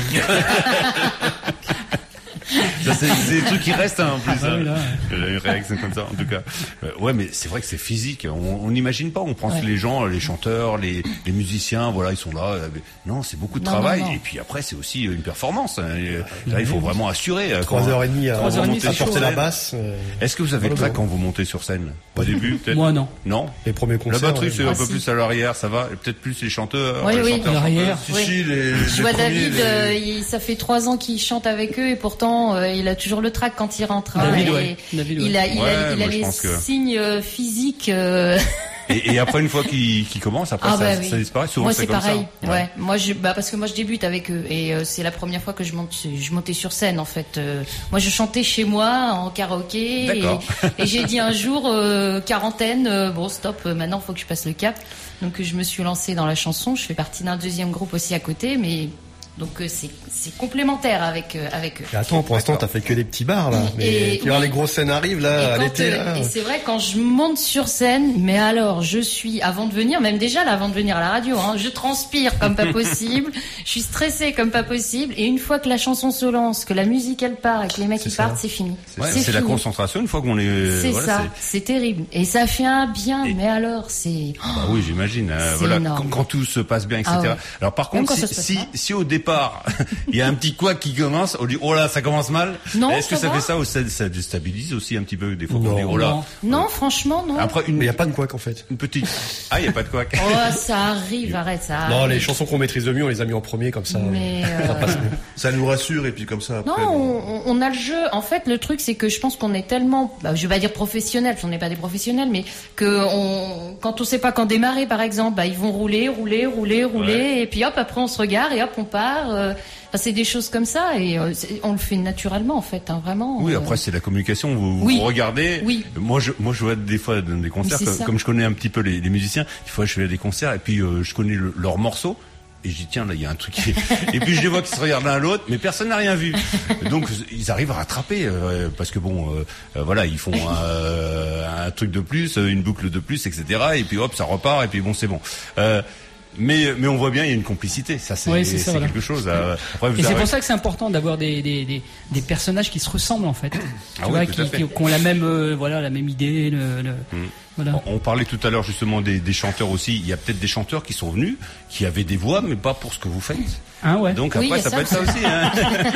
Ça, c'est, c'est des trucs qui restent, hein, en plus. Ah, hein. oui, là. J'ai une réaction comme ça, en tout cas. Euh, ouais, mais c'est vrai que c'est physique. On on n'imagine pas. On pense Ouais. que les gens, les chanteurs, les, les musiciens, voilà, ils sont là. euh, mais non, c'est beaucoup de Non, travail. non, non. Et puis après, c'est aussi une performance. hein. Et, euh, là, il faut vraiment assurer. euh, Trois quand- heures et demie à, Trois heures et demie, à c'est porter chaud, la ouais. basse. euh, Est-ce que vous avez le Voilà, trac bon. quand vous montez sur scène Au début, peut-être Moi, non. Non. Les premiers concerts. La batterie, ouais. c'est un Ah, peu si. plus à l'arrière, ça va. Et peut-être plus les chanteurs. Oui, les oui. chanteurs, À l'arrière. Si, Oui. si, les, les Je vois premiers, David, les- euh, il, ça fait trois ans qu'il chante avec eux et pourtant euh, il a toujours le trac quand il rentre. hein, David, et ouais. David, ouais. Il a, il a, Ouais, il moi, a je les pense que- signes euh, physiques. euh, Et, et après, une fois qu'ils qu'ils commencent, après, Ah ça, bah oui. ça disparaît. Souvent, moi c'est c'est comme pareil. ça. Ouais. Moi je bah parce que moi je débute avec eux et euh, c'est la première fois que je monte je montais sur scène en fait. Euh, moi je chantais chez moi en karaoké et, D'accord. et j'ai dit un jour euh, quarantaine euh, bon stop euh, maintenant faut que je passe le cap. Donc je me suis lancée dans la chanson, je fais partie d'un deuxième groupe aussi à côté mais donc euh, c'est c'est complémentaire avec euh, avec eux. Et attends, pour l'instant, t'as fait que des petits bars, là. Mais Et- tu vois, oui. les grosses scènes arrivent, là, Et, à quand, l'été, euh, là. et c'est vrai quand je monte sur scène, mais alors je suis avant de venir, même déjà là, avant de venir à la radio, hein, je transpire comme pas possible, je suis stressée comme pas possible, et une fois que la chanson se lance, que la musique elle part et que les mecs C'est ils ça. partent, c'est fini. Ouais, c'est la fini. concentration une fois qu'on est. C'est voilà, ça, c'est- c'est terrible, et ça fait un bien, mais alors c'est. Bah oui, j'imagine. euh, C'est voilà, énorme. quand, quand tout se passe bien, et cetera. Ah ouais. Alors par Même contre, quand si, ça se passe si, mal. si au départ il y a un petit couac qui commence, on dit oh là, ça commence mal. Non, Est-ce que ça ça va. fait ça ou ça, ça déstabilise aussi un petit peu des fois qu'on Non. dit oh là. Non. Non, franchement non. Après une, Mais il n'y a pas de couac, en fait. une petite. Ah, il y a pas de couac. Oh ça arrive, arrête ça. Non, arrive. les chansons qu'on maîtrise le mieux, on les a mis en premier, comme ça. Mais Ça euh, passe mieux. Ça nous rassure et puis comme ça après. Non, bon. on, on a le jeu. En fait, le truc, c'est que je pense qu'on est tellement, bah, je vais pas dire professionnels, parce qu'on n'est pas des professionnels, mais que on, quand on sait pas quand démarrer, par exemple, bah, ils vont rouler, rouler, rouler, rouler, Ouais. et puis hop, après on se regarde et hop, on part. euh, enfin, c'est des choses comme ça, et euh, c'est- on le fait naturellement, en fait, hein, vraiment. Oui, euh. après c'est la communication. Vous, Oui. vous regardez. Oui. Moi, je, moi, je vois des fois dans des concerts, c'est comme, ça. comme je connais un petit peu les, les musiciens. Des fois, je fais des concerts et puis euh, je connais le- leurs morceaux. Et je dis tiens là il y a un truc qui... et puis je les vois qui se regardent l'un à l'autre mais personne n'a rien vu donc ils arrivent à rattraper euh, parce que bon euh, euh, voilà ils font euh, un truc de plus une boucle de plus etc et puis hop ça repart et puis bon c'est bon euh, mais mais on voit bien il y a une complicité ça c'est Oui, c'est ça, c'est voilà. quelque chose euh, après, vous Et c'est arrivez- pour ça que c'est important d'avoir des, des, des, des personnages qui se ressemblent en fait, tu Ah vois, oui, tout à qui, fait. qui, qui ont la même, euh, voilà, la même idée. Le, le- voilà. On parlait tout à l'heure justement des, des chanteurs aussi. Il y a peut-être des chanteurs qui sont venus, qui avaient des voix, mais pas pour ce que vous faites. Hein, ouais. Donc Oui, après, il y a ça, peut être ça aussi. Hein.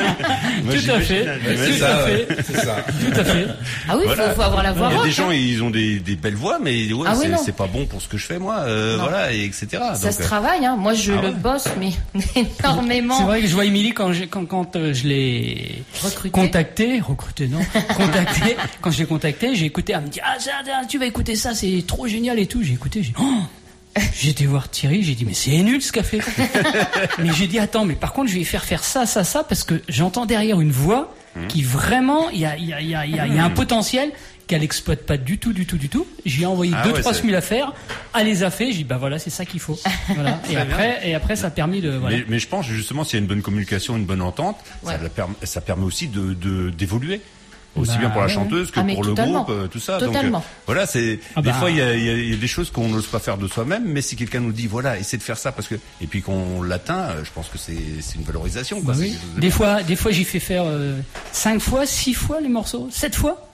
Moi, Tout à j'imagine, fait, hein, tout j'imagine à ça, fait, ouais. C'est ça. tout à fait. Ah oui, il Voilà. faut, faut avoir la voix Il y a rock. des gens, hein. ils ont des, des belles voix, mais ouais, Ah oui, c'est, non. c'est pas bon pour ce que je fais moi, euh, Non. voilà, et etc. Ça Donc, se euh, travaille, hein. Moi, je Ah le ouais. bosse, mais énormément. C'est vrai que je vois Émilie quand, j'ai- quand, quand euh, je l'ai Recruté. contacté, recruté non, contacté, quand je l'ai contacté, j'ai écouté, elle me dit ah ça, ça, tu vas écouter ça, c'est trop génial et tout. J'ai écouté, j'ai oh j'ai été voir Thierry, j'ai dit mais c'est nul ce qu'a fait. Mais j'ai dit attends, mais par contre je vais faire faire ça, ça, ça parce que j'entends derrière une voix qui vraiment il y a, il y a, il y a, il y a, il y a un potentiel qu'elle exploite pas du tout, du tout, du tout. J'ai envoyé Ah deux, ouais, trois c'est- smules à faire. Elle les a fait. J'ai dit, bah voilà, c'est ça qu'il faut. Voilà. Et Très après, et après, ça a permis de, voilà. mais, mais je pense justement s'il y a une bonne communication, une bonne entente, ça, Ouais. la perm- ça permet aussi de, de d'évoluer. Aussi Bah, bien pour la ouais. chanteuse que Ah, mais pour totalement. le groupe, euh, tout ça. Donc Totalement. euh, voilà, c'est Ah des bah. fois il y a, il y a- il y a des choses qu'on n'ose pas faire de soi-même, mais si quelqu'un nous dit voilà, essaie de faire ça parce que et puis qu'on l'atteint, euh, je pense que c'est c'est une valorisation. Quoi. Bah C'est oui. quelque chose de Des bien. fois, des fois, j'ai fait faire euh, cinq fois, six fois les morceaux, sept fois.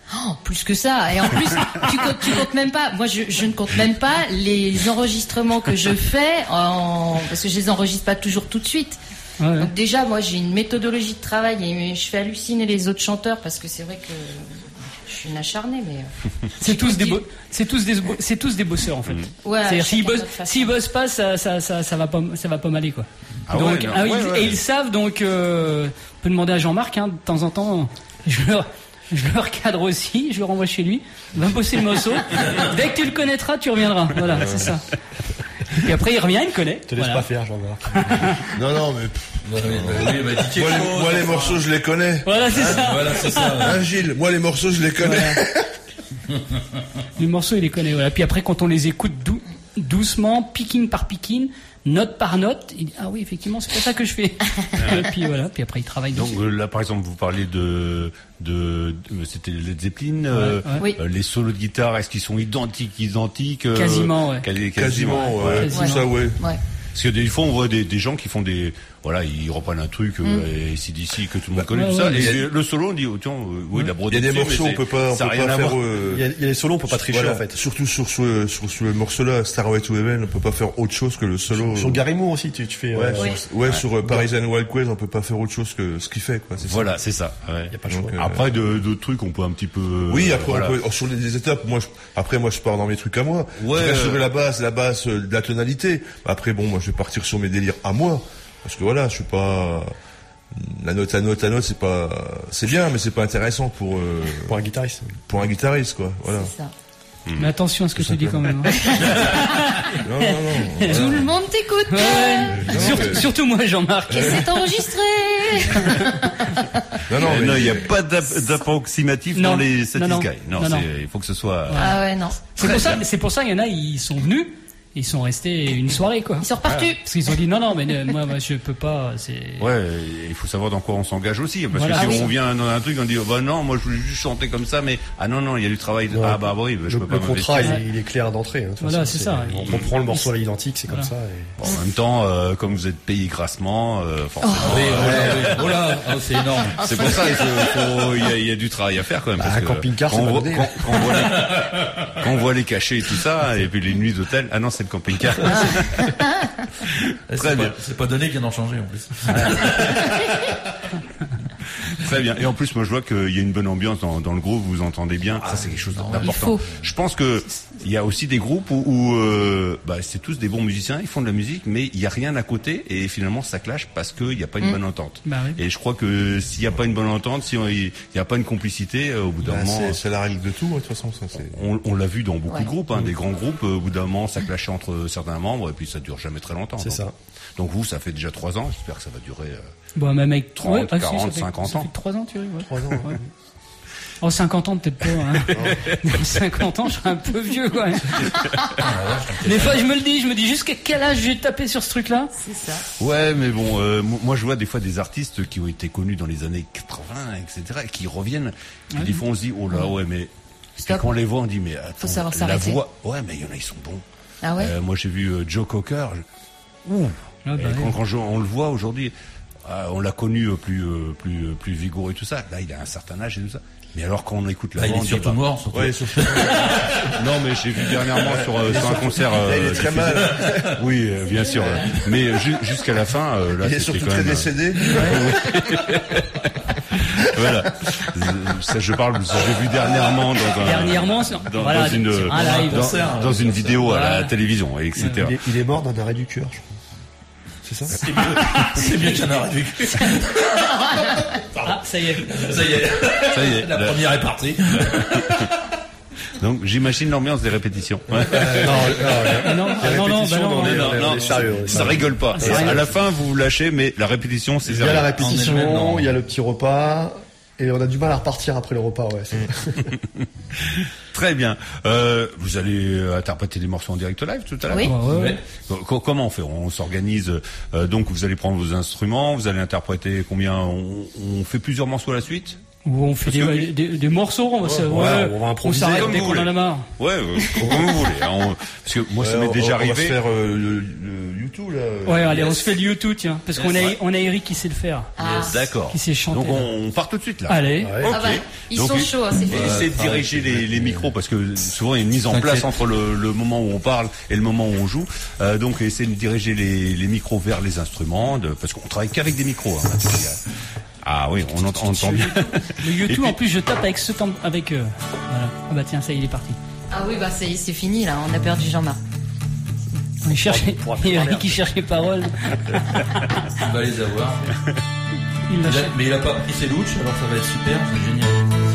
Oh, plus que ça. Et en plus, tu comptes, tu comptes même pas. Moi, je, je ne compte même pas les enregistrements que je fais, en... parce que je les enregistre pas toujours tout de suite. Ouais. Donc déjà, moi, j'ai une méthodologie de travail et je fais halluciner les autres chanteurs parce que c'est vrai que je suis une acharnée, mais c'est tous des, bo- c'est tous des, bo- c'est tous des bosseurs en fait. Ouais, c'est-à-dire s'ils bossent, s'ils bossent pas, ça, ça, ça, ça va pas, ça va pas m'aller quoi. Ah donc, ouais, ah, ouais, ils, ouais. et ils savent donc. Euh, on peut demander à Jean-Marc, hein, de temps en temps, je leur, je le recadre aussi, je le renvoie chez lui, va bosser le morceau. Dès que tu le connaîtras, tu reviendras. Voilà, c'est ça. Et après, il revient, il me connaît. Te laisse voilà. pas faire, Jean-Marc. Non, non, mais. Oui, bah, oui, bah, moi, les, moi, les morceaux, je les connais. Voilà, c'est hein, ça. Voilà, c'est ça. Hein, Gilles, moi, les morceaux, je les connais. Voilà. Les morceaux, il les connaît. Voilà. Puis après, quand on les écoute dou- doucement, picking par picking, note par note, il dit ah oui, effectivement, c'est pas ça que je fais. Et puis voilà. Puis après, il travaille Donc dessus. euh, là, par exemple, vous parlez de, de, de c'était Led Zeppelin, Ouais, euh, ouais. euh, les solos de guitare, est-ce qu'ils sont identiques, identiques euh, Quasiment, ouais. quasi- Quasiment, ouais. Quasiment. Tout ça, ouais. ouais. Parce que des fois, on voit des, des gens qui font des, voilà, ils reprennent un truc, euh, Mm. et C D C que tout le monde Bah, connaît, ouais, tout ça, ouais, et mais- le solo, on dit, oh, tiens, euh, oui, la Il y brodée a des dessus, mais morceaux, on c'est- peut pas, on ça peut a rien pas à faire. voir. euh, Il y, a, il y a les solos, on peut pas tricher voilà. en fait. Surtout sur ce, sur ce morceau-là, Starway to Heaven, on peut pas faire autre chose que le solo. Sur Gary Moore aussi, tu, tu fais. Ouais, euh, sur, Oui. ouais, sur euh, Parisian Wild Quest, on peut pas faire autre chose que ce qu'il fait, quoi. C'est Voilà, c'est ça. Ouais. y a pas le Donc, choix. euh, Après, de- d'autres trucs, on peut un petit peu. Oui, euh, après, voilà. on peut, sur les, les étapes, moi, je, après, moi, je pars dans mes trucs à moi. Ouais, je vais euh, assurer la base, la base euh, de la tonalité. Après, bon, moi, je vais partir sur mes délires à moi. Parce que voilà, je suis pas, la note à note à note, c'est pas, c'est bien, mais c'est pas intéressant pour, euh, Pour un guitariste. pour un guitariste, quoi. Voilà. C'est ça. Mais attention à ce que tu dis quand même. hein. Non, non, non. Tout le monde t'écoute. Ouais, ouais. Non, Surtout, mais- surtout moi, Jean-Marc. Et c'est enregistré. Non, non, Euh, mais- non, il n'y a pas d'ap- d'approximatif Non. dans les Non, Satisfy. non. Non, Non, non. c'est- il faut que ce soit. Ah ouais, non. C'est pour ça, c'est pour ça, il y en a, ils sont venus, ils sont restés une soirée, quoi. Ils sont repartis. Parce qu'ils ont dit non, non, mais euh, moi, moi, je peux pas. C'est. Ouais, il faut savoir dans quoi on s'engage aussi. Parce Voilà. que si Ah oui. on vient dans un truc, on dit, oh, bah non, moi je voulais juste chanter comme ça, mais ah non, non, il y a du travail. De... Ouais. Ah bah oui, je Le, peux pas le contrat, il, m'investir. est- il est clair d'entrée. Hein, de toute Voilà, façon, c'est ça. On Il- reprend le morceau à l'identique, c'est Voilà. comme ça. Et... Bon, en même temps, euh, comme vous êtes payé grassement, euh, forcément. Oui, euh, voilà, oui. Oh là, oh, c'est énorme. c'est pour ça, il faut- faut- il y, a- il y a du travail à faire quand même. Bah, parce un que camping-car, quand c'est on pas voit- donné, quand- hein. quand on voit les- quand on voit les cachets et tout ça, et puis les nuits d'hôtel, ah non, c'est le camping-car. C'est Très pas- bien. C'est pas donné qu'il en changer en plus. Très bien. Et en plus, moi, je vois qu'il y a une bonne ambiance dans, dans le groupe. Vous entendez bien. Ça, c'est quelque chose d'important. Il faut. Je pense que il y a aussi des groupes où, où euh, bah, c'est tous des bons musiciens. Ils font de la musique, mais il y a rien à côté. Et finalement, ça clash parce qu'il n'y a pas une Mm. bonne entente. Bah oui. Et je crois que s'il n'y a pas une bonne entente, si on- il n'y a pas une complicité, euh, au bout d'un Bah, moment, c'est, c'est la règle de tout, de toute façon, ça, c'est. on, on l'a vu dans beaucoup Ouais. de groupes, hein, des grands groupes. euh, Au bout d'un moment, ça clashait entre certains membres, et puis ça dure jamais très longtemps. C'est donc. ça. Donc vous, ça fait déjà trois ans. J'espère que ça va durer. euh, Bon, même avec trente, ouais, ah, si, quarante, ça fait- cinquante ça ans. fait trois ans, tu vois. Ouais. Trois ans. Ouais. Oh, cinquante ans, peut-être pas. Hein. cinquante ans, je serais un peu vieux, quoi. Des fois, je me le dis, je me dis jusqu'à quel âge je vais taper sur ce truc-là. C'est ça. Ouais, mais bon, euh, mo- moi je vois des fois des artistes qui ont été connus dans les années quatre-vingts, et cetera, et qui reviennent. Et Ouais. des fois on se dit, oh là, ouais, mais Stop. quand on les voit, on dit, mais attends, Faut savoir la s'arrêter. voix, ouais, mais il y en a, ils sont bons. Ah ouais. Euh, moi j'ai vu euh, Joe Cocker. je- Ouh. Ah, bah, Et ouais. quand, quand je- on le voit aujourd'hui, ah, on l'a connu euh, plus, euh, plus, euh, plus vigoureux et tout ça. Là, il a un certain âge et tout ça. Mais alors quand on écoute la Là, il voix, est on dit, surtout bah, noir, surtout. Ouais, surtout. non, mais j'ai vu dernièrement sur, euh, sur un concert. Là, euh, il est très diffusé. mal. Oui, euh, bien sûr. euh, Mais euh, ju- jusqu'à la fin, euh, là, Il est c'était surtout quand très même. euh, décédé. Voilà. Ça, je parle. Ça, j'ai vu dernièrement dans un. Dernièrement, c'est- dans, voilà, dans une, c'est un live. dans, concert, dans une vidéo à la Voilà. télévision, et cetera. Il est, il est mort d'un arrêt du cœur, je crois. C'est ça? C'est mieux, c'est mieux qu'un arrêt du cul. Ah, ça y est. Ça y est. Ça y est. La là. première est partie. Donc, j'imagine l'ambiance des répétitions. Ouais. Euh, non, non, Non, les non, non, répétitions, bah non, on est- non, on est- non, on est sérieux. on est Ça sérieux. rigole pas. c'est à rien. la fin, vous vous lâchez, mais la répétition, c'est Il y a la sérieux. En répétition, elle-même, non. il y a le petit repas, et on a du mal à repartir après le repas, ouais. c'est- Très bien. Euh, vous allez euh, interpréter des morceaux en direct live tout à l'heure. Oui. Ouais, ouais. Co- co- Comment on fait? On s'organise. euh, donc, vous allez prendre vos instruments. Vous allez interpréter combien? On, on fait plusieurs morceaux à la suite. Ou on fait Parce que- des, des, des morceaux, on va, se- ouais, ouais, on va improviser s'arrête comme dès vous qu'on en voulez. a marre. Ouais, euh, comme vous voulez. hein. On- parce que moi, ça Ouais, m'est on- déjà on va arrivé. se faire euh, le, le YouTube là. Ouais, allez, Yes. on se fait le YouTube, tiens, parce qu'on a, Ouais. on a Eric qui sait le faire. Ah. D'accord. Qui sait chanter. Donc on, on part tout de suite là. Allez. Ok. Ah bah, ils Donc, sont chauds, hein, c'est fait. Essayez de diriger les, les micros parce que souvent il y a une mise en T'inquiète. place entre le, le moment où on parle et le moment où on joue. Euh, donc essayez de diriger les, les micros vers les instruments, de, parce qu'on travaille qu'avec des micros. Hein. Ah oui, on entend, on entend bien. Le Et YouTube, puis- en plus, je tape avec ce temps, avec eux. Voilà. Ah bah tiens, ça y est, il est parti. Ah oui, bah ça y est, c'est fini là, on a perdu Jean-Marc. On cherchait, Eric qui cherche les paroles. Il va les avoir. Il Il l'a a- cher- mais il a pas pris ses louches, alors ça va être super, c'est génial.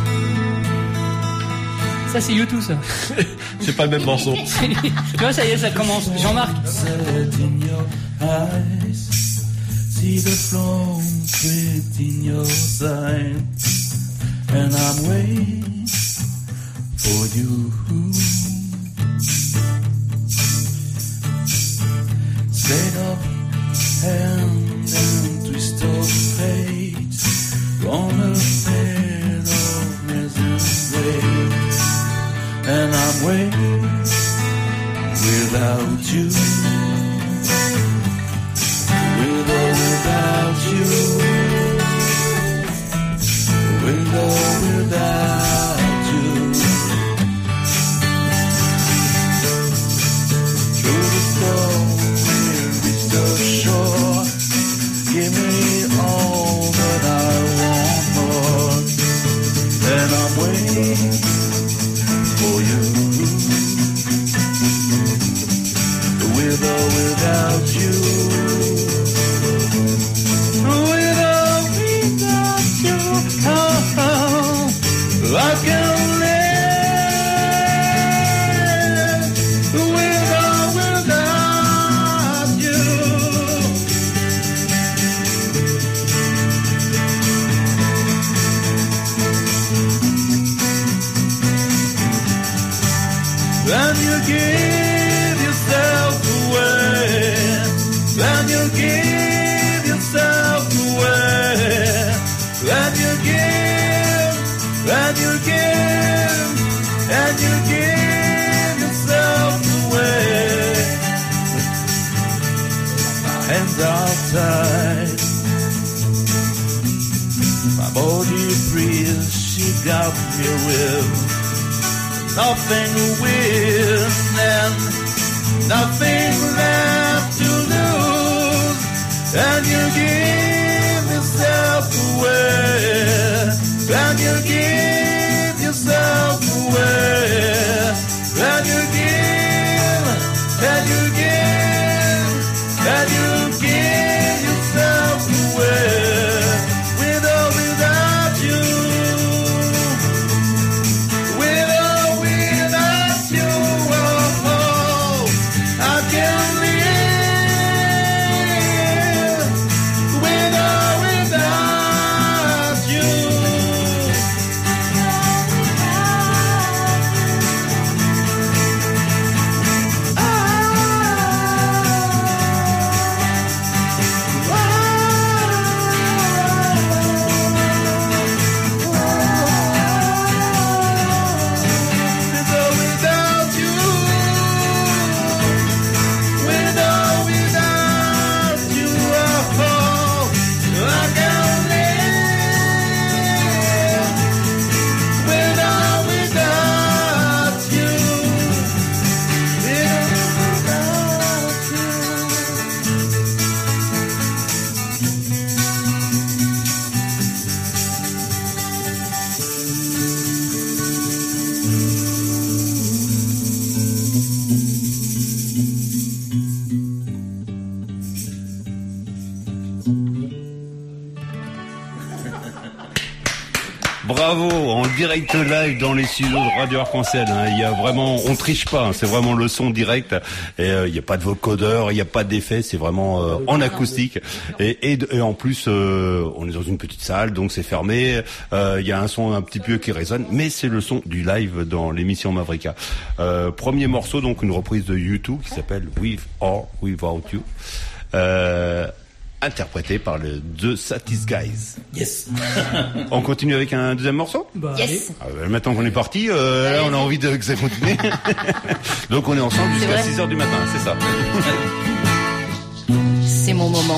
Ça, c'est YouTube, ça. C'est pas le même morceau. Tu vois, ça y est, ça commence. Jean-Marc. Set in your eyes, see the flow in your side, and I'm waiting for you. Set up hand and twist of fate on a bed of misery, and I'm waiting without you, with or without you, with or without you. Through the storm, we'll reach the shore. Give me all that I want more, and I'm waiting for you. With or without you, with or without you, oh, oh, I can live. With or without you, and you give yourself away, and you give yourself away, and you give, and you give, and you give yourself away. My hands are tied, my body breathes, she got me with nothing to win and nothing left to lose, and you give yourself away, and you give yourself away, and you give, and you give, and you give yourself away, with or without you. With or without you, oh, oh, I can live. With or without you. With or without you, with or without you, oh, I can live. With or without you, with or Bravo, en direct live dans les studios de Radio Arc-en-Ciel. Hein. Il y a vraiment, on triche pas, hein. C'est vraiment le son direct. Et euh, il n'y a pas de vocodeur, il n'y a pas d'effet, c'est vraiment euh, en acoustique. Et, et, et en plus, euh, on est dans une petite salle, donc c'est fermé. Euh, Il y a un son un petit peu qui résonne, mais c'est le son du live dans l'émission Mavrika. Euh, premier morceau, donc une reprise de U deux qui s'appelle With or Without You. Euh, interprété par le The Satis Guys. Yes. On continue avec un deuxième morceau? Bah, Yes. Ah bah, maintenant qu'on est parti, euh, là on a envie de, que ça continue. Donc on est ensemble jusqu'à six heures du matin, c'est ça. c'est mon moment.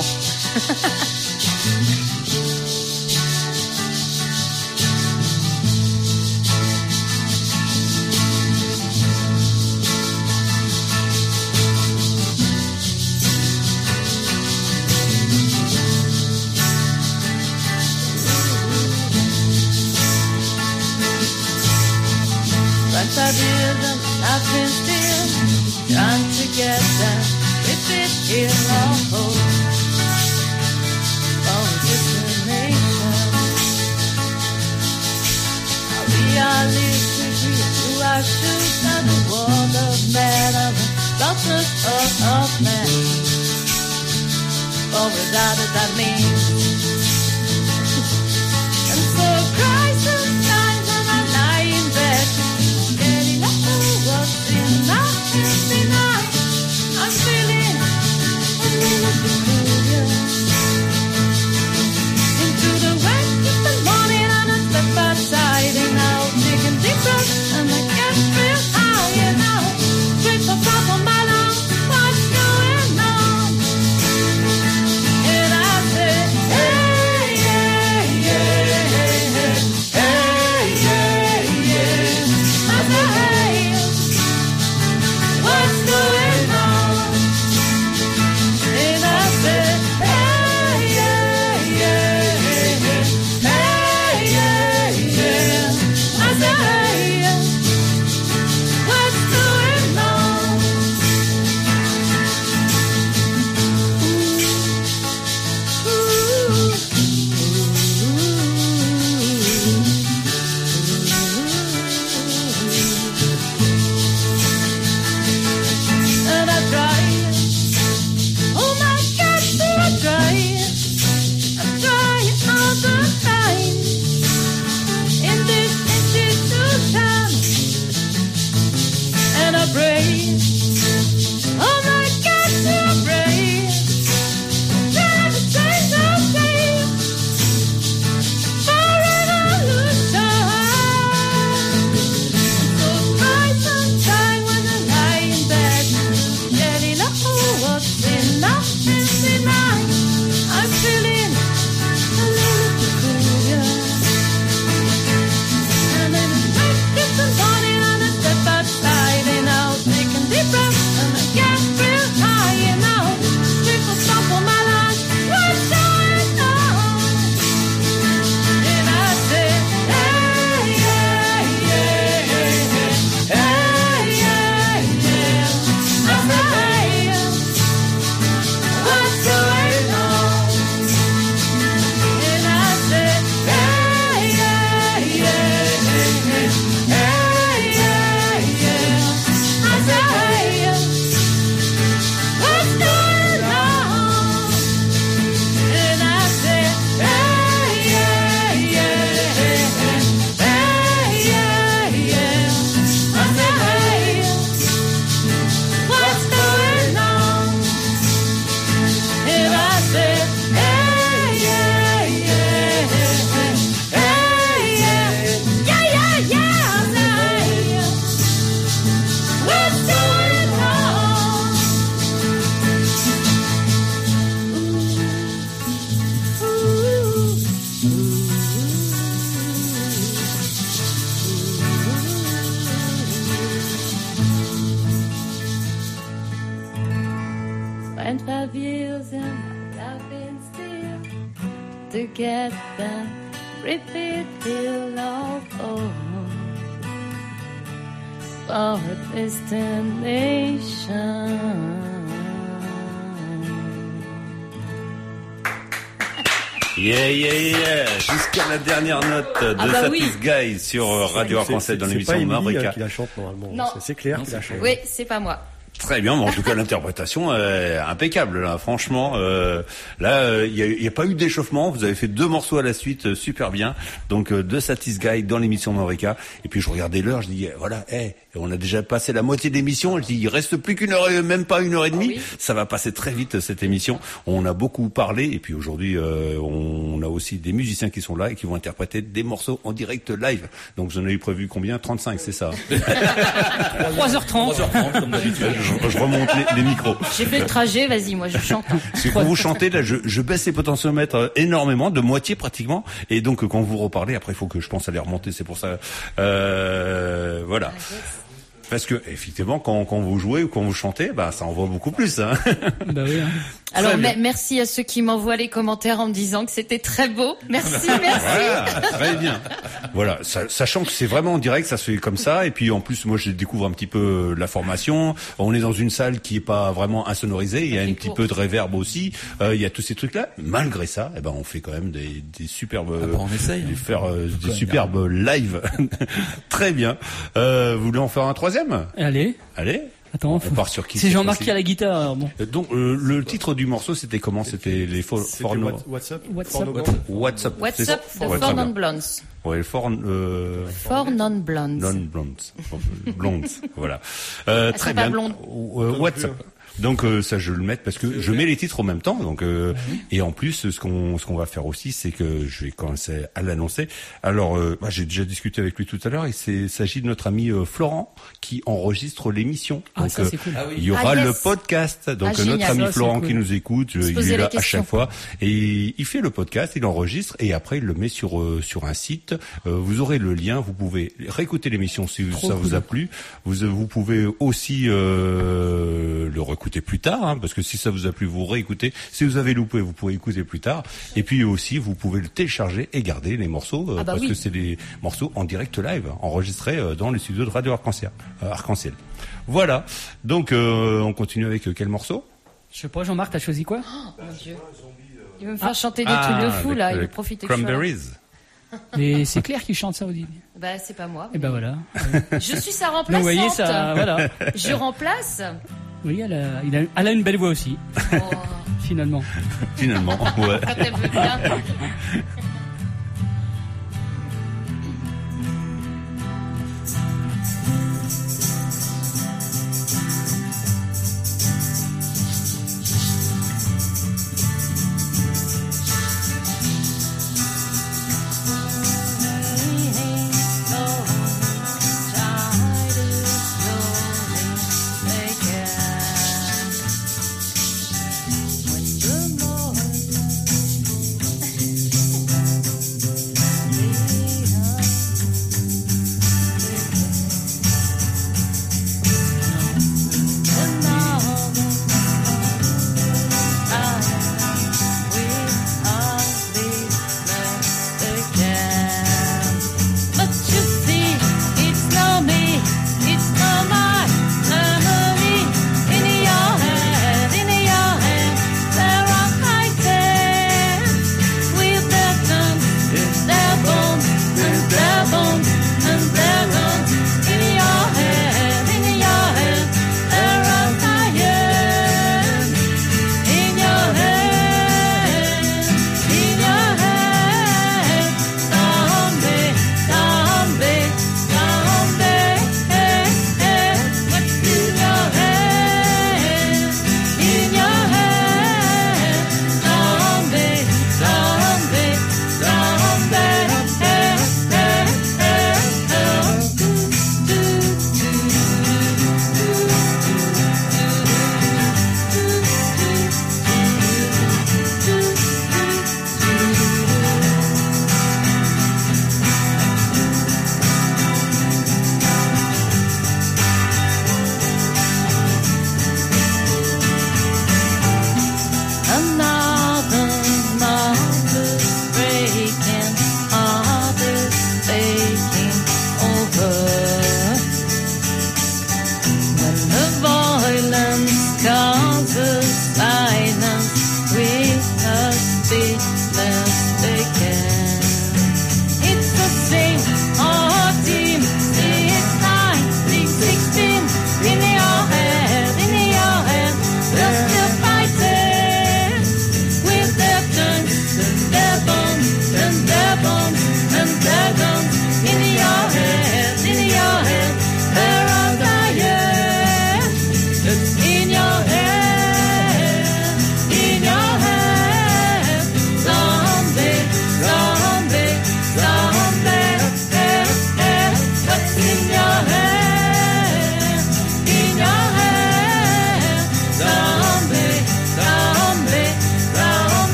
Five years and I've been still trying to get that if it is all hope for a destination. We are listening to our shoes and the world of man and the darkness of, of man. For without it that means. And so Christ sometimes when I lie in bed. What's in my empty night? I'm feeling a little peculiar. Into the west of the morning and I step outside and I'll take a deep breath and I get real high and I'll straight for top of my lungs. What's going on? And I say, hey, yeah, yeah, hey, hey, yeah, yeah. I say, hey. What's going on? And I said, hey, yeah, yeah, hey, yeah, yeah. I said, hey, what's going on? Ooh, and I try, oh my God, do I try, I try all the time in this institution, and I pray, oh my God, do I pray, try to change the thing for an illusion. So cry sometime when I lie in bed. Getting up, what's in my empty night? I'm feeling a little peculiar. And then I wake up the morning and I step outside and I'll take a deep breath and I get real high and I'll straight for top of my lungs. What's going on? And I say, hey, yeah, yeah, hey, yeah, yeah. I say, hey, what's going on? And I said, hey, yeah, yeah, hey, yeah, yeah. I said, hey, what's going on? And I said, hey, yeah, yeah, hey, yeah, yeah. I said, hey, what's going on? And I said, hey, yeah, yeah, hey, yeah, yeah, yeah, yeah. I said, what's going on? twenty-five years and I've been still to get that repeat hill of home for a destination. Yeah, yeah, yeah. Jusqu'à la dernière note de Ah bah Satis oui. Guy sur euh, Radio Arc-en-Ciel dans C'est l'émission pas Emily Mavrika. hein, qui la chante normalement. Non. C'est- C'est clair qu'il la chante. Oui, c'est pas moi. Très bien, mais en tout cas l'interprétation est impeccable là. Franchement, euh, là il n'y a, a pas eu d'échauffement. Vous avez fait deux morceaux à la suite, euh, super bien. Donc euh, de Satis Guy dans l'émission Mavrika. Et puis je regardais l'heure, je dis voilà, hey, on a déjà passé la moitié de l'émission. Je dis il reste plus qu'une heure, et même pas une heure et demie. oui. Ça va passer très vite cette émission. On a beaucoup parlé et puis aujourd'hui euh, on a aussi des musiciens qui sont là et qui vont interpréter des morceaux en direct live. Donc vous en avez prévu combien? trente-cinq, c'est ça? trois heures trente. trois heures trente comme d'habitude. je, je remonte les, les micros. J'ai fait le trajet, vas-y, moi je chante. C'est quand vous chantez, là, je, je baisse les potentiomètres énormément, de moitié pratiquement, et donc quand vous reparlez, après il faut que je pense à les remonter, c'est pour ça. Euh, voilà. Parce que effectivement, quand, quand vous jouez ou quand vous chantez, bah ça envoie beaucoup plus. Hein. Bah oui. Hein. Alors m- merci à ceux qui m'envoient les commentaires en me disant que c'était très beau. Merci, merci. Voilà, très bien. Voilà, ça, sachant que c'est vraiment en direct, ça se fait comme ça. Et puis en plus, moi, je découvre un petit peu la formation. On est dans une salle qui est pas vraiment insonorisée. Il y a un petit peu de réverb aussi. Euh, il y a tous ces trucs-là. Malgré ça, eh ben on fait quand même des, des superbes. Ah bah on essaye. Des, faire, euh, des superbes live. Très bien. Euh, vous voulez en faire un troisième? Allez. Allez. Attends, on part sur qui? C'est Jean-Marc qui a la guitare. Alors bon. Donc euh, le titre du morceau, c'était comment? C'était les Four No What's Up? What's Up? What's Up? What's Up de Four Non Blondes. Ouais, Four euh... Four Non Blondes. Non Blondes. Blondes. Voilà. Euh, Elle très serait bien. pas blonde. Euh, What's Up? Donc euh, ça je le mets parce que je mets les titres en même temps, donc euh, mmh. et en plus ce qu'on ce qu'on va faire aussi, c'est que je vais commencer à l'annoncer. Alors euh, moi j'ai déjà discuté avec lui tout à l'heure, et c'est s'agit de notre ami euh, Florent qui enregistre l'émission. Ah, donc ça, c'est cool. euh, ah, oui. il y aura ah, yes. le podcast. Donc ah, notre ami ça, Florent cool. qui nous écoute, il est là à chaque fois et il fait le podcast, il enregistre et après il le met sur euh, sur un site. Euh, vous aurez le lien, vous pouvez réécouter l'émission si Trop ça cool. vous a plu. Vous vous pouvez aussi euh, le réécouter plus tard. Hein, parce que si ça vous a plu, vous réécoutez. Si vous avez loupé, vous pourrez écouter plus tard. Et puis aussi, vous pouvez le télécharger et garder les morceaux, euh, ah bah parce oui. que c'est des morceaux en direct live, enregistrés euh, dans les studios de Radio Arc-en-Ciel. Euh, Arc-en-Ciel. Voilà. Donc, euh, on continue avec euh, quel morceau? Je sais pas, Jean-Marc, t'as choisi quoi? Oh mon Dieu. Il veut me faire ah. chanter des ah, trucs de fou, là. Il veut profiter de ça. Cranberries. Mais c'est Claire qui chante ça, Odile. Bah, c'est pas moi. Et ben voilà. Je suis sa remplaçante. Donc, vous voyez, ça, voilà. Je remplace. Oui, elle a, il a, elle a une belle voix aussi. Oh. Finalement. Finalement, ouais. Quand elle veut bien.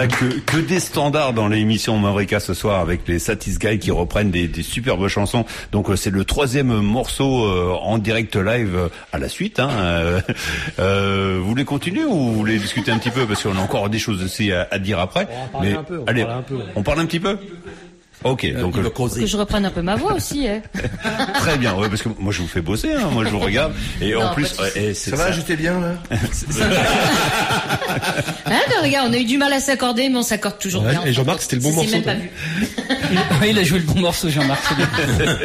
Voilà, que, que des standards dans l'émission Mavrika ce soir avec les Satis Guys qui reprennent des, des superbes chansons. Donc euh, c'est le troisième morceau euh, en direct live euh, à la suite. Hein. Euh, euh, vous voulez continuer ou vous voulez discuter un petit peu parce qu'on a encore des choses aussi à, à dire après. On va parler Mais un peu, on allez, parle un peu, ouais. on parle un petit peu. Ok, donc euh, Que je reprenne un peu ma voix aussi. Hein. très bien, ouais, parce que moi je vous fais bosser, hein, moi je vous regarde et Non, en plus, pas de souci. ouais, et c'est Ça va, j'étais bien là. Hein, ben, regarde, on a eu du mal à s'accorder, mais on s'accorde toujours Ouais, bien. et Jean-Marc, c'était le bon Ça s'est morceau, même pas t'as vu. Il a joué le bon morceau, Jean-Marc. c'est bien.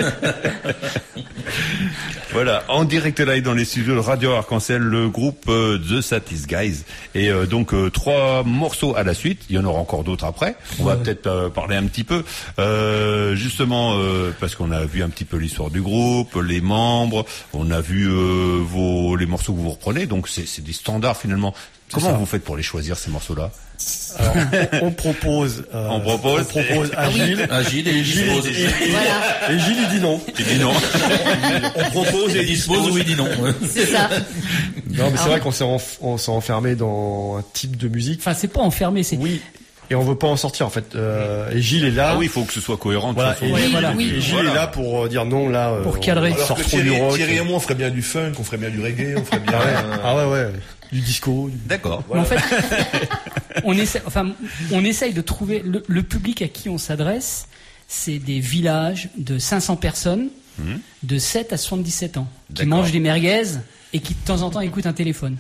Voilà, en direct live dans les studios de Radio Arc-en-Ciel, le groupe euh, The Satis Guys. Et euh, donc euh, trois morceaux à la suite. Il y en aura encore d'autres après. On va Ouais. peut-être euh, parler un petit peu, euh, justement euh, parce qu'on a vu un petit peu l'histoire du groupe, les membres. On a vu euh, vos les morceaux que vous reprenez. Donc c'est c'est des standards finalement. Comment ça. vous faites pour les choisir ces morceaux-là? Alors, on, on propose, euh, On propose. on propose à Gilles. À Gilles et il Gilles, dispose. et, et- et Gilles, il dit non. Il dit non. On propose et Il dispose ou il dit non. ouais. C'est ça. Non, mais c'est vrai qu'on s'est enf- on s'est enfermé dans un type de musique. Enfin, c'est pas enfermé, c'est. Oui. Et on veut pas en sortir en fait. Euh, et Gilles est là. Ah oui, il faut que ce soit cohérent. De Voilà. toute Et, façon. Oui, Gilles, voilà. et Gilles Voilà. est là pour euh, dire non là. euh, Pour cadrer. on Alors sort que trop du Thierry, rock. Thierry et moi, on ferait bien du funk, on ferait bien du reggae, on ferait bien. Ah ouais. euh, Ah ouais ouais. Du disco. du- D'accord. Mais en fait, on essaie, enfin, on essaye de trouver le, le public à qui on s'adresse. C'est des villages de cinq cents personnes, Mhm. de sept à soixante-dix-sept ans, qui D'accord. mangent des merguez et qui de temps en temps écoutent un téléphone.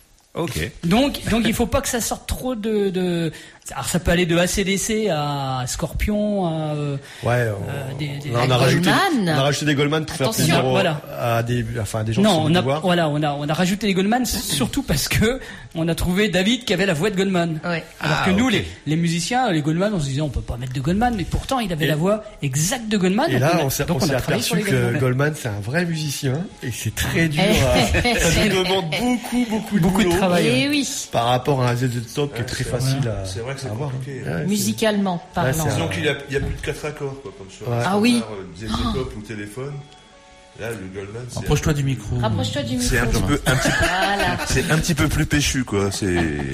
Ok. Donc, donc il faut pas que ça sorte trop de, de... Alors ça peut aller de A C D C à Scorpion, à... euh, Ouais. On, Euh, des- des- on a rajouté. Goldman. On a rajouté des Goldman pour Attention. faire plaisir aux- Voilà. à des, enfin, à des gens qui Non, sont on venus a, nous voir. voilà, on a, on a rajouté les Goldman surtout parce que on a trouvé David qui avait la voix de Goldman. Ouais. Alors Ah, que nous, ok. les, les musiciens, les Goldman, on se disait on peut pas mettre de Goldman, mais pourtant il avait Et- la voix exacte de Goldman. Et donc là, on a- on s'est donc on on s'est a travaillé sur aperçu les que Goldman. Goldman, c'est un vrai musicien et c'est très dur. à- Ça lui demande beaucoup, beaucoup de Beaucoup de boulot travail. Et oui, par rapport à un Z Z Top qui est très c'est- facile à. C'est vrai que c'est à avoir. compliqué. Ouais, c'est- musicalement parlant. c'est un- Disons qu'il y a, il y a plus de quatre accords, quoi, comme sur Ouais. un Ah oui. standard, euh, Z Z Top ou téléphone. Là, le Goldman, c'est Approche-toi du micro. Rapproche-toi du micro. c'est un petit peu, un petit, Voilà. c'est un petit peu plus péchu, quoi. C'est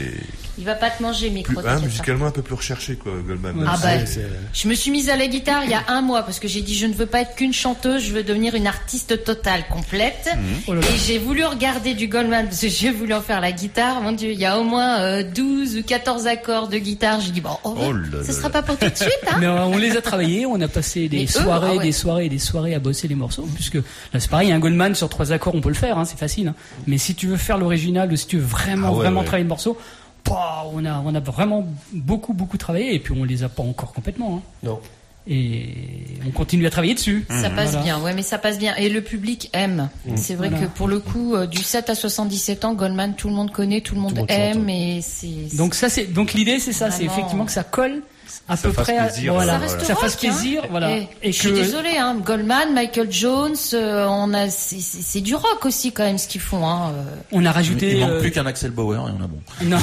Il va pas te manger, le micro. plus, hein, t'inquiète pas. musicalement un peu plus recherché, quoi, Goldman. Ah Même bah, si- c'est- je me suis mise à la guitare il y a un mois parce que j'ai dit je ne veux pas être qu'une chanteuse, je veux devenir une artiste totale, complète. Oh là là. Et j'ai voulu regarder du Goldman parce que j'ai voulu en faire la guitare. Mon Dieu, il y a au moins euh, douze ou quatorze accords de guitare. J'ai dit bon, oh, Oh là ce là sera là. pas pour tout de suite, hein. Mais euh, on les a travaillés, on a passé des Mais eux, soirées, ah ouais. des soirées, et des soirées à bosser les morceaux, puisque là c'est pareil, un Goldman sur trois accords, on peut le faire, hein, c'est facile. Hein. Mais si tu veux faire l'original ou si tu veux vraiment, Ah ouais, vraiment ouais. travailler le morceau, pouah, on a, on a vraiment beaucoup, beaucoup travaillé, et puis on les a pas encore complètement. Hein. Non. Et on continue à travailler dessus. Ça passe Voilà. bien, ouais, mais ça passe bien. Et le public aime. C'est vrai Voilà. que pour le coup, euh, du sept à soixante-dix-sept ans, Goldman, tout le monde connaît, tout le monde, le monde aime, chante, et c'est. Donc ça c'est, donc l'idée c'est ça, c'est Vraiment. effectivement que ça colle à Ça peu fasse près, à- plaisir, voilà, ça voilà. reste ça rock, fasse plaisir, hein. voilà. Et, Et je suis que- désolée, hein, Goldman, Michael Jones, euh, on a, c'est, c'est- c'est du rock aussi quand même ce qu'ils font. Hein, euh. On a Il, rajouté. il manque euh, plus qu'un Axel Bauer et on a bon. Non.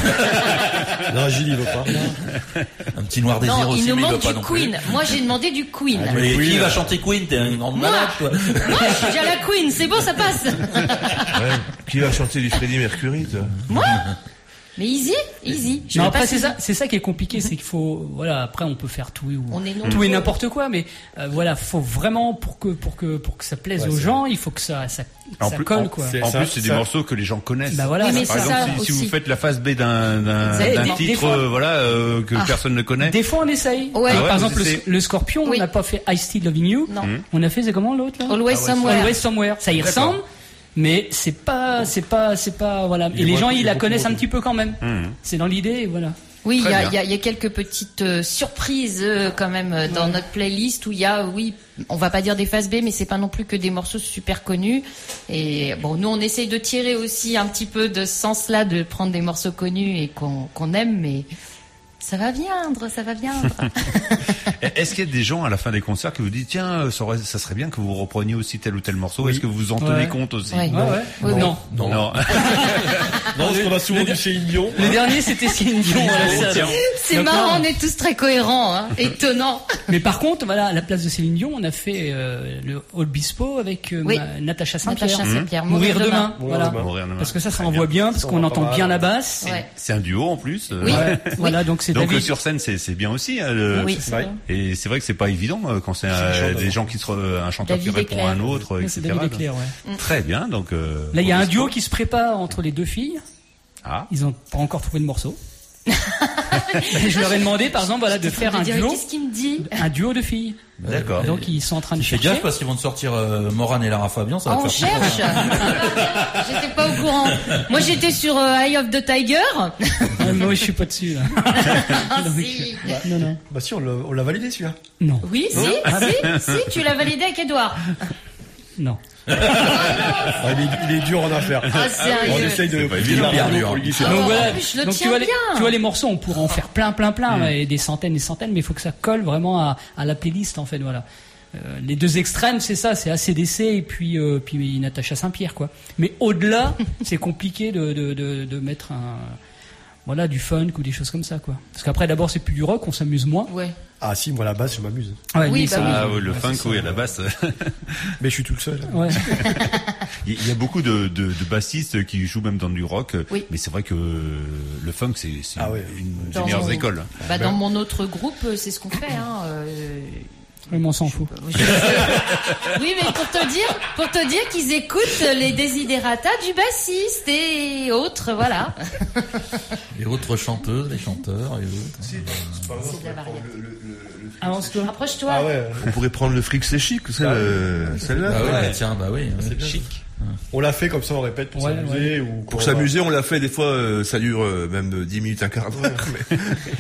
Non, Gilles, il veut pas. Un petit noir désir Non, aussi, il nous mais il veut manque pas du non plus. Queen. Moi, j'ai demandé du Queen. Mais Queen, qui va euh, chanter Queen? T'es un grand Moi, malade, toi. moi, je suis déjà la Queen. C'est bon, ça passe. Ouais. Qui va chanter du Freddie Mercury, toi? Moi. Mais easy, easy. Je Non, vais après pas c'est suivre. ça, c'est ça qui est compliqué, c'est qu'il faut, voilà, après on peut faire tout et ou- On est tout nombreux. et n'importe quoi, mais euh, voilà, faut vraiment pour que pour que pour que ça plaise Ouais, aux c'est gens, il faut que ça ça, En ça plus- colle en- quoi. c'est- En ça- plus, c'est des ça- morceaux que les gens connaissent. Bah voilà, Oui, mais Par c'est exemple, ça si, si aussi. vous faites la face B d'un d'un Des- d'un des titre, fois- euh, voilà, euh, que Ah. personne ne connaît. Des fois on essaye. Ouais. Alors, Ah ouais, par vous exemple le, essayez. le Scorpion, Oui. on n'a pas fait I Still Loving You. Non. On a fait c'est comment l'autre là Always Somewhere. Always Somewhere. Ça y D'accord. ressemble, mais c'est pas c'est pas c'est pas voilà. Il Et les voit- gens il ils la voit connaissent beaucoup. un petit peu quand même. Mhm. C'est dans l'idée, et voilà. Oui, il Très y a, bien. il y, a, il y a quelques petites euh, surprises euh, quand même euh, dans notre playlist où il y a, oui, on va pas dire des phases B, mais c'est pas non plus que des morceaux super connus. Et bon, nous on essaye de tirer aussi un petit peu de ce sens-là, de prendre des morceaux connus et qu'on qu'on aime, mais ça va viendre, ça va viendre. Est-ce qu'il y a des gens à la fin des concerts qui vous disent tiens, ça, aurait- ça serait bien que vous repreniez aussi tel ou tel morceau? Est-ce que vous en tenez Ouais. compte aussi? Ouais. Ouais, ouais. Oui, oui. Non. Non. Non. Non, parce qu'on a souvent du Céline Dion. Le dernier c'était Céline Dion à la salle. C'est Donc, marrant, non. on est tous très cohérents, hein, étonnant. Mais par contre, voilà, à la place de Céline Dion, on a fait euh, le Obispo avec euh, Oui. ma- Natacha Saint-Pierre. Natacha Saint-Pierre, Mourir, Mourir demain. demain. Voilà. Mourir demain. Parce que ça, ça Très envoie bien, parce Ça qu'on va entend pas bien mal. la basse. Ouais. C'est un duo en plus. euh, Oui. Ouais. Voilà, donc c'est Donc David. sur scène, c'est c'est bien aussi. Hein, le... Oui, c'est vrai. Et c'est vrai que c'est pas évident euh, quand c'est un, des gens qui se, re- un chanteur David qui répond Éclair. à un autre, Ouais, et c'est cetera. David Éclair, ouais. Très bien. Donc euh, Là, il y a un bon, duo qui se prépare entre les deux filles. Ah. Ils ont pas encore trouvé de morceau. Je leur ai demandé, par exemple, voilà, de faire un dire, duo, Qu'est-ce qu'il me dit un duo de filles. D'accord. Donc ils sont en train de Fais chercher. gaffe parce qu'ils vont te sortir euh, Morane et Lara Fabian, ça va On te faire cherche. J'étais pas au courant. Moi, j'étais sur euh, Eye of the Tiger. Ah, moi, je suis pas dessus là. Ah, Donc, si. euh, non, non, Bah si, on l'a, on l'a validé celui-là. non, Oui, si, si, si, tu l'as validé avec Edouard. non. Ah, il, est, il est dur en affaires. Ah, sérieux. On essaye de C'est pas évident. bien Bien dur. pour lui glisser. Ah, Donc en voilà. plus, je le Donc tiens tu vois, les, bien. tu vois les morceaux, on pourrait en faire plein, plein, plein, et des centaines, des centaines, mais il faut que ça colle vraiment à, à la playlist en fait. Voilà. Euh, les deux extrêmes, c'est ça, c'est A C D C et puis euh, puis Natacha Saint-Pierre quoi. Mais au-delà, c'est compliqué de, de de de mettre un voilà du funk ou des choses comme ça quoi. Parce qu'après d'abord c'est plus du rock, on s'amuse moins. Ouais. Ah si, moi à la base je m'amuse. Ouais, Oui, mais bah ça- Ah oui, le funk, oui, à la basse. Mais je suis tout le seul. ouais. Il y a beaucoup de, de, de bassistes qui jouent même dans du rock, Oui. mais c'est vrai que le funk, c'est c'est Ah ouais. une des Dans meilleures mon- écoles. Bah, dans mon autre groupe, euh, c'est ce qu'on fait. Hein. euh, Mais on s'en fout. je- Oui, mais pour te dire, pour te dire qu'ils écoutent les desiderata du bassiste et autres, voilà. Les autres chanteuses, les chanteurs et autres. C'est de la variété. Avance-toi. Rapproche-toi. Ah ouais. On pourrait prendre le fric c'est chic, c'est le- celle-là. Bah ouais, ouais. tiens, bah oui. C'est bien. chic. On l'a fait comme ça, on répète pour Ouais, s'amuser ou Pour s'amuser, on l'a fait des fois, euh, ça dure euh, même dix minutes, un quart d'heure. mais-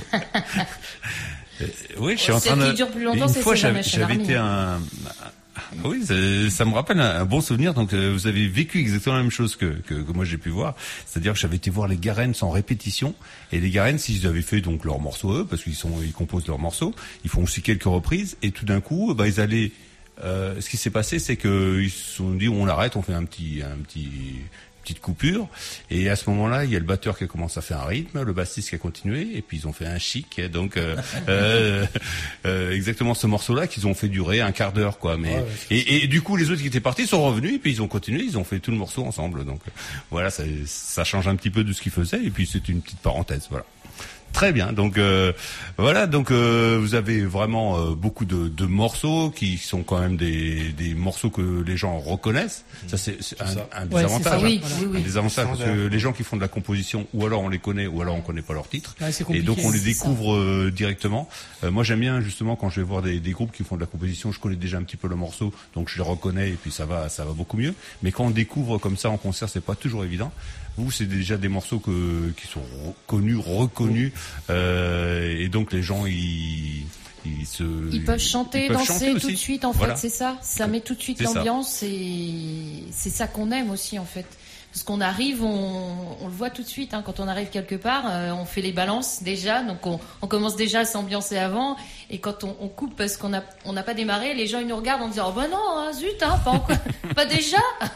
Euh, Oui, je suis Oh, en celle train qui de. dure plus longtemps, Une c'est fois, Sylvain j'avais j'avais Machel été un. Ah oui, ça, ça me rappelle un, un bon souvenir. Donc, euh, vous avez vécu exactement la même chose que, que, que moi j'ai pu voir. C'est-à-dire que j'avais été voir les Garennes en répétition. Et les Garennes, s'ils avaient fait donc leurs morceaux eux, parce qu'ils sont, ils composent leurs morceaux, ils font aussi quelques reprises. Et tout d'un coup, bah, ils allaient. Euh, ce qui s'est passé, c'est que ils se sont dit on arrête, on fait un petit, un petit. petite coupure, et à ce moment-là il y a le batteur qui a commencé à faire un rythme, le bassiste qui a continué, et puis ils ont fait un chic, et donc euh, euh, euh, exactement ce morceau-là qu'ils ont fait durer un quart d'heure quoi. Mais Ouais, ouais, et, et du coup les autres qui étaient partis sont revenus, et puis ils ont continué, ils ont fait tout le morceau ensemble. Donc euh, voilà, ça, ça change un petit peu de ce qu'ils faisaient, et puis c'est une petite parenthèse. Voilà. Très bien, donc euh, voilà, donc euh, vous avez vraiment euh, beaucoup de, de morceaux qui sont quand même des, des morceaux que les gens reconnaissent. Ça c'est c'est un, ça. un des Ouais, c'est avantages. ça, oui, hein. oui, oui. Un des avantages parce que Standard. les gens qui font de la composition, ou alors on les connaît, ou alors on connaît pas leur titre, Ouais, c'est et compliqué, donc on les c'est découvre euh, directement. Euh, moi j'aime bien justement quand je vais voir des, des groupes qui font de la composition, je connais déjà un petit peu le morceau, donc je les reconnais et puis ça va, ça va beaucoup mieux. Mais quand on découvre comme ça en concert, c'est pas toujours évident. Vous, c'est déjà des morceaux que, qui sont re- connus, reconnus, euh, et donc les gens ils ils se Ils peuvent chanter, ils peuvent danser chanter tout aussi. de suite, en Voilà. fait, c'est ça. Ça met tout de suite C'est ça. l'ambiance et c'est ça qu'on aime aussi, en fait. Parce qu'on arrive, on, on le voit tout de suite, hein, quand on arrive quelque part, euh, on fait les balances déjà, donc on, on commence déjà à s'ambiancer avant, et quand on, on coupe parce qu'on n'a on n'a pas démarré, les gens ils nous regardent en disant oh ben non, hein, zut, hein, pas, encore, pas déjà.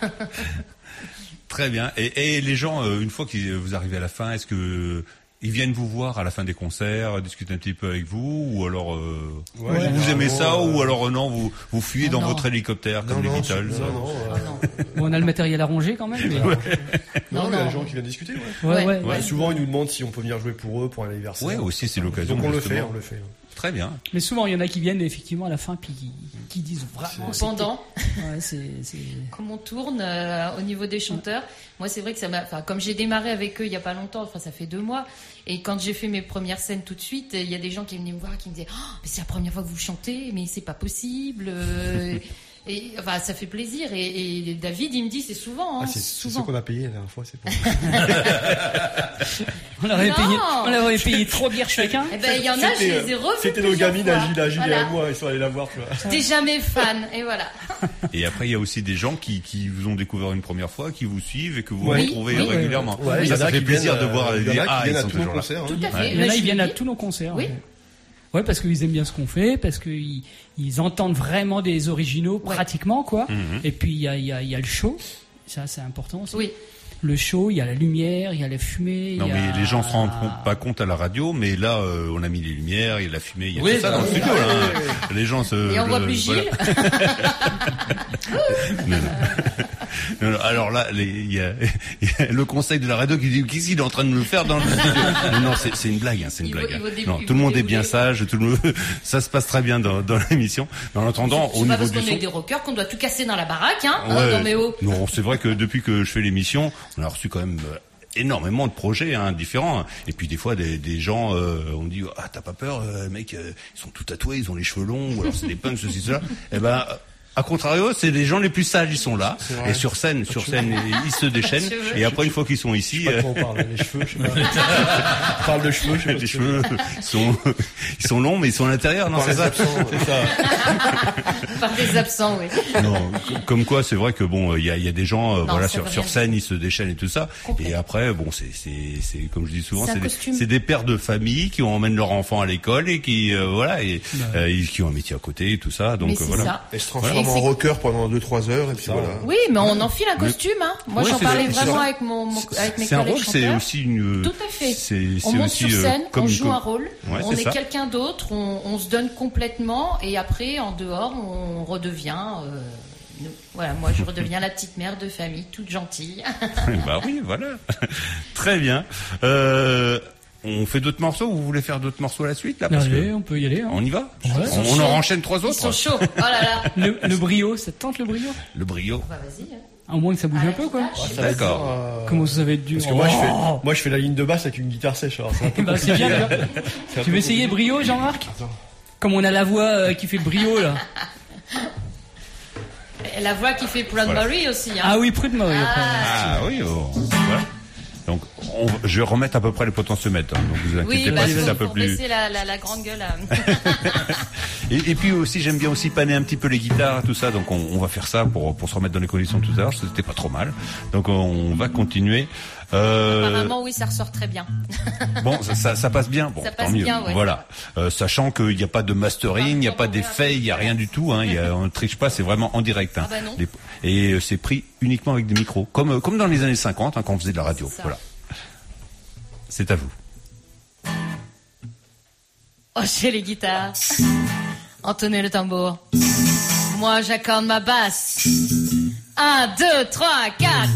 Très bien. Et, et les gens, euh, une fois que vous arrivez à la fin, est-ce que ils viennent vous voir à la fin des concerts, discuter un petit peu avec vous, ou alors euh, Ouais, vous aimez généralement, ça, euh, ou alors euh, non, vous vous fuyez Oh dans non. votre hélicoptère comme Non, les non, Beatles. non, non, Ah euh, non. Bon, on a le matériel à ranger quand même. Mais... non, Non, il y a non. des gens qui viennent discuter. Ouais. Ouais, ouais, Ouais. ouais. Ouais, souvent ils nous demandent si on peut venir jouer pour eux pour un anniversaire. Ouais, aussi c'est l'occasion. Donc on le justement. fait, on le fait. Très bien. Mais souvent, il y en a qui viennent effectivement à la fin, puis qui, qui disent vraiment. c'était- Pendant, Ouais, c'est, c'est... comme on tourne euh, au niveau des chanteurs, moi c'est vrai que ça m'a, enfin comme j'ai démarré avec eux il y a pas longtemps, enfin ça fait deux mois, et quand j'ai fait mes premières scènes tout de suite, il y a des gens qui venaient me voir qui me disaient oh, mais c'est la première fois que vous chantez, mais c'est pas possible. euh, Et enfin, ça fait plaisir. Et, et David, il me dit, c'est souvent. Hein, Ah, c'est c'est souvent. ce qu'on a payé la dernière fois, c'est pas. On leur avait Non. payé, on leur avait payé trois bières chacun. Eh ben, il y en a, je C'était, les ai euh, revus. C'était nos plusieurs gamines, fois. Agile, Agile Voilà. et moi, ils sont allés la voir, tu vois. J'étais jamais fan, et voilà. Et après, il y a aussi des gens qui, qui vous ont découvert une première fois, qui vous suivent et que vous Ouais. retrouvez Oui, oui. régulièrement. Ouais, il y ça, en ça a fait qui plaisir viennent, de voir euh, et il de y en dire a qui ah, ils viennent à sont tous nos toujours là. concerts, hein. Tout à fait. Ouais. Il y en a, Mais ils je viennent à lui dis- tous nos concerts. Oui. Ouais, Ouais, parce qu'ils aiment bien ce qu'on fait, parce qu'ils ils entendent vraiment des originaux pratiquement, quoi. Mhm. Et puis il y a, il y, a, il y a le show, ça c'est important aussi. Oui. Le show, il y a la lumière, il y a la fumée. Non, il y a... mais les gens se rendent compte- pas compte à la radio, mais là, euh, on a mis les lumières, il y a de la fumée, il y a Oui, tout ça bah dans le oui. studio. Là, hein. Les gens se. Et on voit le- plus voilà. Gilles. Non, non. Alors là, il y, y a le conseil de la radio qui dit qu'est-ce qu'il est en train de nous faire dans le studio. Non, non, c'est, c'est une blague, hein, c'est une il blague. Vaut, hein. dé- Non, tout le monde est bien sage, tout le monde, ça se passe très bien dans, dans l'émission. Mais en attendant, c'est au pas niveau parce du qu'on son, est des rockers qu'on doit tout casser dans la baraque, hein. ouais, hein non mais oh. Non, c'est vrai que depuis que je fais l'émission, on a reçu quand même euh, énormément de projets hein, différents. Et puis des fois, des, des gens, euh, on dit ah t'as pas peur, euh, mec, euh, ils sont tout tatoués, ils ont les cheveux longs, ou alors c'est des punks, ceci, cela. Eh ben. A contrario, c'est les gens les plus sages, ils sont là. Et sur scène, sur scène, ils se déchaînent. Et après, une fois qu'ils sont ici, je sais pas de quoi on parle, les cheveux, je sais pas. On parle de cheveux, je sais pas. Les cheveux sont, ils sont longs, mais ils sont à l'intérieur, non, Par c'est les ça? absents, c'est ça. Par des absents, oui. Non, comme quoi, c'est vrai que bon, il y a, il y a des gens, euh, Non, voilà, ça sur, veut sur rien scène, ils se déchaînent et tout ça. Et après, bon, c'est, c'est, c'est, comme je dis souvent, C'est un c'est des, costume. c'est des pères de famille qui emmènent leur enfant à l'école et qui, euh, voilà, et, euh, ils- qui ont un métier à côté et tout ça. Donc, Mais c'est euh, voilà. ça. Et se transforme Voilà. en rocker pendant deux trois heures et puis voilà. Oui, mais on enfile un costume, hein. Moi, Ouais, j'en c'est- parlais c'est vraiment ça. avec mon, mon avec mes C'est un collègues rôle, c'est chanteurs. aussi une. Tout à fait. C'est, On c'est monte aussi, sur euh, scène, comme on une joue co- un rôle, Ouais, on c'est est ça. quelqu'un d'autre, on, on se donne complètement et après, en dehors, on redevient. Euh, nous. Voilà, moi, je redeviens la petite mère de famille, toute gentille. Bah oui, voilà. Très bien. Euh, on fait d'autres morceaux ou vous voulez faire d'autres morceaux à la suite là parce Allez, que on peut y aller. Hein. on y va. Ouais. On, on en enchaîne trois Ils autres. sont chauds. Oh là là. Le, le brio, ça te tente le brio? Le brio. Bah vas-y. hein. Au moins que ça bouge Ah, un peu, quoi. Ça va être D'accord. dur, euh, Comment ça va être dur? Parce que moi, je fais, Oh. moi, je fais la ligne de basse avec une guitare sèche. Alors c'est un peu Bah, c'est bien, compliqué. là. C'est un Tu peu veux essayer compliqué. brio, Jean-Marc? Comme on a la voix euh, qui fait brio, là. Et la voix qui fait Proud Voilà. Mary aussi. Hein. Ah oui, Proud Mary. après. Ah oui. Oh, voilà. Donc, on, je vais remettre à peu près les potentiomètres. Hein, donc, vous inquiétez Oui, pas bah, si faut, c'est un peu faut plus. baisser la, la, la grande gueule. hein. Et, et puis aussi, j'aime bien aussi paner un petit peu les guitares, tout ça. Donc, on, on va faire ça pour pour se remettre dans les conditions tout à l'heure. C'était pas trop mal. Donc, on va continuer. Euh, Apparemment, oui, ça ressort très bien. Bon, ça, ça, ça passe bien. Bon, Ça tant passe mieux. bien, ouais. Voilà. Euh, sachant qu'il n'y a pas de mastering, il n'y a pas d'effet, il n'y a rien du tout. Hein. Il y a, on ne triche pas, c'est vraiment en direct. Hein. Ah bah non. Les- et euh, c'est pris uniquement avec des micros, comme euh, comme dans les années cinquante, hein, quand on faisait de la radio. C'est ça. Voilà. C'est à vous. Oh, j'ai les guitares. Entonnez le tambour. Moi, j'accorde ma basse. Un, deux, trois, quatre.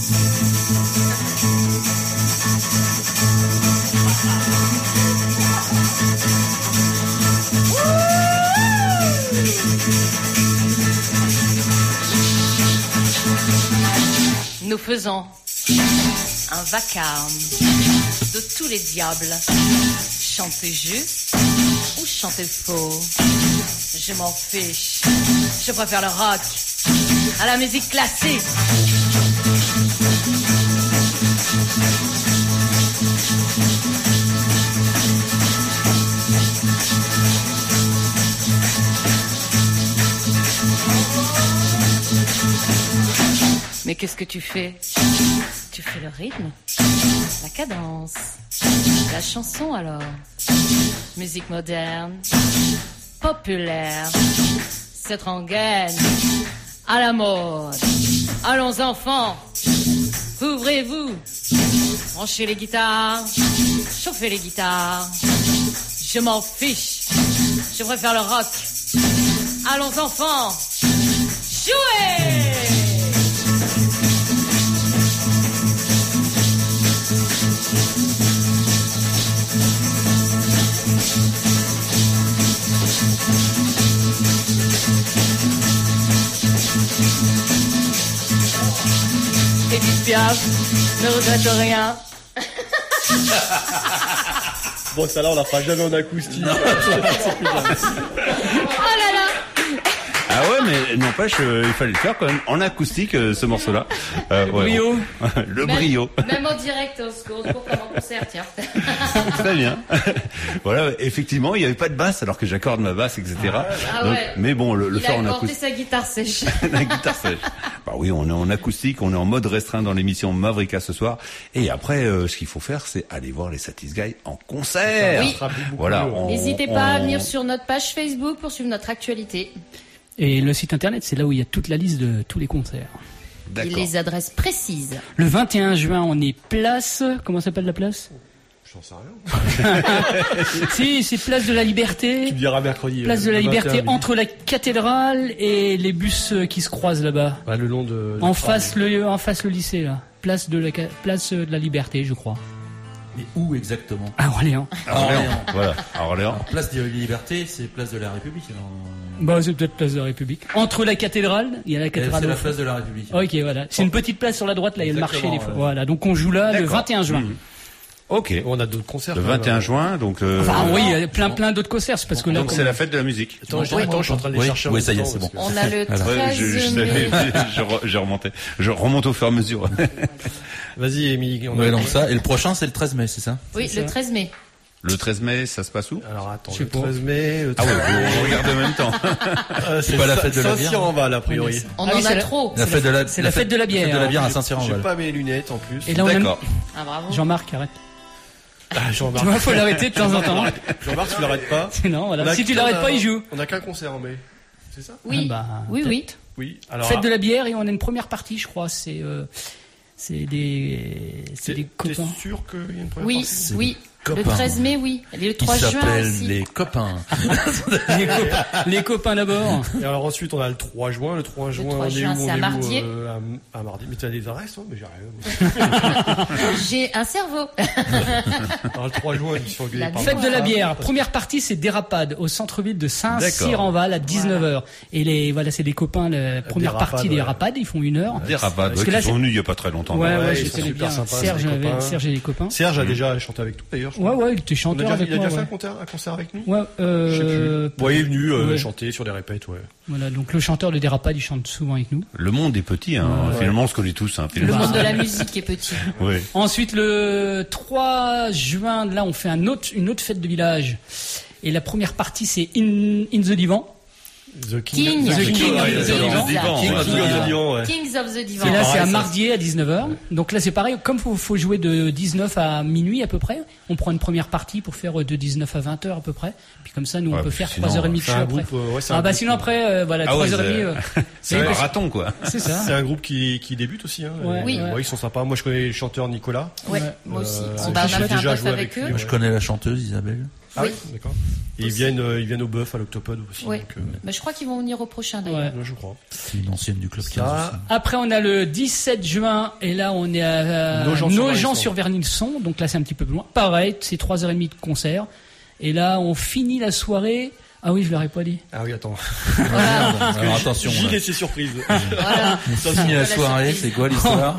Nous faisons un vacarme de tous les diables. Chanter juste ou chanter faux, je m'en fiche. Je préfère le rock à la musique classique. Mais qu'est-ce que tu fais? Tu fais le rythme, la cadence, la chanson alors. Musique moderne, populaire, cette rengaine, à la mode. Allons enfants, ouvrez-vous, branchez les guitares, chauffez les guitares. Je m'en fiche, je préfère le rock. Allons enfants, jouez! Edith Piaf, ne regrette rien. Bon, ça là, on la fera jamais en acoustique. C'est plus grave. Oh là là! Ah ouais, mais n'empêche, euh, il fallait le faire quand même en acoustique, euh, ce morceau-là. Euh, Le ouais, brio. on- le Même- brio. Même en direct, au secours, au secours comme en concert, tiens. Très bien. Voilà, effectivement, il n'y avait pas de basse alors que j'accorde ma basse, et cetera. Ah Donc, ouais. mais bon, le, le Il faire a en porté acoustique. sa guitare sèche. La guitare sèche. Bah oui, on est en acoustique, on est en mode restreint dans l'émission Mavrika ce soir. Et après, euh, ce qu'il faut faire, c'est aller voir les Satis Guys en concert. Oui. Voilà. on- N'hésitez pas à on- venir sur notre page Facebook pour suivre notre actualité. Et le site internet, c'est là où il y a toute la liste de tous les concerts. Et les adresses précises. Le vingt et un juin, on est place. Comment s'appelle la place? J'en sais rien. Si, c'est place de la Liberté. Tu me diras mercredi. Place de la le Liberté, vingt et un, entre la cathédrale et les bus euh, qui se croisent là-bas. Bah, le long de. En face le, en face le lycée là. Place de la, ca- place de la Liberté, je crois. Et où exactement? À Orléans. À Orléans. Voilà, à Orléans. Alors, place de la Liberté, c'est place de la République. Alors... Bah, c'est peut-être place de la République. Entre la cathédrale, il y a la cathédrale. C'est au la fond. place de la République. Ok, voilà. C'est une petite place sur la droite, là, il y a le marché. Exactement, Les... ouais. Voilà, donc on joue là le D'accord. vingt et un juin. Mmh. Ok. On a d'autres concerts. Le quand même. vingt et un juin, donc. Euh... Enfin, oui, il y a plein, plein d'autres concerts, c'est parce que là. Donc comme- c'est la fête de la musique. Attends, je, attends, je suis en train de les Oui, chercher. en oui, même ça y est, temps, c'est parce bon. que- On a le Ouais, treize je, je, mai. je, re- je remontais. Je remonte au fur et à mesure. Vas-y, Émilie. on a- Ouais, donc ça. Et le prochain, c'est le treize mai, c'est ça? Oui, C'est le ça. treize mai. Le treize mai, ça se passe où? Alors attends, Je sais le pas. treize mai. Le Ah ouais, treize vous, vous regardez en même temps. Euh, C'est pas la fête de la bière. Saint-Cyr-en-Val, a priori. On Ah oui, en c'est a la- trop. La fête de la, c'est la fête de la bière. fête de la bière à J'ai Saint-Cyr-en-Val. pas mes lunettes en plus. Et là, on a. D'accord. Ah, bravo. Jean-Marc, arrête. Ah, Tu Jean-Marc. vois, faut l'arrêter de temps en temps. Jean-Marc, tu l'arrêtes pas. Non, On voilà. a Si tu qu'un- l'arrêtes pas, il joue. On a qu'un concert en mai. C'est ça? Oui, Ah bah, oui, oui. Oui. Alors. Fête de la bière et on a une première partie, je crois. C'est euh, c'est des c'est des T'es copains. sûr qu'il y a une première Oui, partie oui. Le copains. treize mai, oui. Et le Qui trois juin s'appelle aussi. les copains. les, copains, les copains d'abord. Et alors ensuite on a le trois juin. Le trois juin, trois on est juin, où, c'est on à est où, Mardier. euh, à, à Mardier. Mais t'as des adresses, toi? Mais j'ai rien. J'ai un cerveau. Alors le trois juin, ils sont La engueulés par Fête de la Marc. bière. Première partie, c'est Dérapade au centre-ville de Saint-Cyr-en-Val à dix-neuf heures. Et les voilà, c'est les copains. La première Dérapade, partie ouais. Dérapade, ils font une heure. Des rabats, Parce ouais, que là, qui sont c'est- venus il y a pas très longtemps. Ouais, ouais, ouais, je ils sont connais super bien. sympas, Serge, c'est des avait- copains. Serge et les copains. Serge a déjà chanté avec nous d'ailleurs. je Ouais, crois. ouais, il était On a chanteur déjà, avec il a moi. déjà fait ouais. un concert, un concert avec nous. Ouais, euh, Je sais plus. Ouais, il est venu euh, ouais. chanter sur des répètes, ouais. Voilà, donc le chanteur de Dérapade, il chante souvent avec nous. Le monde est petit, hein. Finalement, on se connaît tous, hein. Le Finalement. monde de la musique est petit. Oui. Ensuite, le trois juin, là, on fait un autre, une autre fête de village. Et la première partie, c'est In, In the Divan. The King. The The King of of the Divan. Divan, King ouais. of the Divan, ouais. Kings of the Et Divan. là, c'est à pareil, ça. Mardier à dix-neuf heures. Donc là, c'est pareil. Comme faut, faut jouer de dix-neuf à minuit à peu près, on prend une première partie pour faire de dix-neuf à vingt heures à peu près. Puis comme ça, nous, on Ouais, peut puis faire sinon, trois heures trente de c'est show un après. groupe, euh, ouais, c'est Ah un bah groupe, sinon après, euh, voilà, Ah ouais, trois heures c'est- trente. euh, C'est un marathon, quoi. C'est ça. C'est un groupe qui, qui débute aussi. Hein. Ouais. Et, Oui. euh, ouais, ils sont sympas. Moi, je connais le chanteur Nicolas. Ouais, Ouais. moi aussi. Euh, On, bah, on a j'ai fait un déjà bœuf joué avec avec eux. lui, Je connais la chanteuse Isabelle. Ah Oui. oui, d'accord. Et ils viennent, euh, ils viennent au bœuf, à l'Octopode aussi. Ouais. Donc, euh, Bah, je crois qu'ils vont venir au prochain d'ailleurs. Ouais. ouais, je crois. C'est une ancienne du club quinze Ça, aussi. Après, on a le dix-sept juin, et là, on est à Nogent-sur-Vernilson. sur Vernilson. Donc là, c'est un petit peu plus loin. Pareil, c'est trois heures trente de concert. Et là, on finit la soirée. Ah oui, je l'aurais pas dit. Ah oui, attends. Voilà. Alors attention. Gilles là. et ses surprises. Voilà. On finit la soirée, c'est quoi l'histoire?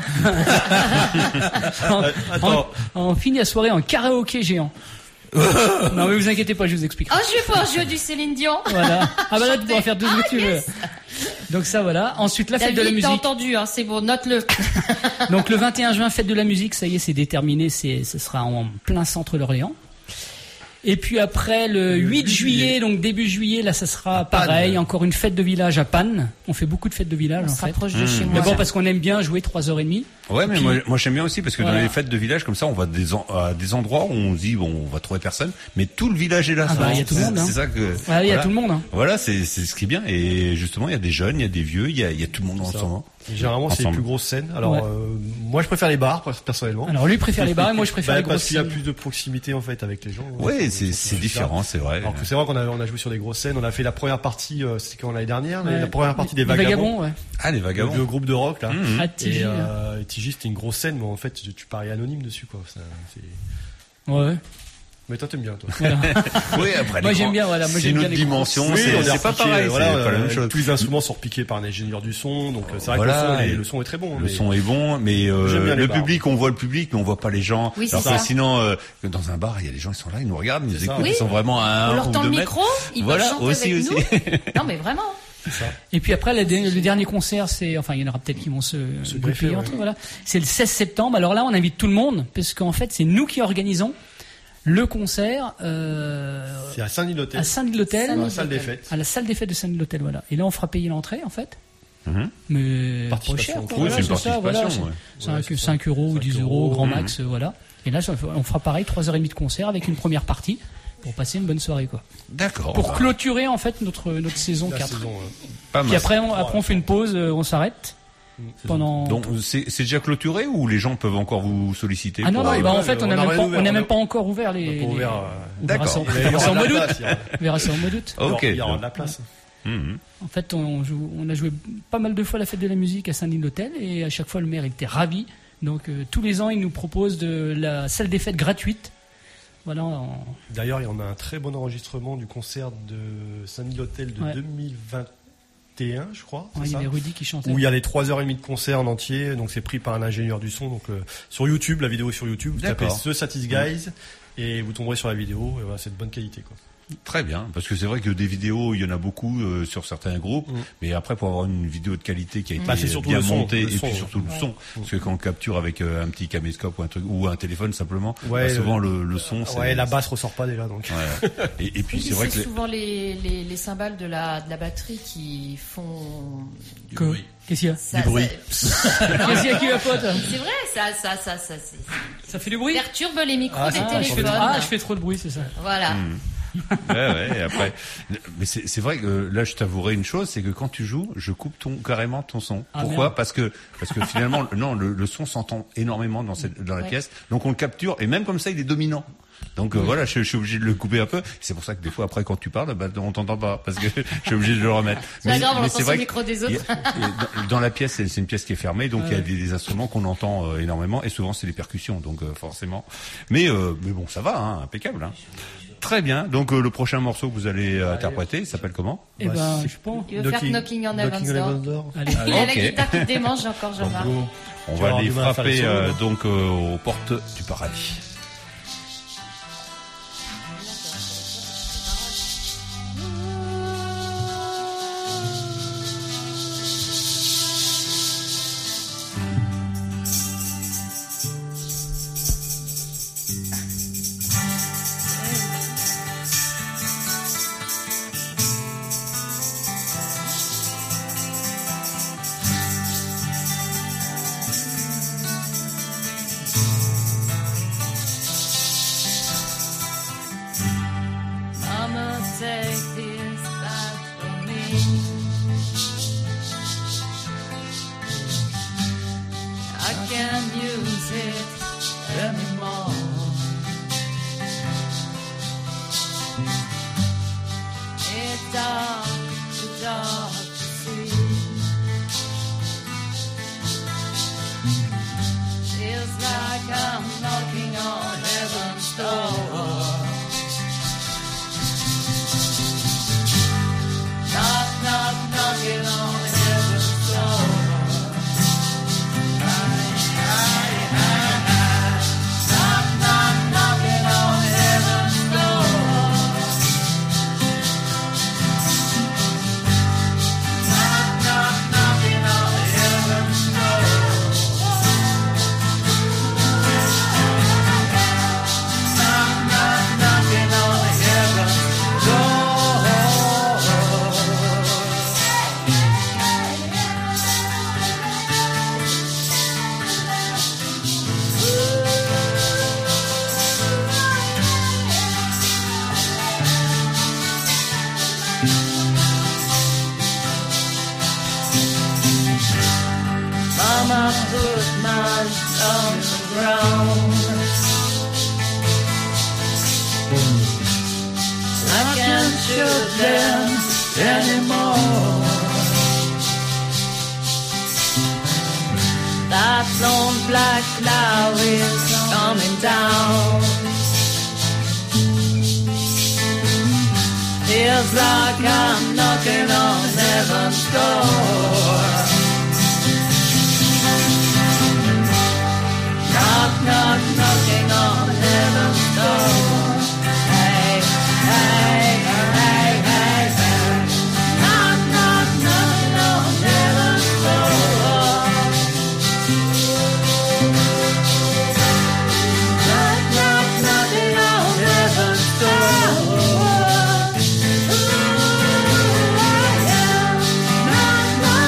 On, Attends. on- on finit la soirée en karaoké géant. Non, mais vous inquiétez pas, je vous explique. Oh, je vais pouvoir jouer du Céline Dion. Voilà. Ah bah là, tu pourras faire deux Ah, que tu veux. yes. Donc ça, voilà. Ensuite, la fête de la David, t'as musique. entendu, hein, c'est bon, note-le. Donc le vingt et un juin, fête de la musique, ça y est, c'est déterminé, c'est, ce sera en plein centre d'Orléans. Et puis après, le huit juillet, donc début juillet, là, ça sera pareil, encore une fête de village à Panne. On fait beaucoup de fêtes de village, On en se fait. rapproche de chez moi. D'abord parce qu'on aime bien jouer trois heures trente. Ouais, mais Puis- moi, moi j'aime bien aussi parce que Voilà. dans les fêtes de village comme ça, on va des en- à des endroits où on se dit bon, on va trouver personne, mais tout le village est là. Ah ça, bah, il y a c'est- tout le monde, hein. C'est ça que. Ouais, il y a voilà. tout le monde, hein. Voilà, c'est c'est ce qui est bien et justement, il y a des jeunes, il y a des vieux, il y a il y a tout le monde C'est ça. ensemble. Et généralement, c'est les Ensemble. plus grosses scènes. Alors, Ouais. euh, moi, je préfère les bars, personnellement. Alors lui préfère les bars et moi je préfère Bah, les grosses parce qu'il y a scènes. plus de proximité, en fait, avec les gens. Ouais, Ça, c'est ça, c'est ça, différent, c'est vrai. Alors que c'est vrai qu'on a, on a joué sur des grosses scènes. On a fait la première partie, euh, c'était quand l'année dernière, Ouais. la première partie des Les Vagabonds. ouais. Ah, les Le vagabonds. vieux groupe de rock, là. Mhm. À Tigy, Et, là. euh, et Tigy, c'était une grosse scène, mais en fait, tu, tu parais anonyme dessus, quoi. Ça, c'est- Ouais. Mais toi, t'aimes bien, toi. Voilà. Oui, après. Moi, les j'aime grands- bien, voilà, moi, C'est j'aime une bien autre les grands- dimension. Oui, c'est on est c'est pas repiqué, pareil. voilà, c'est pas la euh, même chose. Tous les instruments sont repiqués par un ingénieur du son, donc euh, c'est vrai Voilà, que le son, est, et le son est très bon. Le mais- son est bon, mais euh, J'aime bien les le bars. public, on voit le public, mais on voit pas les gens. Oui, c'est Alors que ça. sinon, euh, dans un bar, il y a des gens qui sont là, ils nous regardent, ils nous C'est ça. écoutent, Oui. ils sont vraiment à un On leur ou tend deux le mètres. micro, ils Voilà, peuvent chanter aussi, avec aussi. nous. Non, mais vraiment. Et puis après, le, le dernier concert, c'est, enfin, il y en aura peut-être qui vont se, Se goupiller greffer, entre eux, ouais. voilà. C'est le seize septembre. Alors là, on invite tout le monde, parce qu'en fait, c'est nous qui organisons le concert, euh, C'est à Saint-Denis-l'Hôtel. à Saint-Denis-l'Hôtel. Saint-Denis. Dans la salle des fêtes. À la salle des fêtes de Saint-Denis-l'Hôtel, voilà. Et là, on fera payer l'entrée, en fait. Mhm. Mais pas Participation. cher, quoi. Oui, Voilà, c'est une ça, voilà, participation, c'est- ouais. cinq- Ouais, c'est ça. cinq euros ou cinq dix euros, grand Mhm. max, euh, voilà. Et là, ça- on fera pareil, trois heures trente de concert avec une première partie pour passer une bonne soirée, quoi. D'accord. Pour bah, clôturer, en fait, notre, notre saison La quatre. saison, euh, pas Puis mal. après, on, après, on fait une pause, euh, on s'arrête. Pendant... Donc c'est, c'est déjà clôturé ou les gens peuvent encore vous solliciter? Ah non, pour... non, bah en fait on n'a même, pas, ouvert, on a on même a... pas encore ouvert les... les... Ouvert, euh... on D'accord. verra ça, il verra ça au mois d'août. Place, On verra ça au mois d'août. Ok. Il y aura de la place. Mmh. En fait, on, joue, on a joué pas mal de fois la fête de la musique à Saint-Denis-d'Hôtel et à chaque fois le maire était ravi. Donc euh, tous les ans, il nous propose de la salle des fêtes gratuite. Voilà. En... D'ailleurs, il y en a un très bon enregistrement du concert de Saint-Denis-d'Hôtel de ouais. deux mille vingt et un, je crois. Ouais, il y avait Rudy qui chantait. Où il y a les trois heures trente de concert en entier. Donc c'est pris par un ingénieur du son. Donc euh, sur YouTube, la vidéo est sur YouTube. Vous D'accord. tapez The Satis Guys et vous tomberez sur la vidéo. Et voilà, c'est de bonne qualité, quoi. Très bien, parce que c'est vrai que des vidéos, il y en a beaucoup euh, sur certains groupes, mmh. mais après pour avoir une vidéo de qualité qui a été bah, c'est surtout bien le son, montée le et son, puis surtout ouais. le son, ouais. Parce que quand on capture avec euh, un petit caméscope ou un truc ou un téléphone simplement, ouais, bah, souvent le, le son, c'est, ouais, la basse ressort pas déjà donc. Ouais. Et, et puis et c'est puis vrai c'est que souvent les, les, les cymbales de la de la batterie qui font du que, bruit. Qu'est-ce qu'il y a? Ça, du bruit. Ça... Qu'est-ce qu'il y a qui vapote? C'est vrai, ça ça ça ça c'est... ça fait du bruit. Perturbe les micros ah, des ah, téléphones. Je fais, ah, je fais trop de bruit, c'est ça. Voilà. Mmh. ouais, ouais, et après, mais c'est, c'est vrai que là, je t'avouerai une chose, c'est que quand tu joues, je coupe ton, carrément ton son. Ah, Pourquoi? merde. Parce que, parce que finalement, non, le, le son s'entend énormément dans cette, dans la ouais. pièce. Donc on le capture, et même comme ça, il est dominant. Donc euh, oui. voilà, je, je suis obligé de le couper un peu. C'est pour ça que des fois, après, quand tu parles, bah, on t'entend pas, parce que je suis obligé de le remettre. Mais, grave, mais c'est vrai que micro des autres. Y a, dans, dans la pièce, c'est, c'est une pièce qui est fermée, donc il ouais. y a des, des instruments qu'on entend euh, énormément, et souvent c'est les percussions, donc euh, forcément. Mais, euh, mais bon, ça va, hein, impeccable. Hein. Très bien. Donc euh, le prochain morceau que vous allez euh, interpréter, il s'appelle comment? Eh ben, bah, je pense. Il veut faire Knocking on Heaven's Door. Allez. Il a la guitare qui démange encore, Jean-Marc. On va aller frapper euh, donc euh, aux portes du paradis. Knock, knock,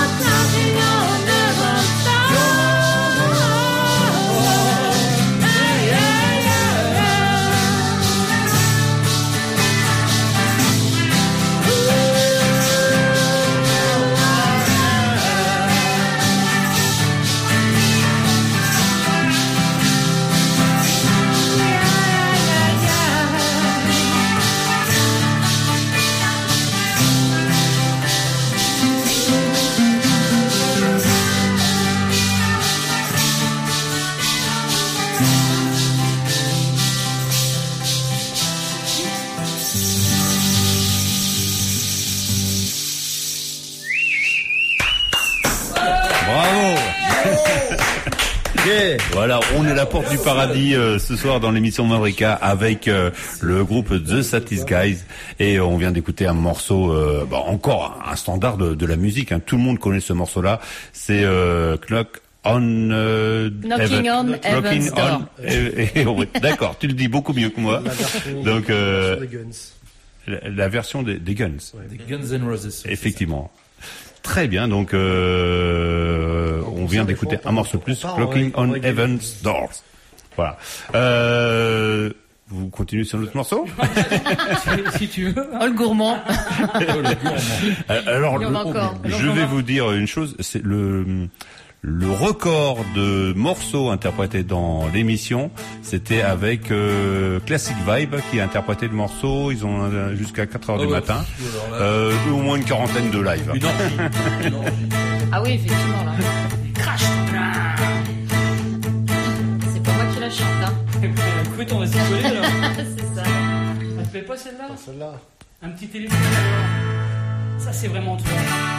Yeah. Voilà, on est à la porte du paradis euh, ce soir dans l'émission Mavrika avec euh, le groupe The Satis Guys et on vient d'écouter un morceau, euh, bah, encore un standard de, de la musique. Hein. Tout le monde connaît ce morceau-là. C'est euh, Knock on euh, Knocking on Heaven's Door. Et, et, oui, d'accord, tu le dis beaucoup mieux que moi. La version, Donc euh, la version des Guns. La, la version des, des Guns. Ouais, des Guns N' Roses. Effectivement. Très bien, donc euh, on vient d'écouter un morceau plus, Knocking on Heaven's Doors. Voilà. Euh, vous continuez sur l'autre morceau? Si tu veux. Oh, le gourmand. Alors, Il y en a encore. je vais vous dire une chose, c'est le... Le record de morceaux interprétés dans l'émission, c'était avec euh, Classic Vibe qui a interprété le morceau. Ils ont euh, jusqu'à quatre heures oh du ouais, matin, là, euh, au moins une quarantaine de live. Une orgie. Une orgie. Ah oui, effectivement, là. Crash. C'est pas moi qui la chante, hein. Écoute, on va s'y coller là. C'est ça. Ça te plaît pas celle-là? Pas celle-là. Un petit téléphone alors. Ça c'est vraiment toi.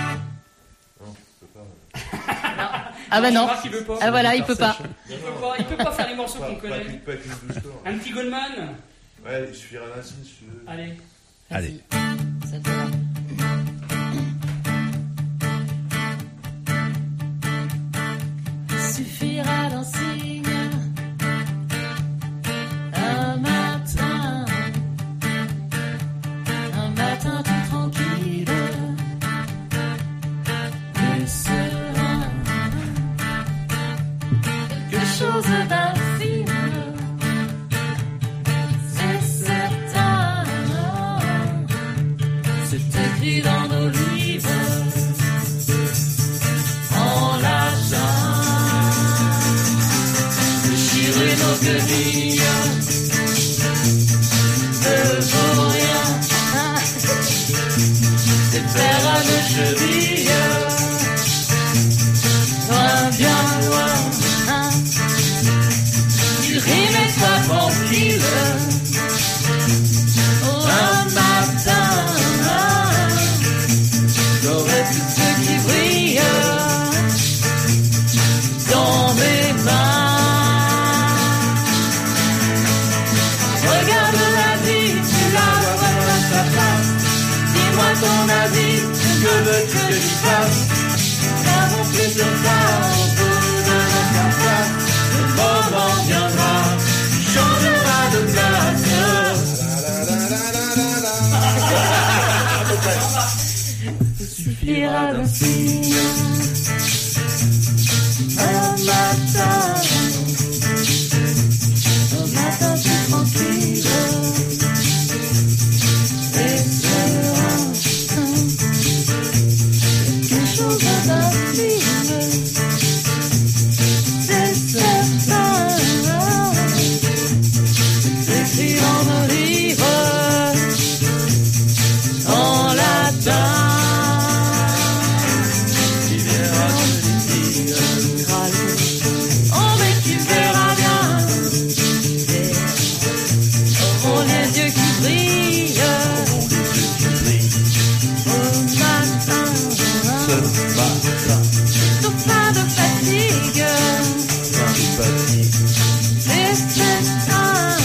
Ah bah non. Il veut pas. Ah voilà, il peut pas. Il peut pas, il peut pas faire les morceaux qu'on connaît. Pas avec une douce store. Un petit Goldman. Ouais, il suffira d'un signe si tu veux. Allez. Allez. Ça te va. Suffira d'un signe, un matin, un matin tout tranquille et serein, quelque chose d'infime, c'est certain, c'est écrit dans nos livres en latin. Déchirer nos guenilles ne vaut rien, hein. Défaire à nos chevilles, loin, bien loin, hein. Tu rimes et sois tranquille, un matin, hein. J'aurai tout ce qui brille dans mes mains. Regarde la vie, tu la vois face à face. Dis-moi ton avis, que veux-tu que j'y fasse? N'avons plus de ça au bout de notre face. Le moment viendra, tu changeras de place. Il suffira d'un signe, un matin, un matin tout tranquille et serein, quelque chose d'infime, c'est certain, c'est écrit dans nos livres en latin. Tu verras ce livre, oh mais tu verras bien, oh les yeux qui brillent, au matin, tout pas de fatigue, c'est certain,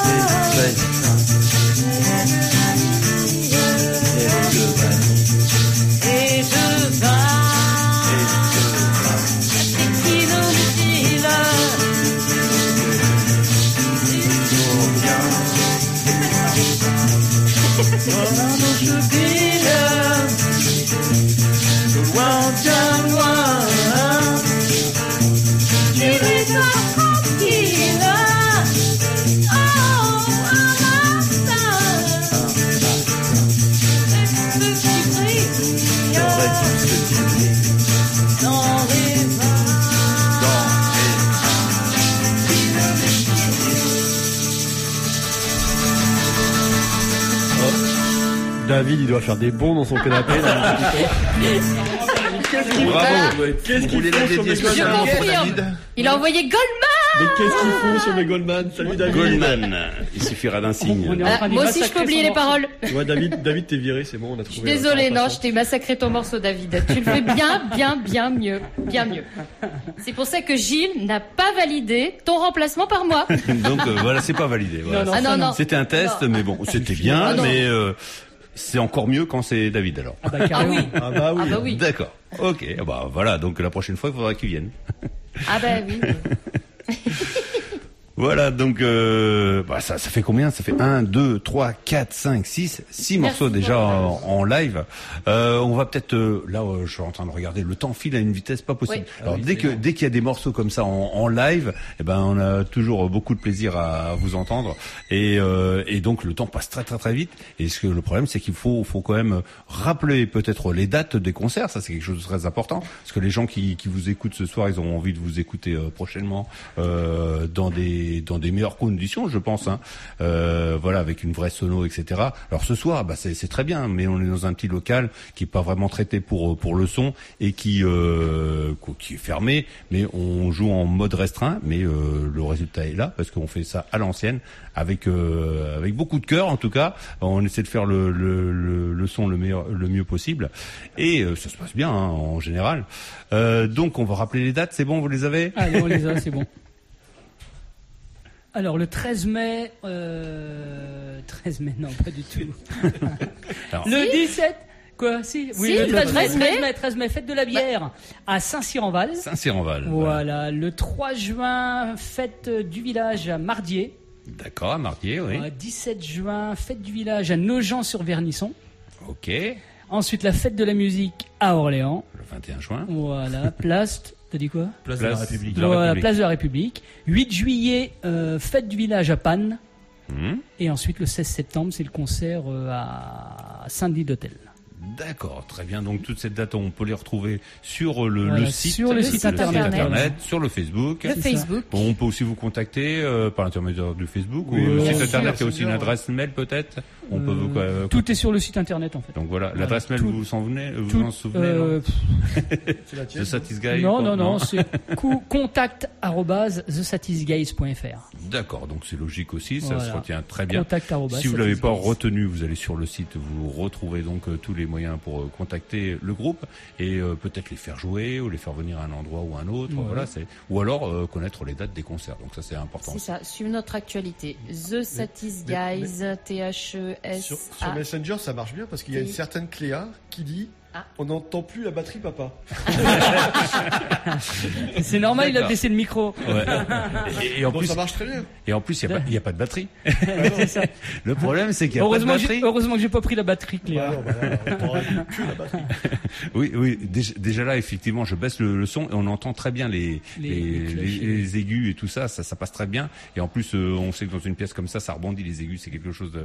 et de vin, c'est inutile, voilà nos chevilles, loin, bien loin, tu ris tranquille, oh, un matin, c'est ce qui brille dans les mains. David, il doit faire des bonds dans son canapé. Là. Qu'est-ce qu'il Bravo. fait? Qu'est-ce qu'il fait sur Je confirme. Il a envoyé Goldman. Mais qu'est-ce qu'ils font sur mes Goldman? Salut David. Goldman. Il suffira d'un signe. On est en train d'y moi aussi, je peux oublier les paroles. Ouais, David, David, t'es viré, c'est bon, on a Je suis trouvé. désolée, non, je t'ai massacré ton morceau, David. Tu le fais bien, bien, bien mieux. Bien mieux. C'est pour ça que Gilles n'a pas validé ton remplacement par moi. Donc euh, voilà, c'est pas validé. Voilà. Non, non, ah, non, non. C'était un test, non. mais bon, c'était bien, ah, mais euh, c'est encore mieux quand c'est David alors. Ah bah, ah oui. Ah bah oui. Ah bah oui. D'accord. Ok. Ah bah voilà. Donc la prochaine fois, il faudra qu'il vienne. Ah bah oui. Voilà, donc euh, bah ça, ça fait combien? Ça fait un, deux, trois, quatre, cinq, six, six morceaux déjà en, en live. Euh, on va peut-être euh, là, euh, je suis en train de regarder. Le temps file à une vitesse pas possible. Oui. Alors Ah oui, dès que bon. dès qu'il y a des morceaux comme ça en, en live, eh ben on a toujours beaucoup de plaisir à, à vous entendre. Et, euh, et donc le temps passe très très très vite. Et ce que le problème, c'est qu'il faut faut quand même rappeler peut-être les dates des concerts. Ça c'est quelque chose de très important parce que les gens qui qui vous écoutent ce soir, ils ont envie de vous écouter euh, prochainement euh, dans des dans des meilleures conditions, je pense, hein. Euh, voilà, avec une vraie sono, et cetera. Alors ce soir, bah c'est, c'est très bien, mais on est dans un petit local qui est pas vraiment traité pour pour le son et qui euh, qui est fermé, mais on joue en mode restreint, mais euh, le résultat est là parce qu'on fait ça à l'ancienne, avec euh, avec beaucoup de cœur en tout cas. On essaie de faire le le le, le son le meilleur, le mieux possible, et euh, ça se passe bien hein, en général. Euh, donc on va rappeler les dates, c'est bon, vous les avez? Allez, on les a, c'est bon. Alors le treize mai, euh, treize mai, non pas du tout. Alors, le si. dix-sept, quoi, si, Si, le treize mai, treize mai. treize mai, treize mai, fête de la bière à Saint-Cyr-en-Val. Saint-Cyr-en-Val. Voilà, le trois juin, fête du village à Mardier. D'accord, à Mardier, oui. Euh, dix-sept juin, fête du village à Nogent-sur-Vernisson. Ok. Ensuite la fête de la musique à Orléans. Le vingt et un juin. Voilà, place. T'as dit quoi? Place, de la République. de la Voilà, République. place de la République. huit juillet, euh, fête du village à Pannes. Mmh. Et ensuite, le seize septembre, c'est le concert euh, à Saint-Denis d'Hôtel. D'accord, très bien. Donc toutes ces dates, on peut les retrouver sur le, Voilà, le site, sur le site internet. internet, sur le Facebook. Le Facebook. Bon, on peut aussi vous contacter euh, par l'intermédiaire du Facebook Oui, ou le bien site sûr, internet. Il y a c'est aussi une bien. adresse mail peut-être. On Euh, peut vous. euh, Tout est sur le site internet en fait. Donc voilà, Voilà, l'adresse mail, tout- vous vous en souvenez, vous tout, en souvenez euh, C'est la non tienne. The Satisguy. Non, quoi, non, non, c'est cou- contact arobase the satisguys point f r. D'accord, donc c'est logique aussi, ça Voilà. se retient très bien. Contact arobase Si vous l'avez pas satisguys. retenu, vous allez sur le site, vous retrouvez donc euh, tous les moyens pour euh, contacter le groupe et euh, peut-être les faire jouer ou les faire venir à un endroit ou à un autre. Ouais. Voilà, c'est ou alors euh, connaître les dates des concerts. Donc ça c'est important. C'est ça, suivre notre actualité. The Satis Guys, T H E S Sur, sur A. Messenger, ça marche bien parce qu'il y a une Oui. certaine Cléa qui dit Ah. on n'entend plus la batterie, papa. C'est normal, il a D'accord. baissé le micro. Ouais. Et, et en Bon, plus, ça marche très bien. et en plus, il y a pas, il y a pas de batterie. C'est ça. Le problème, c'est qu'il y a pas de Heureusement, que j'ai- batterie. heureusement que j'ai pas pris la batterie, Cléa. Bah non, bah là, t'auras plus la batterie. Oui, oui. Déjà, déjà là, effectivement, je baisse le, le son et on entend très bien les Les- les, les cloches. les- les aigus et tout ça, ça, ça passe très bien. Et en plus, euh, on sait que dans une pièce comme ça, ça rebondit les aigus, c'est quelque chose de.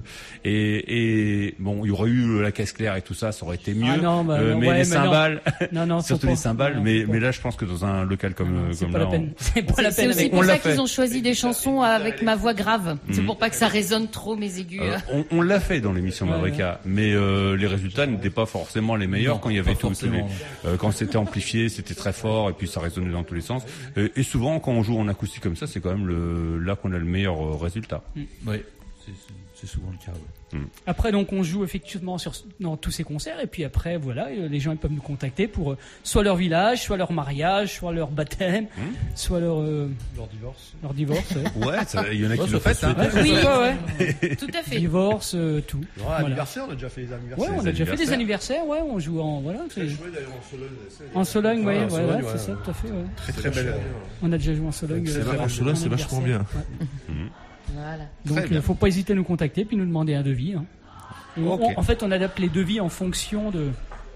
Et, et bon, il y aurait eu la caisse claire et tout ça, ça aurait été mieux. Ah non, bah Euh, non, mais ouais, les mais non. cymbales, Non, non, faut surtout pas. les cymbales. Non, mais faut pas. mais là, je pense que dans un local comme euh, C'est comme pas là, la peine. C'est pas C'est la c'est peine aussi avec. On pour l'a ça fait. qu'ils ont choisi des chansons avec ma voix grave. C'est Mhm. pour pas que ça résonne trop mes aigus. Euh, on, on l'a fait dans l'émission Ouais, Mavrika, mais euh, les résultats n'étaient pas forcément les meilleurs Non, quand il y avait pas tout, tous les, forcément. euh, quand c'était amplifié, c'était très fort et puis ça résonnait dans tous les sens. Et, et souvent, quand on joue en acoustique comme ça, c'est quand même le, là qu'on a le meilleur euh, résultat. Oui, c'est, c'est- c'est souvent le cas. ouais. Après, donc, on joue effectivement sur, dans tous ces concerts, et puis après, voilà, euh, les gens ils peuvent nous contacter pour euh, soit leur village, soit leur mariage, soit leur baptême, soit leur, euh, Leur divorce. leur divorce. Ouais. Ouais, ça- il y en a Ouais, qui ça le peut font. Hein. se Oui, Ouais, ouais. tout à fait. Divorce, euh, tout. Non, Voilà. anniversaire, on a déjà fait les Ouais, anniversaires. on a déjà fait des anniversaires, ouais, on joue en, voilà. c'est- joué d'ailleurs en Sologne. En Sologne, Ouais, ouais, en ouais, Sologne, ouais, ouais, c'est ça, ouais. tout à fait, ouais. Très très belle. On a déjà joué en Sologne. C'est euh, vrai, en en Sologne, c'est vachement bien. anniversaire, ouais. Voilà. Donc, Très bien. il faut pas hésiter à nous contacter puis nous demander un devis. Hein. Et on- Ok. on- en fait, on adapte les devis en fonction de.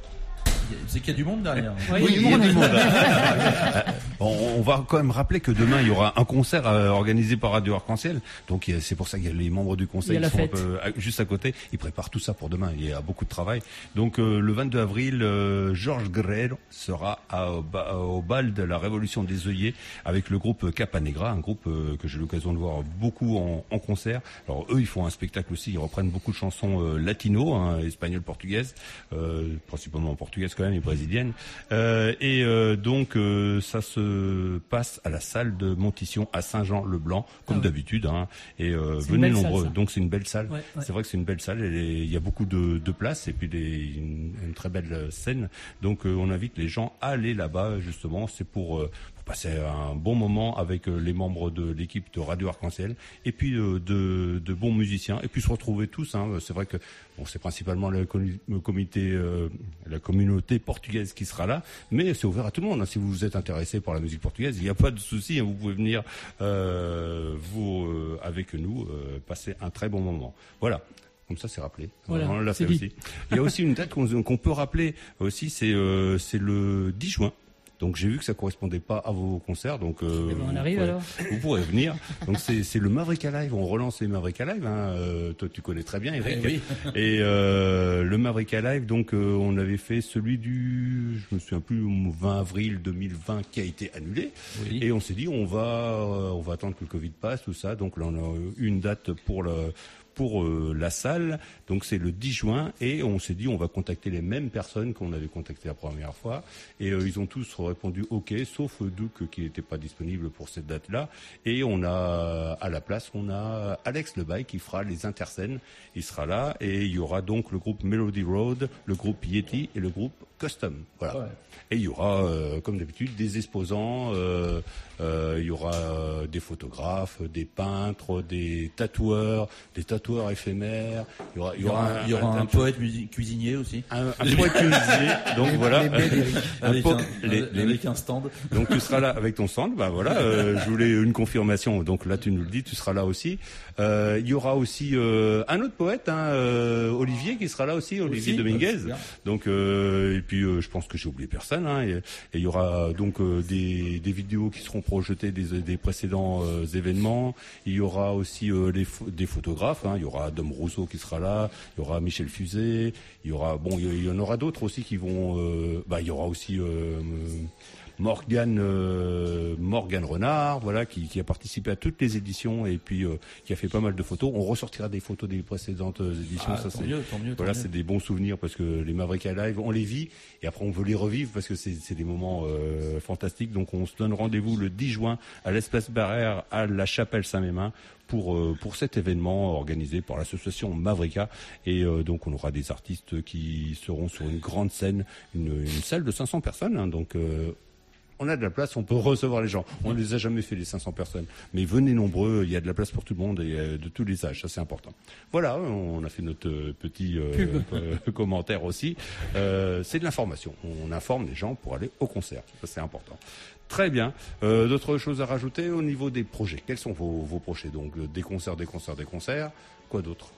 C'est qu'il y a du monde derrière. Ouais, Oui, il y a il y a du du monde. monde. on, on va quand même rappeler que demain il y aura un concert euh, organisé par Radio Arc-en-Ciel. Donc il y a- c'est pour ça qu'il y a les membres du Il y conseil a la qui sont un fête. peu à- juste à côté. Ils préparent tout ça pour demain. Il y a beaucoup de travail. Donc euh, le vingt-deux avril, euh, Georges Guerrero sera à- au, ba- au bal de la Révolution des œillets avec le groupe Capanegra, un groupe euh, que j'ai eu l'occasion de voir beaucoup en, en concert. Alors eux, ils font un spectacle aussi. Ils reprennent beaucoup de chansons euh, latino, hein, espagnoles, portugaises, euh, principalement portugaises quand même et brésiliennes. Euh, et euh, donc euh, ça se se passe à la salle de Montition à Saint-Jean-le-Blanc, comme ah ouais. d'habitude. Hein, et euh, venez nombreux. Salle, donc c'est une belle salle. Ouais, ouais. C'est vrai que c'est une belle salle. Il y a beaucoup de, de places et puis des, une, une très belle scène. Donc euh, on invite les gens à aller là-bas justement. C'est pour euh, passer un bon moment avec les membres de l'équipe de Radio Arc-en-Ciel et puis de, de, de bons musiciens et puis se retrouver tous. Hein. C'est vrai que bon, c'est principalement le, le comité, euh, la communauté portugaise qui sera là, mais c'est ouvert à tout le monde. Hein. Si vous êtes intéressé par la musique portugaise, il n'y a pas de souci. Hein. Vous pouvez venir euh, vous euh, avec nous euh, passer un très bon moment. Voilà. Comme ça, c'est rappelé. Voilà, on l'a fait dit. aussi. Il y a aussi une date qu'on, qu'on peut rappeler aussi, c'est, euh, c'est le dix juin. Donc j'ai vu que ça correspondait pas à vos concerts, donc euh, eh ben on arrive vous, pourrez, alors. vous pourrez venir. Donc c'est, c'est le Mavrika Live, on relance les Mavrika Live. Hein. Euh, toi tu connais très bien, Eric. Eh oui. Et euh, le Mavrika Live, donc euh, on avait fait celui du, je me souviens plus, vingt avril deux mille vingt qui a été annulé. Oui. Et on s'est dit on va, euh, on va attendre que le Covid passe, tout ça. Donc là on a eu une date pour le. pour euh, la salle, donc c'est le dix juin, et on s'est dit on va contacter les mêmes personnes qu'on avait contactées la première fois, et euh, ils ont tous répondu ok, sauf Duke qui n'était pas disponible pour cette date-là, et on a à la place on a Alex Lebaille qui fera les interscènes, il sera là, et il y aura donc le groupe Melody Road, le groupe Yeti et le groupe Custom, voilà. Ouais. Et il y aura, euh, comme d'habitude, des exposants, euh, euh, il y aura euh, des photographes, des peintres, des tatoueurs, des tatoueurs éphémères. Il y aura, il y aura, un, il y aura un, un, un poète musi- cuisinier aussi. Un, un poète cuisinier. Donc voilà. Avec, un, les, les, avec un stand. Donc tu seras là avec ton stand. Bah voilà. Euh, je voulais une confirmation. Donc là tu nous le dis, tu seras là aussi. Euh, il y aura aussi euh, un autre poète, hein, euh, Olivier, qui sera là aussi, Olivier aussi, Dominguez. Bah, donc euh, et puis euh, je pense que j'ai oublié personne. Hein, et, et il y aura donc euh, des, des vidéos qui seront projetées des, des précédents euh, événements. Il y aura aussi euh, les, des photographes. Hein, il y aura Adam Rousseau qui sera là. Il y aura Michel Fusé. Il y aura bon, il y en aura d'autres aussi qui vont. Euh, bah, il y aura aussi. Euh, Morgane euh, Morgane Renard, voilà, qui, qui a participé à toutes les éditions et puis euh, qui a fait pas mal de photos. On ressortira des photos des précédentes éditions. Ah, ça tant c'est mieux, tant mieux, voilà, tant c'est mieux. des bons souvenirs parce que les Mavrika Live, on les vit et après on veut les revivre parce que c'est, c'est des moments euh, fantastiques. Donc on se donne rendez-vous le dix juin à l'Espace Barrère à la Chapelle Saint-Mémin pour euh, pour cet événement organisé par l'association Mavrika et euh, donc on aura des artistes qui seront sur une grande scène, une, une salle de cinq cents personnes. Hein, donc euh, on a de la place, on peut recevoir les gens. On ne les a jamais fait, les cinq cents personnes. Mais venez nombreux, il y a de la place pour tout le monde et euh, de tous les âges, ça c'est important. Voilà, on a fait notre euh, petit euh, euh, commentaire aussi. Euh, c'est de l'information. On informe les gens pour aller au concert, ça c'est important. Très bien. Euh, d'autres choses à rajouter au niveau des projets. Quels sont vos, vos projets? Donc des concerts, des concerts, des concerts. Quoi d'autre?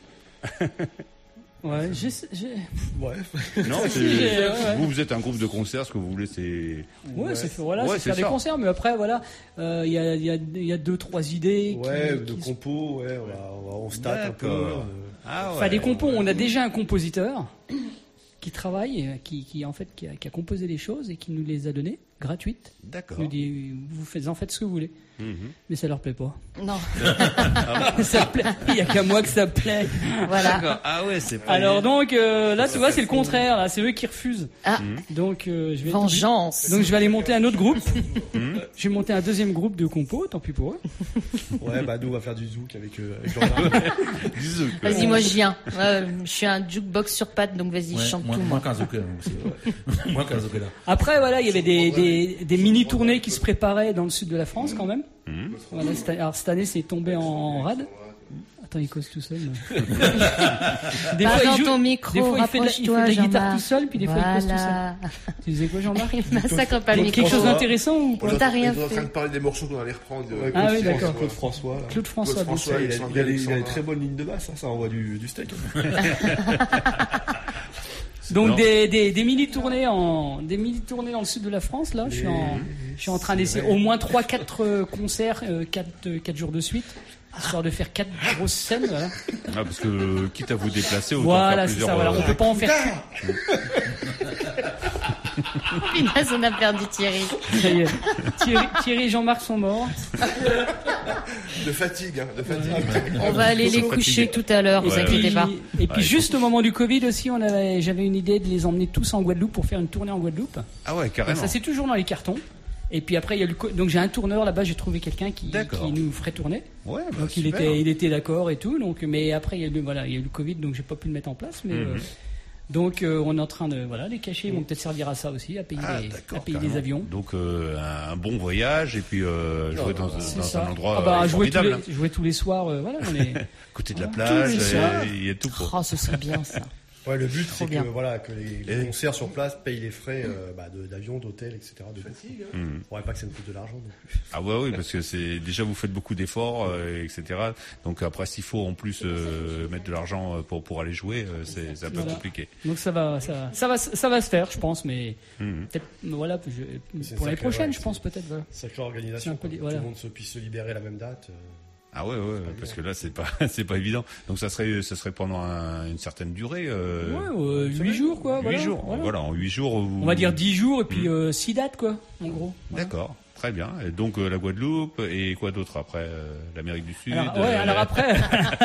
Ouais, j'ai, j'ai... Ouais. Non, c'est... ouais. Vous, vous êtes un groupe de concerts, ce que vous voulez, c'est... Ouais, ouais. c'est, voilà, ouais, c'est, c'est faire ça. Des concerts, mais après, voilà, il euh, y, a, y, a, y a deux, trois idées. Ouais, qui, de qui compos, ouais, on, va, on se tâte un peu. Euh... Ah ouais, enfin, des compos, on a déjà un compositeur qui travaille, qui, qui en fait, qui a, qui a composé des choses et qui nous les a données gratuites. D'accord. Il nous dit, vous faites, en faites ce que vous voulez. Mmh. Mais ça leur plaît pas. Non. Ça plaît. Il y a qu'à moi que ça plaît. Voilà. D'accord. Ah ouais, c'est pas. Alors donc euh, là, tu vois, c'est le contraire. Là, c'est eux qui refusent. Ah. Donc euh, je vais. Vengeance. Donc je vais aller monter un autre groupe. Je vais monter un deuxième groupe de compos. Tant pis pour eux. Ouais, bah nous on va faire du zouk avec, euh, avec Jean-Marc. Du zouk. Vas-y, moi je viens. Euh, je suis un jukebox sur pattes, donc vas-y, ouais, je chante moins, tout. Moins qu'un zouk là. Moins qu'un zouk là. Après voilà, il y avait des, des, des mini tournées qui se préparaient dans le sud de la France quand même. Mmh. Voilà, cette, alors cette année c'est tombé en rade. Attends, il cause tout seul. Des fois, il joue, ton micro, des fois il fait de la, il fait de la guitare tout seul, puis des fois voilà. il cause tout seul. Tu disais quoi, Jean-Marc? Il massacre pas le micro. Quelque chose d'intéressant ou pas? T'as rien fait. On est en train de parler des morceaux qu'on allait reprendre. De... Ah oui, d'accord. Claude François. Là. Claude François. Claude François, il, a, il, a, il a des très bonnes lignes de basse, hein, ça envoie du, du steak. Donc des, des, des mini tournées en des mini tournées dans le sud de la France là. Je suis en je suis en train d'essayer au moins trois quatre concerts quatre jours de suite. Histoire de faire quatre grosses scènes, voilà. Ah, parce que quitte à vous déplacer, autant voilà, faire plusieurs... Ça, voilà, on peut pas en faire. Punaise, on a perdu Thierry. Ça y est. Thierry, Thierry et Jean-Marc sont morts. De fatigue, hein, de fatigue. On va aller les coucher tout à l'heure, ouais, vous inquiétez ouais. pas. Et puis ouais, juste au moment du Covid aussi, on avait, j'avais une idée de les emmener tous en Guadeloupe pour faire une tournée en Guadeloupe. Ah ouais, carrément. Donc ça c'est toujours dans les cartons. Et puis après, il y a le co- donc j'ai un tourneur là-bas, j'ai trouvé quelqu'un qui, qui nous ferait tourner. Ouais, bah, donc il super. était, il était d'accord et tout. Donc, mais après, il y a eu, voilà, il y a eu le Covid, donc j'ai pas pu le mettre en place. Mais Mhm. euh, donc euh, on est en train de, voilà, les cacher. Ils vont peut-être servir à ça aussi, à payer, Ah, des, d'accord, à payer des carrément. avions. Donc euh, un bon voyage et puis euh, jouer dans, C'est dans ça. un endroit Ah bah, euh, jouer, tous formidable. les, jouer tous les soirs, euh, voilà, on est Côté de la voilà, plage, tous les soirs. et il y a tout pour. Oh, ce serait bien ça. Ouais, le but, Trop c'est que, bien. voilà, que les, les concerts sur place payent les frais euh, bah, de- d'avion, d'hôtel, et cetera. De fatigue. Mhm. Il faudrait pas que ça nous coûte de l'argent non plus. Ah ouais, oui, parce que c'est déjà vous faites beaucoup d'efforts, euh, et cetera. Donc après, s'il faut en plus euh, mettre de l'argent pour pour aller jouer, euh, c'est c'est un peu Voilà. compliqué. Donc ça va, ça, ça va, ça va se faire, je pense, mais Mhm. peut-être, voilà, je- C'est pour l'année sacré, prochaine, ouais, je pense peut-être. Voilà. Sacrée organisation. C'est un peu quoi. li- voilà. Tout le monde se puisse se libérer à la même date. euh. Ah ouais, ouais, parce que là c'est pas c'est pas évident. Donc ça serait ça serait pendant un- une certaine durée. Euh, Ouais, euh, huit jours, quoi. Huit voilà, jours. voilà. Voilà, en huit jours. Vous... On va dire dix jours et puis euh, six dates, quoi, en gros. Voilà. D'accord, très bien. Et donc euh, la Guadeloupe et quoi d'autre après euh, l'Amérique du Sud. Alors, ouais, euh, alors après.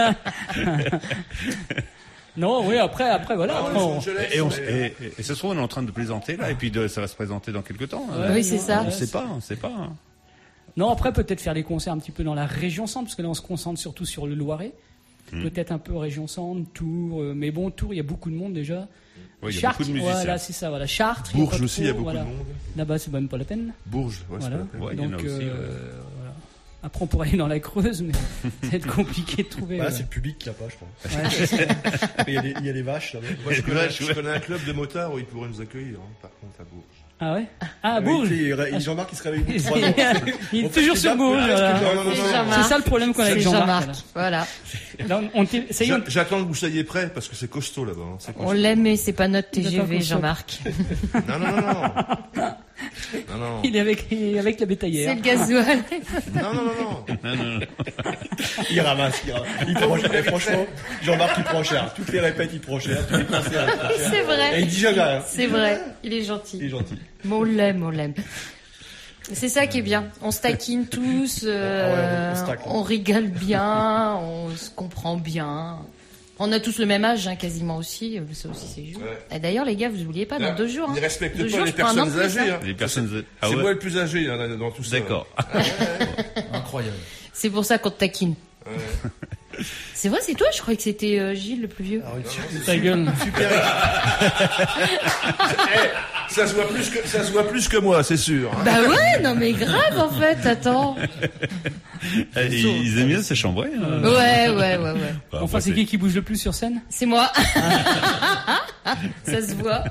Non, oui, après, après, voilà. Ah ouais, après, on- et, on, et, et, et ça se trouve, on est en train de plaisanter là, et puis de, ça va se présenter dans quelques temps. Ouais, Oui, c'est ça. On ouais, sait c'est- pas, on sait pas. hein. Non, après, peut-être faire les concerts un petit peu dans la région centre, parce que là, on se concentre surtout sur le Loiret. Hmm. Peut-être un peu région centre, Tours. euh, mais bon, Tours, il y a beaucoup de monde déjà. Ouais, il y a Chartres, beaucoup de musiciens. voilà, c'est ça, voilà. Chartres. il y a Bourges pas aussi, il y a trop, beaucoup voilà. de monde. Là-bas, c'est même pas la peine. Bourges, ouais, c'est Voilà. pas la peine. Ouais, il y en a Donc, aussi, euh, ouais. voilà. Après, on pourrait aller dans la Creuse, mais ça va être compliqué de trouver. Bah, là, euh, c'est le public qui a pas, je pense. Ouais, c'est ça. il, y a des, il y a des vaches là-bas. Moi, je Les connais, vaches, je ouais. connais un club de motards où ils pourraient nous accueillir, hein, par contre, à Bourges. Ah ouais Ah, Oui, Bourges il est- Jean-Marc, il se réveille. Il trois ans. est On fait toujours des sur dates, Bourges. mais voilà. est-ce que- non, non, non, C'est non. Jean-Marc. C'est ça le problème qu'on a avec C'est Jean-Marc. Jean-Marc. Voilà. Là, on, on t'est- ça y est, on- J'a- J'attends que vous soyez prêts parce que c'est costaud là-bas. hein, c'est On costaud. l'aime, mais c'est pas notre T G D'accord, V, qu'on Jean-Marc. Non, non, non, non. Non, non. il est avec, il est avec la bétaillère. C'est le gasoil. Non, non, non, non. Non, non, non. Il ramasse, il ramasse. Il prend, eh, franchement, Jean-Marc, il prend cher. Toutes les répètes, il prend cher. Tous les concerts, il prend cher. C'est Et vrai. il dit jamais rien. C'est vrai. Il est Il est gentil. gentil. Mais on l'aime, on l'aime. C'est ça qui est bien. On se taquine tous, euh, Ah ouais, on se tacle. on rigole bien, on se comprend bien. On a tous le même âge, hein, quasiment aussi. Ça aussi, c'est juste. Ouais. Et d'ailleurs, les gars, vous oubliez pas, dans deux jours. Ils hein. respectent Deux pas jours, les je prends un an de personnes plus, âgées. hein. hein. Les personnes. Ah C'est ouais. moi le plus âgé hein, dans tout ça. D'accord. Incroyable. C'est pour ça qu'on te taquine. Ouais. C'est vrai, c'est toi, je croyais que c'était euh, Gilles le plus vieux. Alors, une super, Ta gueule. super Eh, ça se voit plus que ça se voit plus que moi, c'est sûr. hein. Bah ouais, non mais grave en fait, attends. Eh, Ils aiment bien ces chambres. Hein. Ouais, ouais, ouais, ouais. Bah, Enfin, après, c'est qui qui bouge le plus sur scène C'est moi. Ça se voit.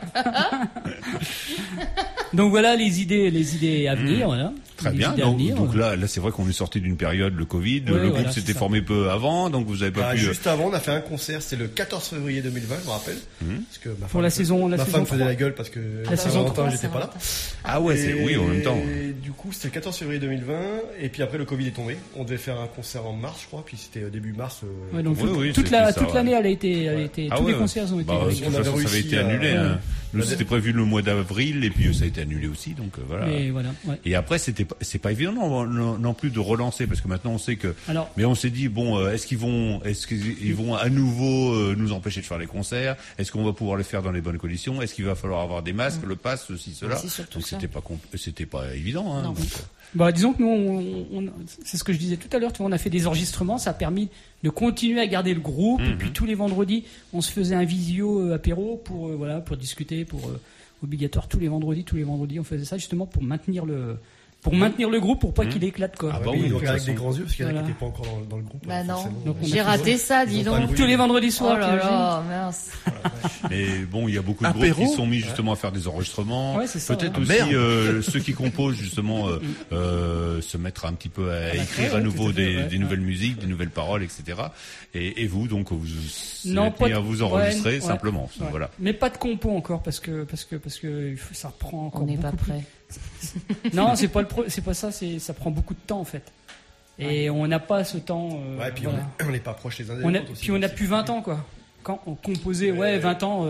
Donc voilà les idées, les idées à venir. Voilà. Très Les bien. idées à Donc, venir. donc là, là, c'est vrai qu'on est sorti d'une période, le Covid. le voilà, groupe c'est s'était ça. formé peu avant, donc vous avez pas Ah, pu. euh, juste avant, on a fait un concert, c'était le quatorze février deux mille vingt, je me rappelle. Mhm. Parce que ma Pour femme, la saison- la ma saison femme faisait trois. la gueule parce que La saison Saint-Valentin, trois, j'étais pas là. Ah ouais, c'est Et oui, en même temps. du coup, c'était le quatorze février deux mille vingt, et puis après le Covid est tombé. On devait faire un concert en mars, je crois, puis c'était euh, début mars. euh, Ouais, donc Oui, toute, oui, toute c'était la ça, toute ouais. l'année, elle a été, elle a été Ah tous ouais, les concerts ont été. bah, de on toute avait façon, ça avait réussi été à- annulé. ouais. hein. Nous, Ouais. c'était prévu le mois d'avril, et puis ça a été annulé aussi, donc euh, voilà. Mais voilà. Ouais. Et après, c'était pas- c'est pas évident non, non, non plus de relancer parce que maintenant on sait que. Alors- mais on s'est dit bon, euh, est-ce qu'ils vont, est-ce qu'ils vont à nouveau euh, nous empêcher de faire les concerts? Est-ce qu'on va pouvoir les faire dans les bonnes conditions? Est-ce qu'il va falloir avoir des masques, le pass, ceci, cela? C'est surtout Donc ça. c'était pas compl- c'était pas évident. Hein, Non. donc, euh, Bah, disons que nous, on, on- c'est ce que je disais tout à l'heure. Tu vois, on a fait des enregistrements, ça a permis de continuer à garder le groupe. Et puis tous les vendredis, on se faisait un visio euh, apéro pour euh, voilà, pour discuter, pour euh, obligatoire tous les vendredis, tous les vendredis, on faisait ça justement pour maintenir le pour maintenir le groupe, pour pas qu'il éclate quoi. Ah Ah bah oui, oui, de donc toute avec façon. des grands yeux, parce qu'il y en a Voilà. qui n'étaient pas encore dans, dans le groupe. Bah hein, non, forcément. Donc, on a j'ai fait raté ça, dis Ils ont pas donc. le Tous les vendredis Oh soirs, là t'imagines là, mince. Mais bon, il y a beaucoup de Apéro groupes qui sont mis justement à faire des enregistrements. Ouais, c'est ça, Peut-être ouais. aussi Merde. euh, ceux qui composent justement euh, euh, se mettre un petit peu à écrire à ouais, nouveau tout à fait, des, ouais, des ouais. nouvelles musiques, des nouvelles paroles, et cetera. Et, et vous, donc, vous Non, êtes pas mis de- à vous enregistrer ouais, ouais, simplement. ouais. Voilà. Mais pas de compo encore parce que parce que parce que il faut- ça prend encore On n'est pas beaucoup plus- prêt. Non, c'est pas le pro- c'est pas ça, c'est ça prend beaucoup de temps en fait. Et on n'a pas ce temps. euh, Ouais, puis voilà. on est- on n'est pas proches les uns des On a, autres aussi. puis on a donc plus c'est- vingt ans quoi. Quand on composait, ouais, Ouais. vingt ans. euh,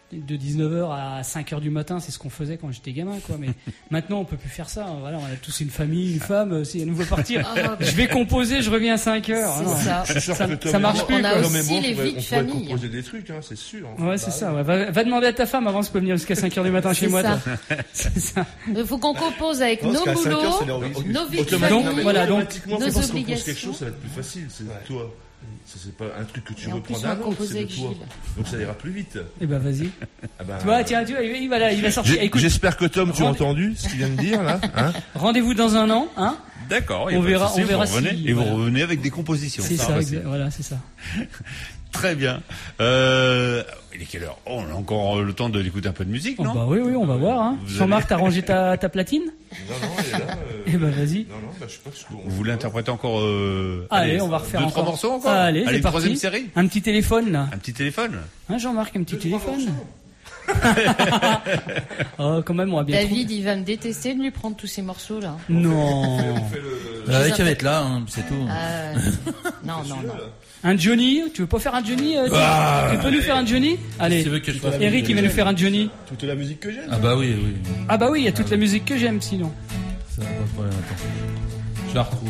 de dix-neuf heures à cinq heures du matin, c'est ce qu'on faisait quand j'étais gamin, quoi. Mais maintenant, on peut plus faire ça. Voilà, on a tous une famille, une femme. Si elle nous veut partir, Ah, je vais composer, je reviens à cinq heures. C'est Non, ça. Je suis sûr ça, que Tom ça et marche moi- plus. On a quoi. Tom et aussi moi, les on pourrait- vies de on pourrait famille. composer des trucs, hein, c'est sûr. Ouais, c'est ça. Ouais. Va, va demander à ta femme avant, tu peux venir jusqu'à cinq heures du matin chez C'est moi. ça. toi. C'est ça. Il faut qu'on compose avec Non, parce nos qu'à cinq heures, boulots, c'est l'heure où il- nos vies de Automatiquement, famille, Donc, voilà, donc, automatiquement, nos c'est parce qu'on pose quelque obligations. chose, ça va être plus facile. C'est toi. Ça, c'est pas un truc que tu Et en reprends plus, d'un on va autre, composer c'est de avec toi. Gilles. Donc ça ira plus vite. Eh ben, vas-y. Ah ben, Tu vois, tiens, tu vois, il va- il va, là, il va sortir. j'ai- Écoute, J'espère que Tom, tu as Rendez- entendu ce qu'il vient de dire là, hein? rendez-vous dans un an, hein. D'accord. y a On pas de verra- souci, on verra vous revenez, si- et vous voilà. revenez avec des compositions. C'est Ça, ça, c'est- exa- voilà, c'est ça. Très bien. Euh, il est quelle heure? Oh, on a encore le temps de l'écouter un peu de musique, Oh, non? bah oui, oui, on va voir. Hein. Vous Jean-Marc, allez- t'as rangé ta, ta platine? Non, non, elle est là. euh, Eh ben, vas-y. Non, non, bah, je sais pas ce qu'on. Vous voulez interpréter encore euh, Allez, on va refaire deux, encore. trois morceaux encore. Allez, Allez, c'est une parti. troisième série. Un petit téléphone, là. Un petit téléphone. Hein, Jean-Marc, un petit téléphone. Oh, quand même, on va bien David, il va me détester de lui prendre tous ces morceaux là. trouver. Non. Avec qu'à être là, hein, c'est tout. Euh, non, non, non. Un Johnny, tu veux pas faire un Johnny euh, tu- Ah, Tu peux nous faire un Johnny Allez, Si tu veux que je fasse- Eric, il va nous faire un Johnny. Toute la musique que j'aime. Ah bah oui, oui. Ah bah oui, il y a toute la musique que j'aime, sinon. Ça va pas de problème, attends. Je la retrouve.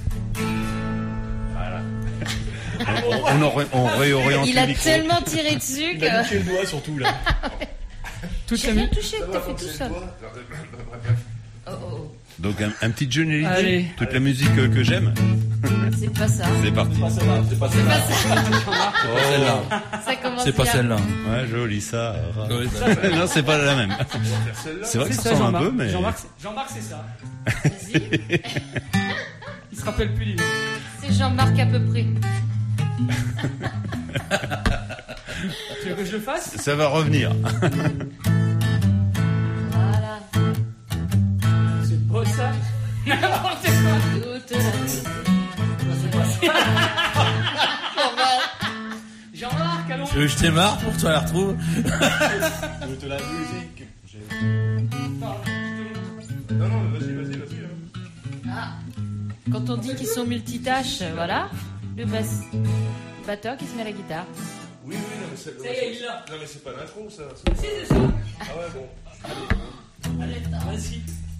On, aurait- on réoriente Il a le micro. tellement tiré dessus Il a que. niqué le doigt surtout là. Toute J'ai la rien musique. touché, t'as fait tout seul. Oh, oh, oh. Donc un, un petit Johnny Hallyday, Allez. toute la musique euh, que j'aime. C'est pas ça. C'est parti. C'est pas celle-là. Oh. Celle-là. Ça commence C'est pas bien. celle-là. Ouais, joli ça. Oui, bah, Non, c'est pas la même. C'est vrai que C'est ça ça, ressemble un Jean-Marc. peu, mais. Jean-Marc, c'est- Jean-Marc, c'est ça. Vas-y. Il se rappelle plus du nom. C'est Jean-Marc à peu près. Tu veux que je le fasse Ça va revenir. Voilà. C'est beau ça. N'importe quoi. Toute la Jean-Marc, allons. Tu veux que je démarre pour que tu la retrouves? Toute la musique. Non, non, vas-y, vas-y, vas-y. hein. Ah. Quand on dit qu'ils sont multitâches, voilà. Le basse. Le batteur qui se met à la guitare. Oui, oui, non, mais c'est. Ça y est, il l'a. Non, mais c'est pas l'intro, ça. Si, c'est ça. Ah ouais, bon. Allez, vas-y.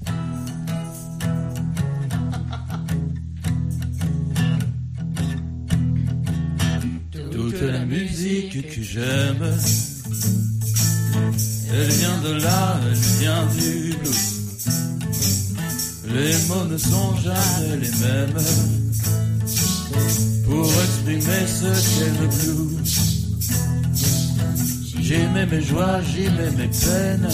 Toute la musique que j'aime, elle vient de là, elle vient du blues. Les mots ne sont jamais les mêmes pour exprimer ce qu'est le blues. J'y mets mes joies, j'y mets mes peines,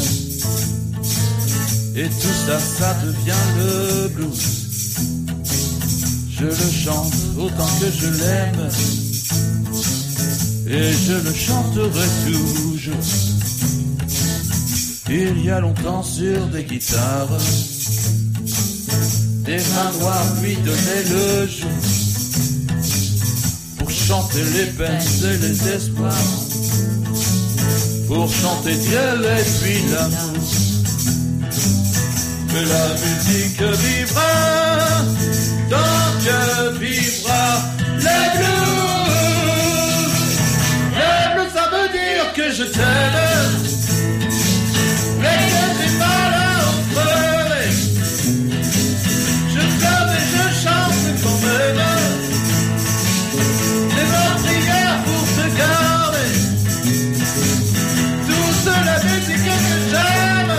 et tout ça, ça devient le blues. Je le chante autant que je l'aime, et je le chanterai toujours. Il y a longtemps sur des guitares, des mains noires lui donnaient le jour, pour chanter les peines et les espoirs, pour chanter Dieu et puis l'amour. Que la musique vivra tant que vivra le blues. Le blues, ça veut dire que je t'aime, mais que j'ai pas là en pleurer. Je t'aime et je chante quand même des bonnes prières pour te garder. Toute la musique que j'aime,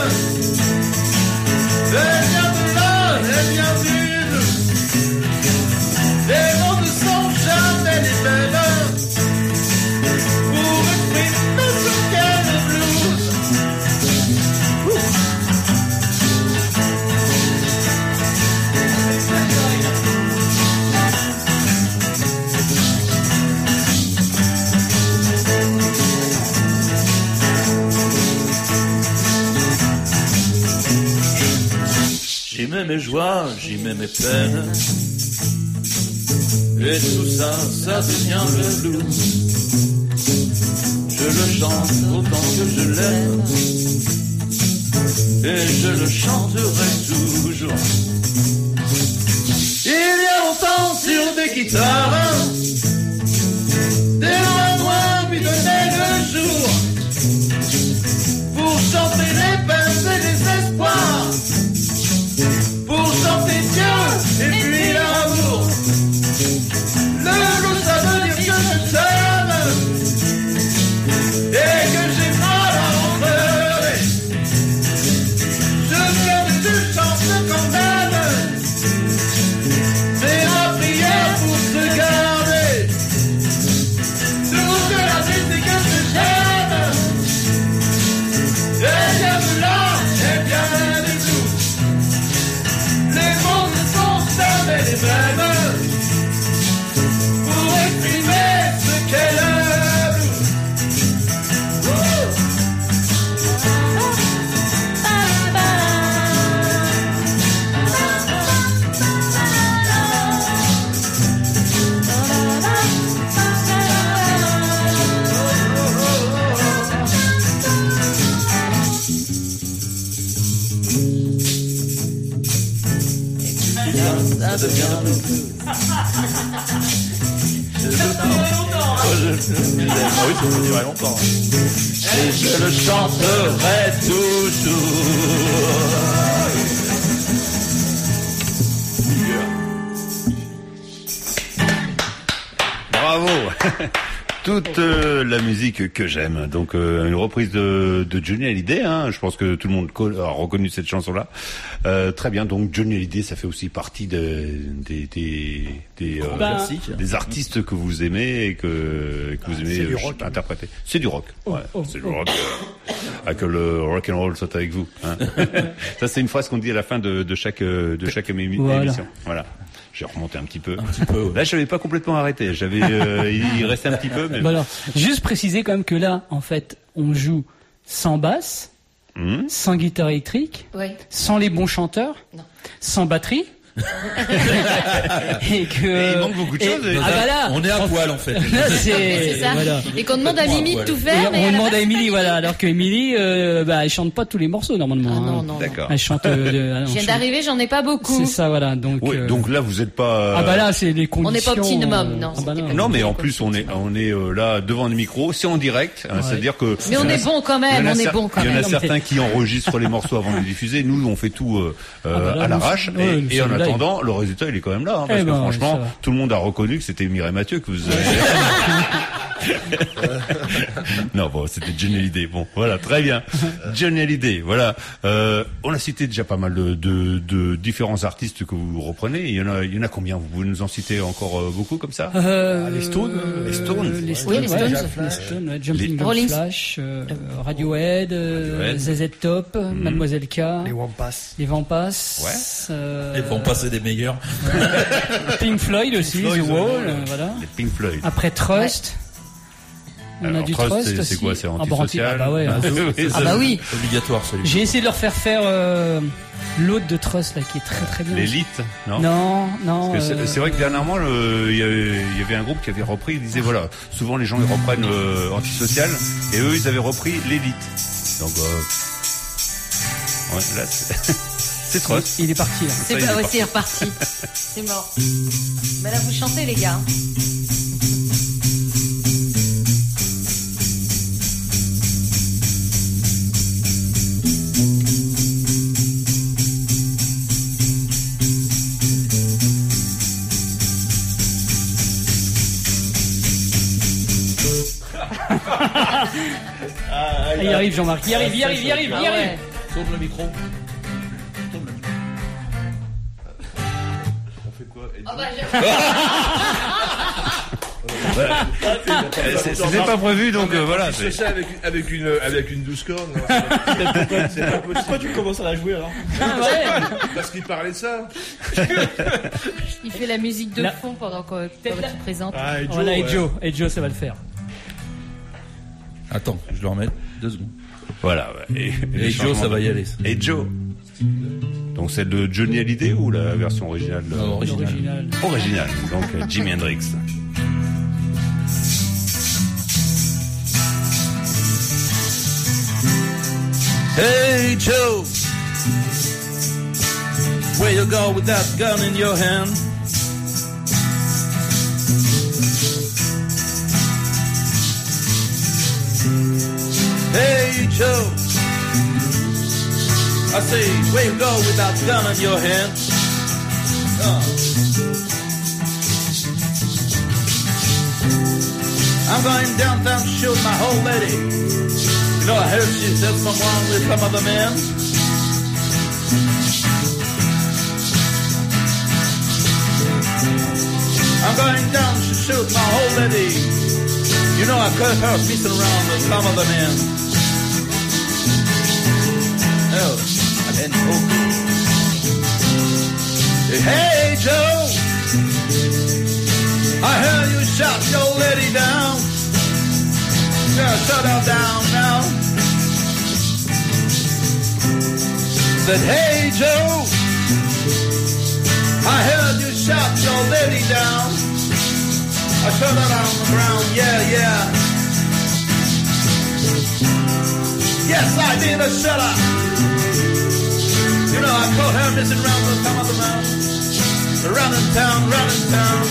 elle vient de là, elle vient du blues. Les mots ne sont jamais les mêmes pour exprimer ce qu'est le blues. J'y mets mes joies, j'y mets mes peines, et tout ça, ça devient le blues. Je le chante autant que je l'aime, et je le chanterai toujours. Il y a longtemps sur des guitares, des mains noires lui donnaient le jour, les mêmes pour exprimer ce qu'elle aime. Ça devient un peu plus. Ah oui, ça peut durer longtemps. Et je le chanterai toujours. Bravo. Toute euh, la musique que j'aime. Donc euh, une reprise de, de Johnny Hallyday. Hein. Je pense que tout le monde a reconnu cette chanson-là. Euh, très bien. Donc Johnny Hallyday, ça fait aussi partie de, des des des, euh, bah, des artistes que vous aimez et que que vous aimez c'est du euh, rock, interpréter. C'est du rock. Oh, Ouais, oh, c'est du oh. rock. Euh, ah, que le rock and roll soit avec vous. Hein. Ça, c'est une phrase qu'on dit à la fin de, de chaque de chaque émi- Voilà. émission. Voilà. J'ai remonté un petit peu. Un petit peu. Ouais. Là, je n'avais pas complètement arrêté. J'avais, euh, il restait un petit peu, mais. Bah alors, juste préciser quand même que là, en fait, on joue sans basse, Mmh. sans guitare électrique, Ouais. sans les bons chanteurs, Non. sans batterie. et que Et il manque beaucoup de et- choses, et- ah bah là, On est à poil en fait. là, c'est C'est ça. voilà. Et qu'on demande à Mimi de tout Et faire, mais on à la demande base, à Émilie, voilà, alors que Émilie, euh, bah, elle chante pas tous les morceaux normalement. Ah hein. non, non. D'accord. Elle chante. euh, de- Je on viens chante- d'arriver, j'en ai pas beaucoup. C'est ça, voilà. Donc. Oui, euh, donc là, vous êtes pas. Ah bah là, c'est les conditions. On n'est pas optimum, euh, non, ah bah c'était non. Non, mais en plus, on est, on est euh, là devant le micro, c'est en direct, hein, Ouais. c'est-à-dire que. Mais on il y en a- est bon quand il y en même, a on est cer- bon quand Il y en même. a Non, mais- certains qui enregistrent les morceaux avant de les diffuser. Nous, on fait tout euh, euh, Ah bah là, à nous, l'arrache. c'est- ouais, et, et en c'est live. attendant, le résultat, il est quand même là, hein, parce Eh que ben, franchement, ça va. tout le monde a reconnu que c'était Mireille Mathieu que vous avez. Non, bon, c'était Johnny Hallyday. Bon, voilà, très bien. Johnny Hallyday, voilà. Euh, on a cité déjà pas mal de, de, de différents artistes que vous reprenez. Il y en a, il y en a combien? Vous pouvez nous en citer encore euh, beaucoup comme ça? Euh, les Stones, euh, les Stones. les Oui, Stones, les ouais, Stones. les Stones, ouais, Jumping Jack Rolling- Flash, euh, Radiohead, euh, Radiohead. Z Z Top, Mademoiselle K, Les Wampas. les Vampas, Ouais. euh, Ils vont passer des meilleurs. Pink Floyd aussi, Floyd, The ouais, Wall, ouais. euh, voilà. Les Pink Floyd. Après Trust. On Alors, a du Trust, Trust c'est- aussi. c'est quoi, c'est Ah, bah, antisocial? Ah bah ouais. Ah, hein. oui, Ah bah oui. Obligatoire celui. J'ai essayé de leur faire faire euh, l'autre de Trust là qui est très très bien. L'élite, non? Non, non. Parce que c'est- euh, C'est vrai que dernièrement, le- il y, avait, il y avait un groupe qui avait repris, il disait voilà, souvent les gens ils reprennent euh, Antisocial, et eux ils avaient repris l'élite. Donc, euh, ouais, là c'est c'est Trust. Il est parti là. C'est Ça, il pas, est ouais, parti. c'est reparti. C'est mort. Mais là, vous chantez, les gars. Ah, il arrive Jean-Marc, il arrive, il arrive, il arrive, il Ah arrive. ouais. Tourne le micro. Ah bah, j'ai- Euh, c'est- C'était pas prévu, donc euh, voilà. C'est c'est- ça avec, avec une avec une douze cornes. non, c'est pas- c'est pas possible. Pourquoi tu commences à la jouer alors? Ah ouais. Parce qu'il parlait de ça. Il fait la musique de Là. fond pendant qu'on pendant qu'il présente. Ah, et Joe, Voilà, et ouais. Joe, et Joe, ça va le faire. Attends, je le remets deux secondes. Voilà. ouais. Et, Et les Joe, changements ça va y de- aller. Et Joe. Donc c'est de Johnny Hallyday ou la version originale? de- Non, original. Original. Originale. Donc euh, Jimi Hendrix. Hey Joe, where you go with that gun in your hand? Hey Joe, I say, where you go with that gun in your hand? Uh. I'm going downtown to shoot my old lady. You know, I heard she said some wrong with some other man. I'm going down to shoot my old lady. You know, I caught her messing around with some other man. Oh, and okay. Hey, Joe. I heard you shot your lady down. Yeah, shut her down now. Said, hey Joe, I heard you shot your lady down. I shut her on the ground, yeah, yeah. Yes, I did a shut her. You know, I caught her missing round the top of the mountain. Running town, running town.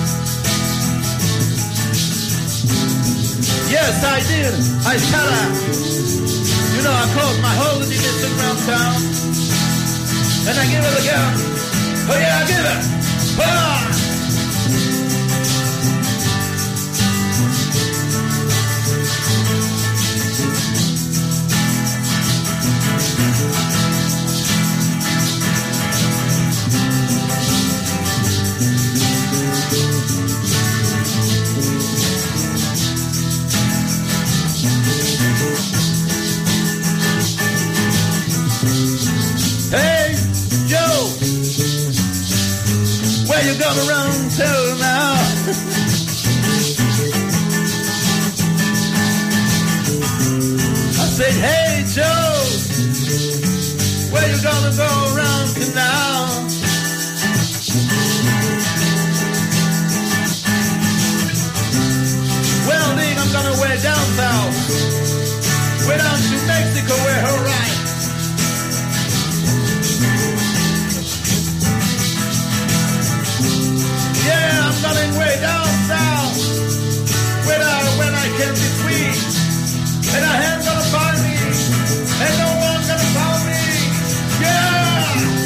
Yes, I did. I shot her. You know, I caught my whole lady missing round town. And I give her the gun. Oh yeah, I give her. Ah! Hey, Joe, where you gonna run to now? I said, hey, Joe, where you gonna go around to now? Well, Nick, I'm gonna way down south, way down to Mexico, where her right. Yeah, I'm running way down south, where I, when I can be free, and I ain't gonna find me, and no one gonna find me. Yeah.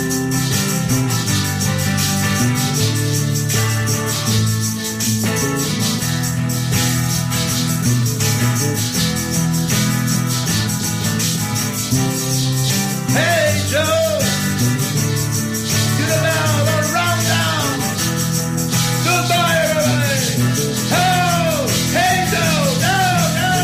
Hey Joe, you know now the rundown. Goodbye, everybody. Oh, hey Joe, no, no.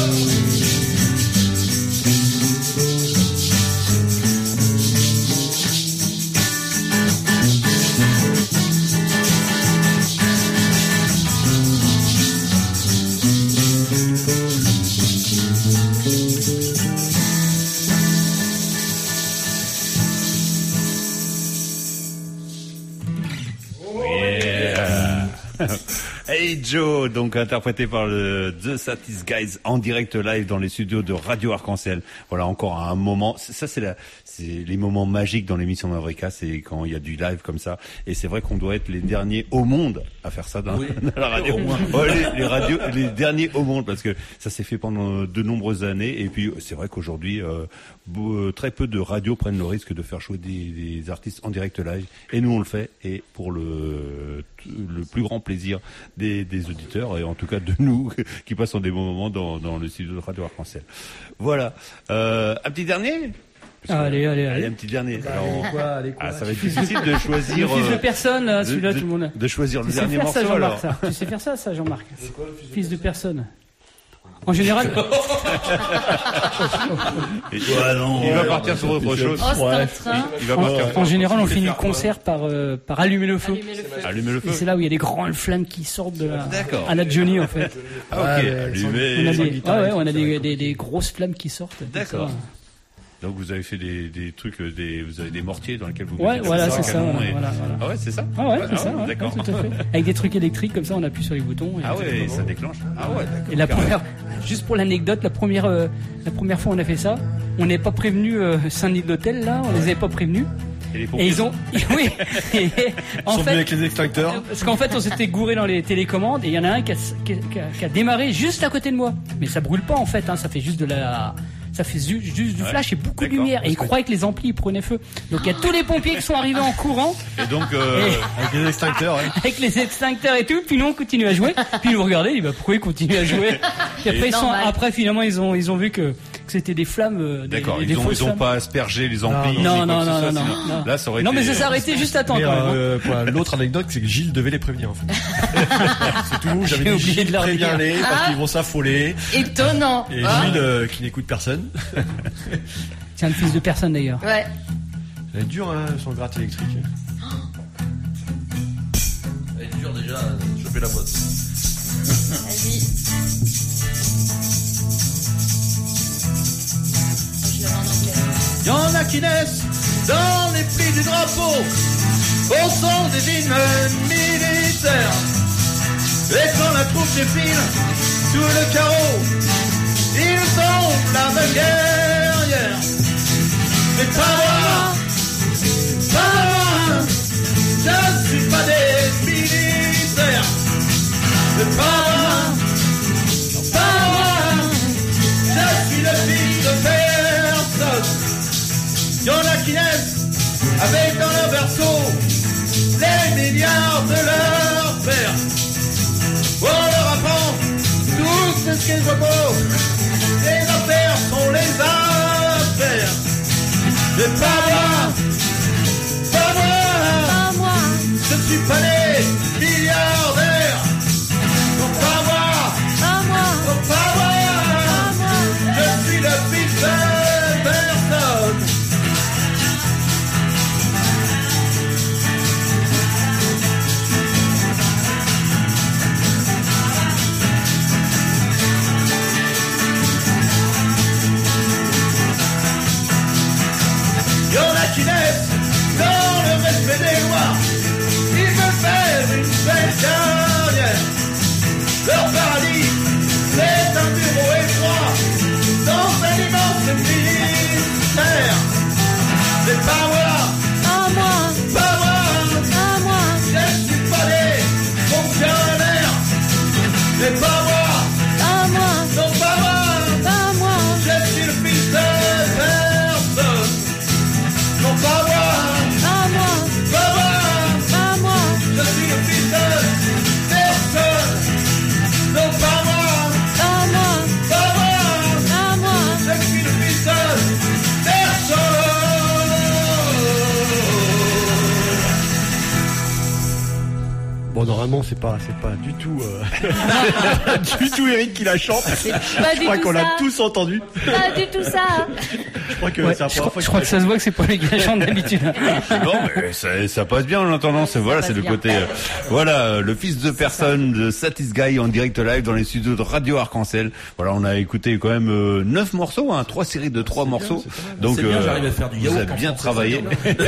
Hey Joe, donc interprété par le The Satis Guys en direct live dans les studios de Radio Arc-en-Ciel. Voilà, encore un moment. Ça, c'est la, c'est les moments magiques dans l'émission Mavrika, c'est quand il y a du live comme ça. Et c'est vrai qu'on doit être les derniers au monde à faire ça dans, oui, dans la radio. Ouais, les, les radios, les derniers au monde, parce que ça s'est fait pendant de nombreuses années. Et puis, c'est vrai qu'aujourd'hui, euh, très peu de radios prennent le risque de faire jouer des, des artistes en direct live. Et nous, on le fait. Et pour le, le plus grand plaisir des, des auditeurs, et en tout cas de nous, qui passons des bons moments dans, dans le studio de Radio Arc-en-Ciel. Voilà. Euh, un petit dernier? Ah, allez, allez, allez. Allez, un petit dernier. Bah, Alors, allez, quoi, allez, quoi. Ah, ça va être difficile de choisir. Le fils de euh, personne, là, celui-là, de, tout le monde. De choisir tu le dernier morceau. Ça, alors. ça. Tu sais faire ça, ça, Jean-Marc. Quoi, fils, fils de personne. En général. Et toi, non, il va partir sur autre chose. Oh, c'est un train. Il va partir. En, en général, on finit le concert par, euh, par allumer le feu. Allumer le feu. Allumer le feu. Et c'est là où il y a des grandes flammes qui sortent de la, D'accord. à la Johnny, en fait. Ah, ok. Ouais, Allumer. On a des, ah ouais, on a des, des, des grosses flammes qui sortent. D'accord. Donc vous avez fait des, des trucs, des, vous avez des mortiers dans lesquels vous ouais, mettez voilà, ça, c'est ça. canon Ouais, et... voilà, voilà. Ah ouais, c'est ça. Ah ouais, c'est ah, ça. Ouais, d'accord. ouais, tout à fait. Avec des trucs électriques comme ça, on appuie sur les boutons. Et ah ouais, et ça déclenche. Ah ouais, d'accord. Et la première, juste pour l'anecdote, la première, euh, la première fois on a fait ça, on n'est pas prévenu euh, Saint-Denis d'hôtel là, on les avait pas prévenus. Et, les et ils ont, oui. Et, en Ils sont fait, venus avec les extincteurs. Parce qu'en fait, on s'était gouré dans les télécommandes et il y en a un qui a, qui, a, qui, a, qui a démarré juste à côté de moi. Mais ça brûle pas en fait, hein, ça fait juste de la. Ça fait ju- juste du ouais, flash et beaucoup de d'accord. lumière. Et ils croyaient que les amplis ils prenaient feu. Donc il y a tous les pompiers qui sont arrivés en courant. Et donc euh, et avec les extincteurs, ouais. avec les extincteurs et tout. Puis nous on continue à jouer. Puis ils nous regardaient, ils disaient bah pourquoi ils continuent à jouer. Puis après, ils sont, après finalement ils ont ils ont vu que, que c'était des flammes. Euh, des, d'accord. des, Ils des ont ils ont flammes. pas aspergé les amplis. Non non non non non, soit, non, sinon, non. Là ça aurait non été. mais ça s'est arrêté juste à temps. Mais, quand même. euh, voilà, l'autre anecdote, c'est que Gilles devait les prévenir en fait. C'est tout. J'avais J'ai dit oublié Gilles, de leur dire. préviens-les parce Ah. qu'ils vont s'affoler. Étonnant. Et Ah. Gilles, euh, qui n'écoute personne. C'est un fils de personne d'ailleurs. Ouais. Ça va être dur, hein, son gratte électrique. Elle est dure déjà à choper la boîte. Vas-y. Je l'avais en anglais. Y en a qui naissent dans les plis du drapeau, au son des hymnes militaires. Et quand la troupe défile sous le carreau, ils sont flammes guerrières. Mais pas moi, pas moi, je suis pas des militaires. Mais pas moi, pas moi, je suis le fils de personne. Y'en a qui naissent avec dans leur berceau les milliards de leur père. On leur apprend tout ce qu'ils voient beau. Les affaires sont les affaires. Mais pas moi, pas moi, Pas moi, je ne suis pas né milliardaire. Non pas moi, pas moi, non pas moi, pas moi. je suis le fils de personne. Y'en a qui naissent dans le respect des lois. Ils veulent faire une belle carrière. Leur paradis, c'est un bureau étroit dans un immense ministère. C'est pas moi, Pas moi, pas moi, pas moi, je suis pas des fonctionnaires. C'est pas moi, pas moi, non pas moi, pas moi. je suis le fils de personne. Non pas moi, Pas moi, pas moi, pas moi, je suis le fils de personne. Non pas moi, pas moi, pas moi, pas moi. je suis le fils de personne. Bon, normalement, c'est pas, c'est pas du tout, euh, du tout Eric qui la chante. pas Je du crois tout qu'on l'a ça. tous entendu. Pas du tout ça. Je crois que Ouais, c'est la je, première crois, fois je crois que ça se voit que c'est pas les gars qui chantent d'habitude. Non, mais ça, ça passe bien en l'entendant. C'est voilà, passe c'est le bien. côté, euh, voilà, euh, le fils de personne de Satis Guy en direct live dans les studios de Radio Arc-en-Ciel. Voilà, on a écouté quand même euh, neuf morceaux, hein, trois séries de trois morceaux. Donc, C'est bien, euh, j'arrive à faire du vous yaourt avez en bien français, travaillé.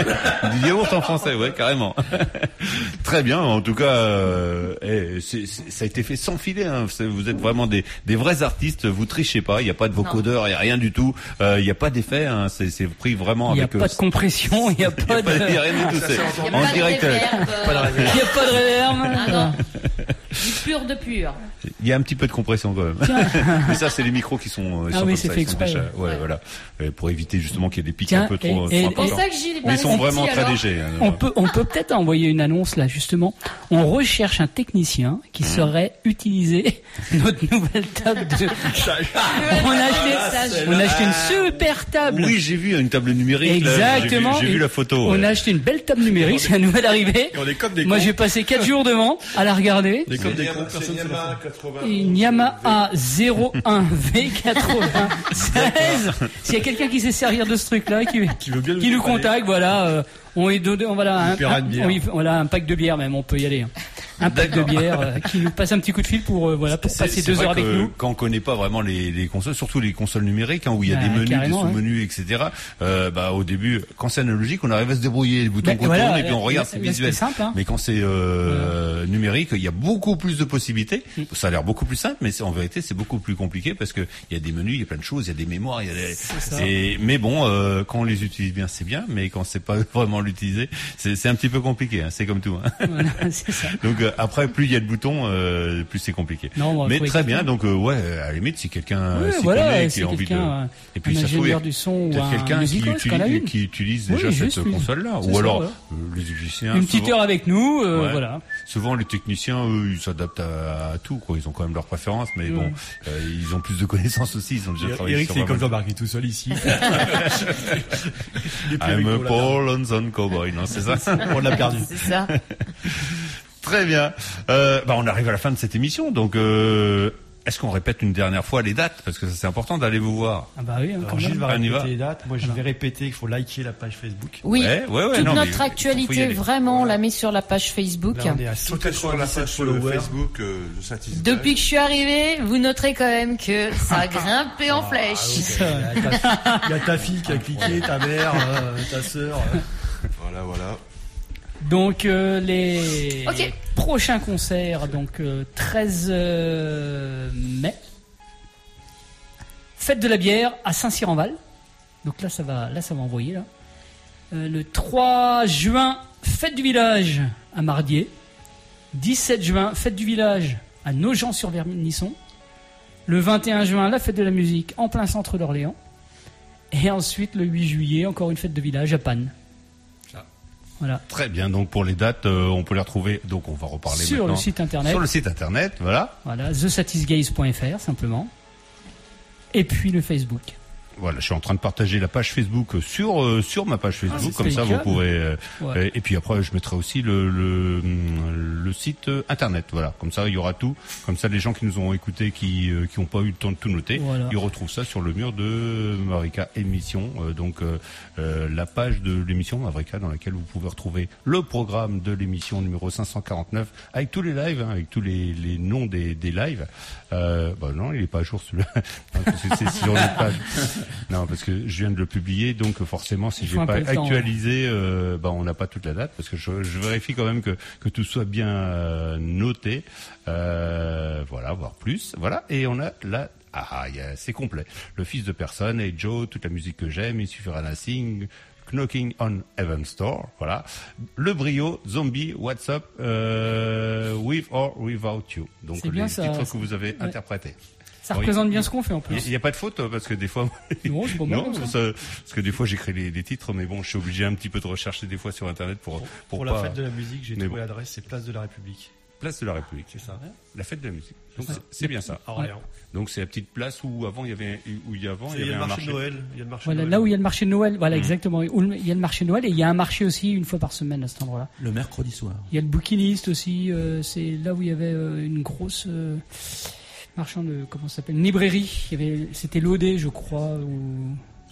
Du yaourt en français, ouais, carrément. Très bien. En tout cas, euh, eh, c'est- c'est- ça a été fait sans filet. Hein. C'est- Vous êtes vraiment des, des vrais artistes. Vous trichez pas. Il n'y a pas de vocodeur, il n'y a rien du tout. Euh, Il n'y a pas d'effet. Hein. C'est c'est pris vraiment Il n'y a avec. pas euh, de compression, il n'y a il y pas a de... pas- il y a rien du tout. C'est Il y a en pas de direct. euh, réverb, Pas de euh, réverb. Il n'y a pas de réverb. Ah non. Du pur de pur. Il y a un petit peu de compression quand même. Mais ça, c'est les micros qui sont. euh, ils Ah sont oui, comme c'est ça, fait ils sont exprès, déjà- ouais. ouais, voilà, Euh, pour éviter justement qu'il y ait des pics Tiens, un peu trop. et- trop et- C'est importants. pour ça que Gilles est pas Mais ils sont resté vraiment petit, très alors. légers. hein. On peut, on peut peut-être envoyer une annonce là justement. On recherche un technicien qui saurait utiliser notre nouvelle table de. on a acheté, on a acheté une super table. Oui, j'ai vu une table numérique. là. Exactement. J'ai vu, j'ai vu la photo. On ouais. a acheté une belle table numérique, c'est la nouvelle arrivée. Et on est comme des Moi cons. j'ai passé quatre jours devant à la regarder. On est comme des cons, C'est personne ne se Yamaha la fait. quatre-vingts. Une Yamaha zéro un V quatre-vingt-seize. S'il y a quelqu'un qui sait servir de ce truc-là, qui, Qui veut bien nous qui nous dépanner. contacte, voilà, euh, on est donné, on voilà un, paiera une bière. oui, voilà un pack de bière même, on peut y aller. hein. Un pack de bière euh, qui nous passe un petit coup de fil pour euh, voilà pour C'est- passer c'est deux vrai heures avec que nous. Quand on connaît pas vraiment les, les consoles, surtout les consoles numériques, hein, où il y a Bah, des menus, des carrément, hein. sous-menus, et cetera. Euh, bah au début, quand c'est analogique, on arrive à se débrouiller, les boutons Bah, qu'on voilà, tourne et puis on là, regarde, là, c'est là, visuel. c'était simple, hein. Mais quand c'est euh, numérique, il y a beaucoup plus de possibilités. Mm. Ça a l'air beaucoup plus simple, mais c'est- en vérité, c'est beaucoup plus compliqué parce que il y a des menus, il y a plein de choses, il y a des mémoires, il y a des... ça. Et, mais bon, euh, quand on les utilise bien, c'est bien, mais quand c'est pas vraiment l'utiliser, c'est c'est un petit peu compliqué. Hein, c'est comme tout. Hein. Voilà, c'est ça. Donc euh, après, plus il y a de boutons, euh, plus c'est compliqué. Non, on va Mais trouver très quelqu'un. bien. Donc euh, ouais, à la limite, si quelqu'un Ouais, s'y voilà, connaît, et si qui a envie de, quelqu'un, euh, et puis un ça se trouve, ingénieur du son ou peut-être un quelqu'un qui, musicos, utilise, qu'on a une. qui utilise Oui, déjà juste cette lui. console-là, C'est ou ça, alors voilà. euh, les musiciens. Une petite souvent- heure avec nous, euh, Ouais. voilà. Souvent, les techniciens, eux, ils s'adaptent à, à tout, quoi. Ils ont quand même leurs préférences, mais Ouais. bon, euh, ils ont plus de connaissances aussi. Ils ont déjà travaillé Eric, sur c'est pas comme mal. Jean-Marc, il est tout seul ici. Il est plus avec I'm a nous, là. Paul Hanson cowboy, non, c'est ça? On l'a perdu. C'est ça. Très bien. Euh, bah, on arrive à la fin de cette émission, donc euh, est-ce qu'on répète une dernière fois les dates? Parce que ça, c'est important d'aller vous voir. Ah bah oui, hein, Alors, Gilles va On y va. répéter les dates. Moi, je Alors. vais répéter qu'il faut liker la page Facebook. Oui, Ouais, ouais, ouais, toute non, mais notre faut y actualité, aller. vraiment, on la met sur la page Facebook. Là, on est à Tout est sur la page sur le followers. Facebook euh, de Satisfy. Depuis que je suis arrivée, vous noterez quand même que ça a grimpé en flèche. Il y a ta- il y a ta fille qui a cliqué, ta mère, euh, ta sœur. euh. Voilà, voilà. Donc euh, les Ok. prochains concerts, donc euh, treize euh, mai, fête de la bière à Saint-Cyr-en-Val. Donc là ça va, là ça va envoyer là. Euh, le trois juin, fête du village à Mardier. dix-sept juin, fête du village à Nogent-sur-Vernisson. Le vingt et un juin, la fête de la musique en plein centre d'Orléans. Et ensuite le huit juillet, encore une fête de village à Panne. Voilà. Très bien. Donc pour les dates, euh, on peut les retrouver. Donc on va reparler Sur maintenant. le site internet. Sur le site internet, voilà. Voilà, the satisgaze point f r simplement. Et puis le Facebook. Voilà, je suis en train de partager la page Facebook sur euh, sur ma page Facebook, c'est comme ça vous spécial. pourrez. euh, Ouais. euh, et puis après, je mettrai aussi le le, le site euh, internet. Voilà, comme ça il y aura tout. Comme ça, les gens qui nous ont écoutés, qui euh, qui n'ont pas eu le temps de tout noter, Voilà. ils retrouvent ça sur le mur de Mavrika émission. Euh, donc euh, euh, la page de l'émission Mavrika dans laquelle vous pouvez retrouver le programme de l'émission numéro cinq cent quarante-neuf avec tous les lives, hein, avec tous les les noms des des lives. Euh, bah non, il est pas à jour celui-là. Non, parce que c'est sur une page. Non, parce que je viens de le publier, donc forcément, si Il j'ai faut un pas peu le temps, actualisé, euh, bah, on n'a pas toute la date, parce que je, je vérifie quand même que, que tout soit bien euh, noté. Euh, voilà, voire plus. Voilà, et on a la... Ah, il y a- c'est complet. Le fils de personne, et Joe, toute la musique que j'aime, il suffira d'un signe. Knocking on Heaven's Door, voilà. Le brio, Zombie, What's Up, euh, With or Without You. Donc C'est les bien ça, titres ça. que vous avez Ouais. interprétés. Ça Bon, représente il- bien ce qu'on fait en plus. Il n'y a pas de faute parce que des fois. Non, c'est pas mal non, comme ça. ça- parce que des fois j'écris les, les titres, mais bon, je suis obligé un petit peu de rechercher des fois sur internet pour pour, Pour pas- la fête de la musique, j'ai Mais trouvé bon. l'adresse, c'est Place de la République. Place de la République, C'est ça. La fête de la musique. Donc C'est ça. c'est- c'est bien ça. À Orléans. Donc c'est la petite place où avant il y avait où il y avant C'est- il y Il y avait a un le marché marché de Noël. Il y a le marché Voilà, de Noël. là où il y a le marché de Noël, voilà Mm. exactement. Où le- il y a le marché de Noël et il y a un marché aussi une fois par semaine à cet endroit-là. Le mercredi soir. Il y a le bouquiniste aussi. euh, c'est là où il y avait euh, une grosse euh, marchand de comment ça s'appelle, une librairie. Il y avait, c'était l'O D, je crois, ou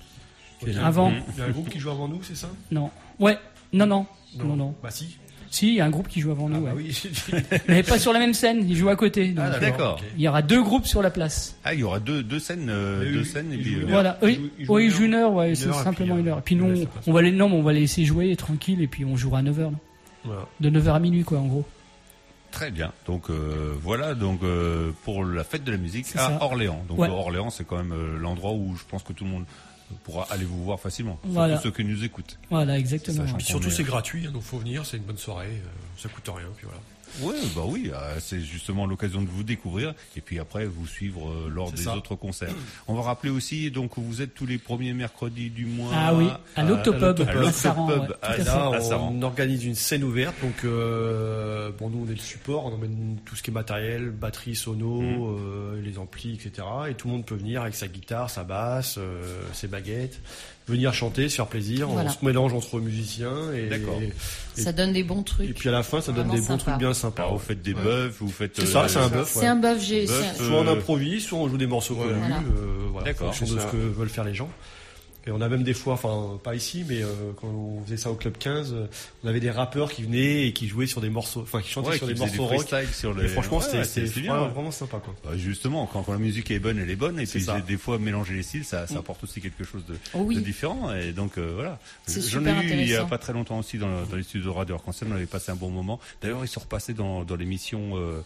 Il y a- avant. Il y a un groupe qui joue avant nous, c'est ça? Non. Ouais. Non, non, non, non. Bah si. Si, il y a un groupe qui joue avant nous. Ah bah ouais. oui. Mais pas sur la même scène. Ils jouent à côté. donc, Ah, euh, D'accord. ok. Il y aura deux groupes sur la place. Ah, il y aura deux deux scènes euh, Mais deux oui, scènes et ils puis jouent euh, une heure. Voilà. Ils Oui, jouent- ils jouent oui, une ils jouent une heure. Ouais, Une c'est heure, et simplement puis, une euh, heure. Et puis on nous, laisse on, la place. on va les, non, mais on va les laisser jouer tranquille et puis on jouera à neuf heures. là. Voilà. De neuf heures à minuit, quoi, en gros. très bien. Donc euh, voilà donc euh, pour la fête de la musique C'est à ça. Orléans. Donc Ouais. euh, Orléans c'est quand même euh, l'endroit où je pense que tout le monde pourra aller vous voir facilement. Voilà. Surtout ceux qui nous écoutent. Voilà, exactement. Sachant Puis qu'on surtout est- c'est gratuit, hein, donc faut venir, c'est une bonne soirée, euh, ça coûte rien, puis voilà. Ouais, bah oui, euh, c'est justement l'occasion de vous découvrir et puis après vous suivre euh, lors C'est des ça. autres concerts. On va rappeler aussi donc vous êtes tous les premiers mercredis du mois. Ah oui, à l'Octopub, à à l'Octopub, Saran, ouais, à- tout à fait. à Là, Saran. on organise une scène ouverte, donc euh, bon, nous on est le support, on emmène tout ce qui est matériel, batterie, sono, Mhm. euh, les amplis, et cetera. Et tout le monde peut venir avec sa guitare, sa basse, euh, ses baguettes, venir chanter, se faire plaisir. Voilà. On se mélange entre musiciens et, D'accord. et, Ça donne des bons trucs. et puis à la fin, ça donne Vraiment des bons sympa. trucs bien sympas. Alors, vous faites des Ouais. bœufs, vous faites. C'est ça, euh, c'est un bœuf. C'est ouais. un bœuf, j'ai. Bœuf, c'est- Soit on Euh, improvise, soit on joue des morceaux voilà. connus, Voilà. euh, voilà, D'accord. en fonction de C'est ce ça. que veulent faire les gens. Et on a même des fois, enfin pas ici, mais euh, quand on faisait ça au Club quinze, euh, on avait des rappeurs qui venaient et qui jouaient sur des morceaux, enfin qui chantaient Ouais, sur qui des faisaient morceaux des rock. freestyles sur Et les- franchement, Ouais, c'était ouais, c'était c'est bien, vraiment, ouais. vraiment sympa, quoi. Bah, justement, quand, quand la musique est bonne, elle est bonne, et C'est puis ça. c'est- des fois mélanger les styles, ça, ça Mm. apporte aussi quelque chose de, Oh oui. de différent. Et donc euh, voilà. C'est J'en super ai eu il y a intéressant. pas très longtemps aussi dans, le- dans les studios de Radio Arc-en-Ciel, on avait passé un bon moment. D'ailleurs, ils sont repassés dans, dans l'émission euh,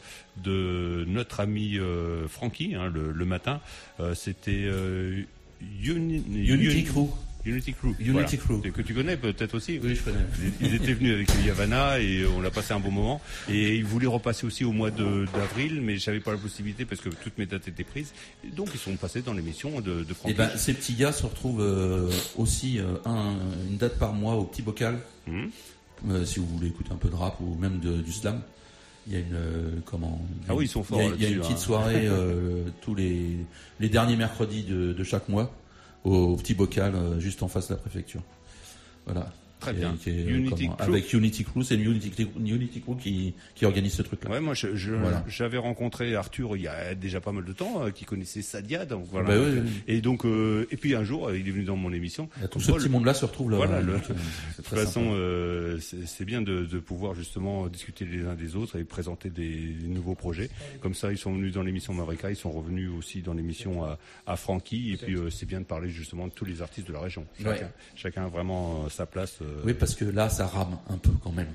de notre ami euh, Francky hein, le, le matin. Euh, C'était euh, Uni- Unity Uni- Crew. Unity Crew. Unity voilà. Crew. Et que tu connais peut-être aussi. Oui, je connais. Ils, ils étaient venus avec Yavana et on a passé un bon moment. Et ils voulaient repasser aussi au mois de- d'avril, mais j'avais pas la possibilité parce que toutes mes dates étaient prises. Et donc ils sont passés dans l'émission de, de Et Francky. ben, ces petits gars se retrouvent euh, aussi euh, un- une date par mois au Petit Bocal. Mhm. Euh, si vous voulez écouter un peu de rap ou même de, du slam. Il y a une euh, comment Ah oui, ils sont forts Il y a, il y a une là-dessus, petite hein. soirée euh, tous les les derniers mercredis de, de chaque mois au, au Petit Bocal euh, juste en face de la préfecture. Voilà. Très qui est- bien. qui est, Unity comment, Crew. avec Unity Crew, c'est Unity, Unity Crew qui, qui organise ce truc-là. Ouais, moi, je, je- Voilà. j'avais rencontré Arthur il y a déjà pas mal de temps, euh, qui connaissait Sadia, donc voilà. Bah oui, oui. Et donc, euh, et puis un jour, euh, il est venu dans mon émission. Et tout On ce voit petit le- monde-là se retrouve là. Voilà, le- donc, euh, de c'est toute très façon, sympa. euh, c'est c'est bien de, de pouvoir justement discuter les uns des autres et présenter des, des nouveaux projets. Comme ça, ils sont venus dans l'émission Mavrika, ils sont revenus aussi dans l'émission à, à Francky, et puis euh, c'est bien de parler justement de tous les artistes de la région. Chacun, Ouais. chacun a vraiment euh, sa place. euh, Oui, parce que là, ça rame un peu quand même.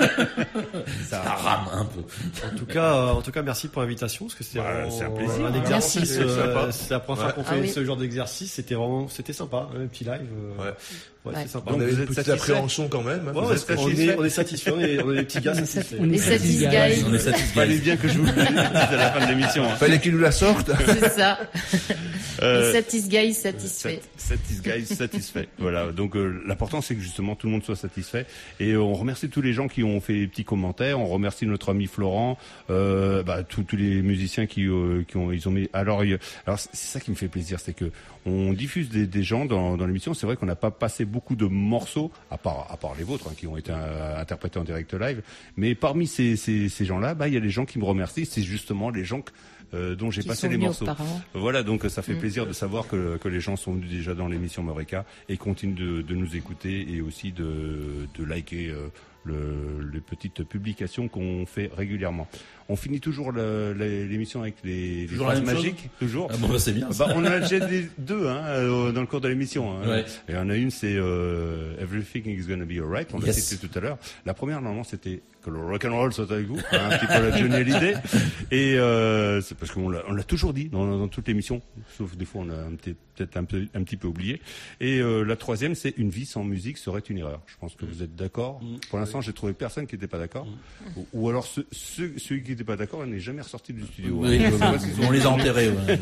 ça rame un peu. En tout cas, euh, en tout cas, merci pour l'invitation, parce que c'était Bah, vraiment c'est un plaisir. un exercice. Merci, c'est euh, sympa. c'est la première fois Ouais. qu'on fait Ah oui. ce genre d'exercice. C'était vraiment, c'était sympa, un petit live. euh, Ouais. ouais, Ouais. c'est sympa. On Donc, avait vous une êtes petite satisfait appréhension quand même. hein. Ouais, Vous ouais, êtes on satisfait est, on est satisfait, on est, on est des petits gars satisfaits. On est Les satisguys. satisguys. On est satisfait. Fallait bien que je vous le dise à la fin de l'émission. hein. Fallait qu'il nous la sorte. C'est ça. Euh, Les satisguys satisfaits. Satisguys, satisfait. Voilà. Donc euh, l'important c'est que justement tout le monde soit satisfait. Et euh, on remercie tous les gens qui ont fait des petits commentaires. On remercie notre ami Florent, euh, bah, tous tous les musiciens qui euh, qui ont ils ont mis. Alors il- alors c'est ça qui me fait plaisir, c'est que on diffuse des, des gens dans dans l'émission. C'est vrai qu'on n'a pas passé beaucoup de morceaux à part à part les vôtres hein, qui ont été euh, interprétés en direct live. Mais parmi ces ces, ces gens-là, bah il y a des gens qui me remercient. C'est justement les gens que Euh, dont j'ai Qui passé sont les venus morceaux. auparavant. Voilà, donc ça fait Mm. plaisir de savoir que, que les gens sont venus déjà dans l'émission Mavrika et continuent de, de nous écouter et aussi de, de liker euh, le, les petites publications qu'on fait régulièrement. On finit toujours le- le- l'émission avec les, les Toujours la phrases même chose magiques, toujours. Ah bon, bah, c'est bien, ça. Bah, on en a déjà des deux hein, euh, dans le cours de l'émission. Hein. Ouais. Et il y en a une, c'est euh, Everything is gonna be alright. On l'a Yes. cité tout à l'heure. La première, normalement, c'était que le rock'n'roll soit avec vous, hein, un petit peu la Johnny Hallyday. Et euh, c'est parce qu'on l'a, on l'a toujours dit dans, dans toute l'émission, sauf des fois on a un petit- peut-être un, peu, un petit peu oublié. Et euh, la troisième, c'est une vie sans musique serait une erreur. Je pense que vous êtes d'accord. Pour l'instant, j'ai trouvé personne qui n'était pas d'accord. Ou, ou alors ceux, ceux, celui qui n'était pas d'accord, il n'est jamais ressorti du studio. Oui, hein. Parce qu'ils on ont- les a enterrés. Ouais.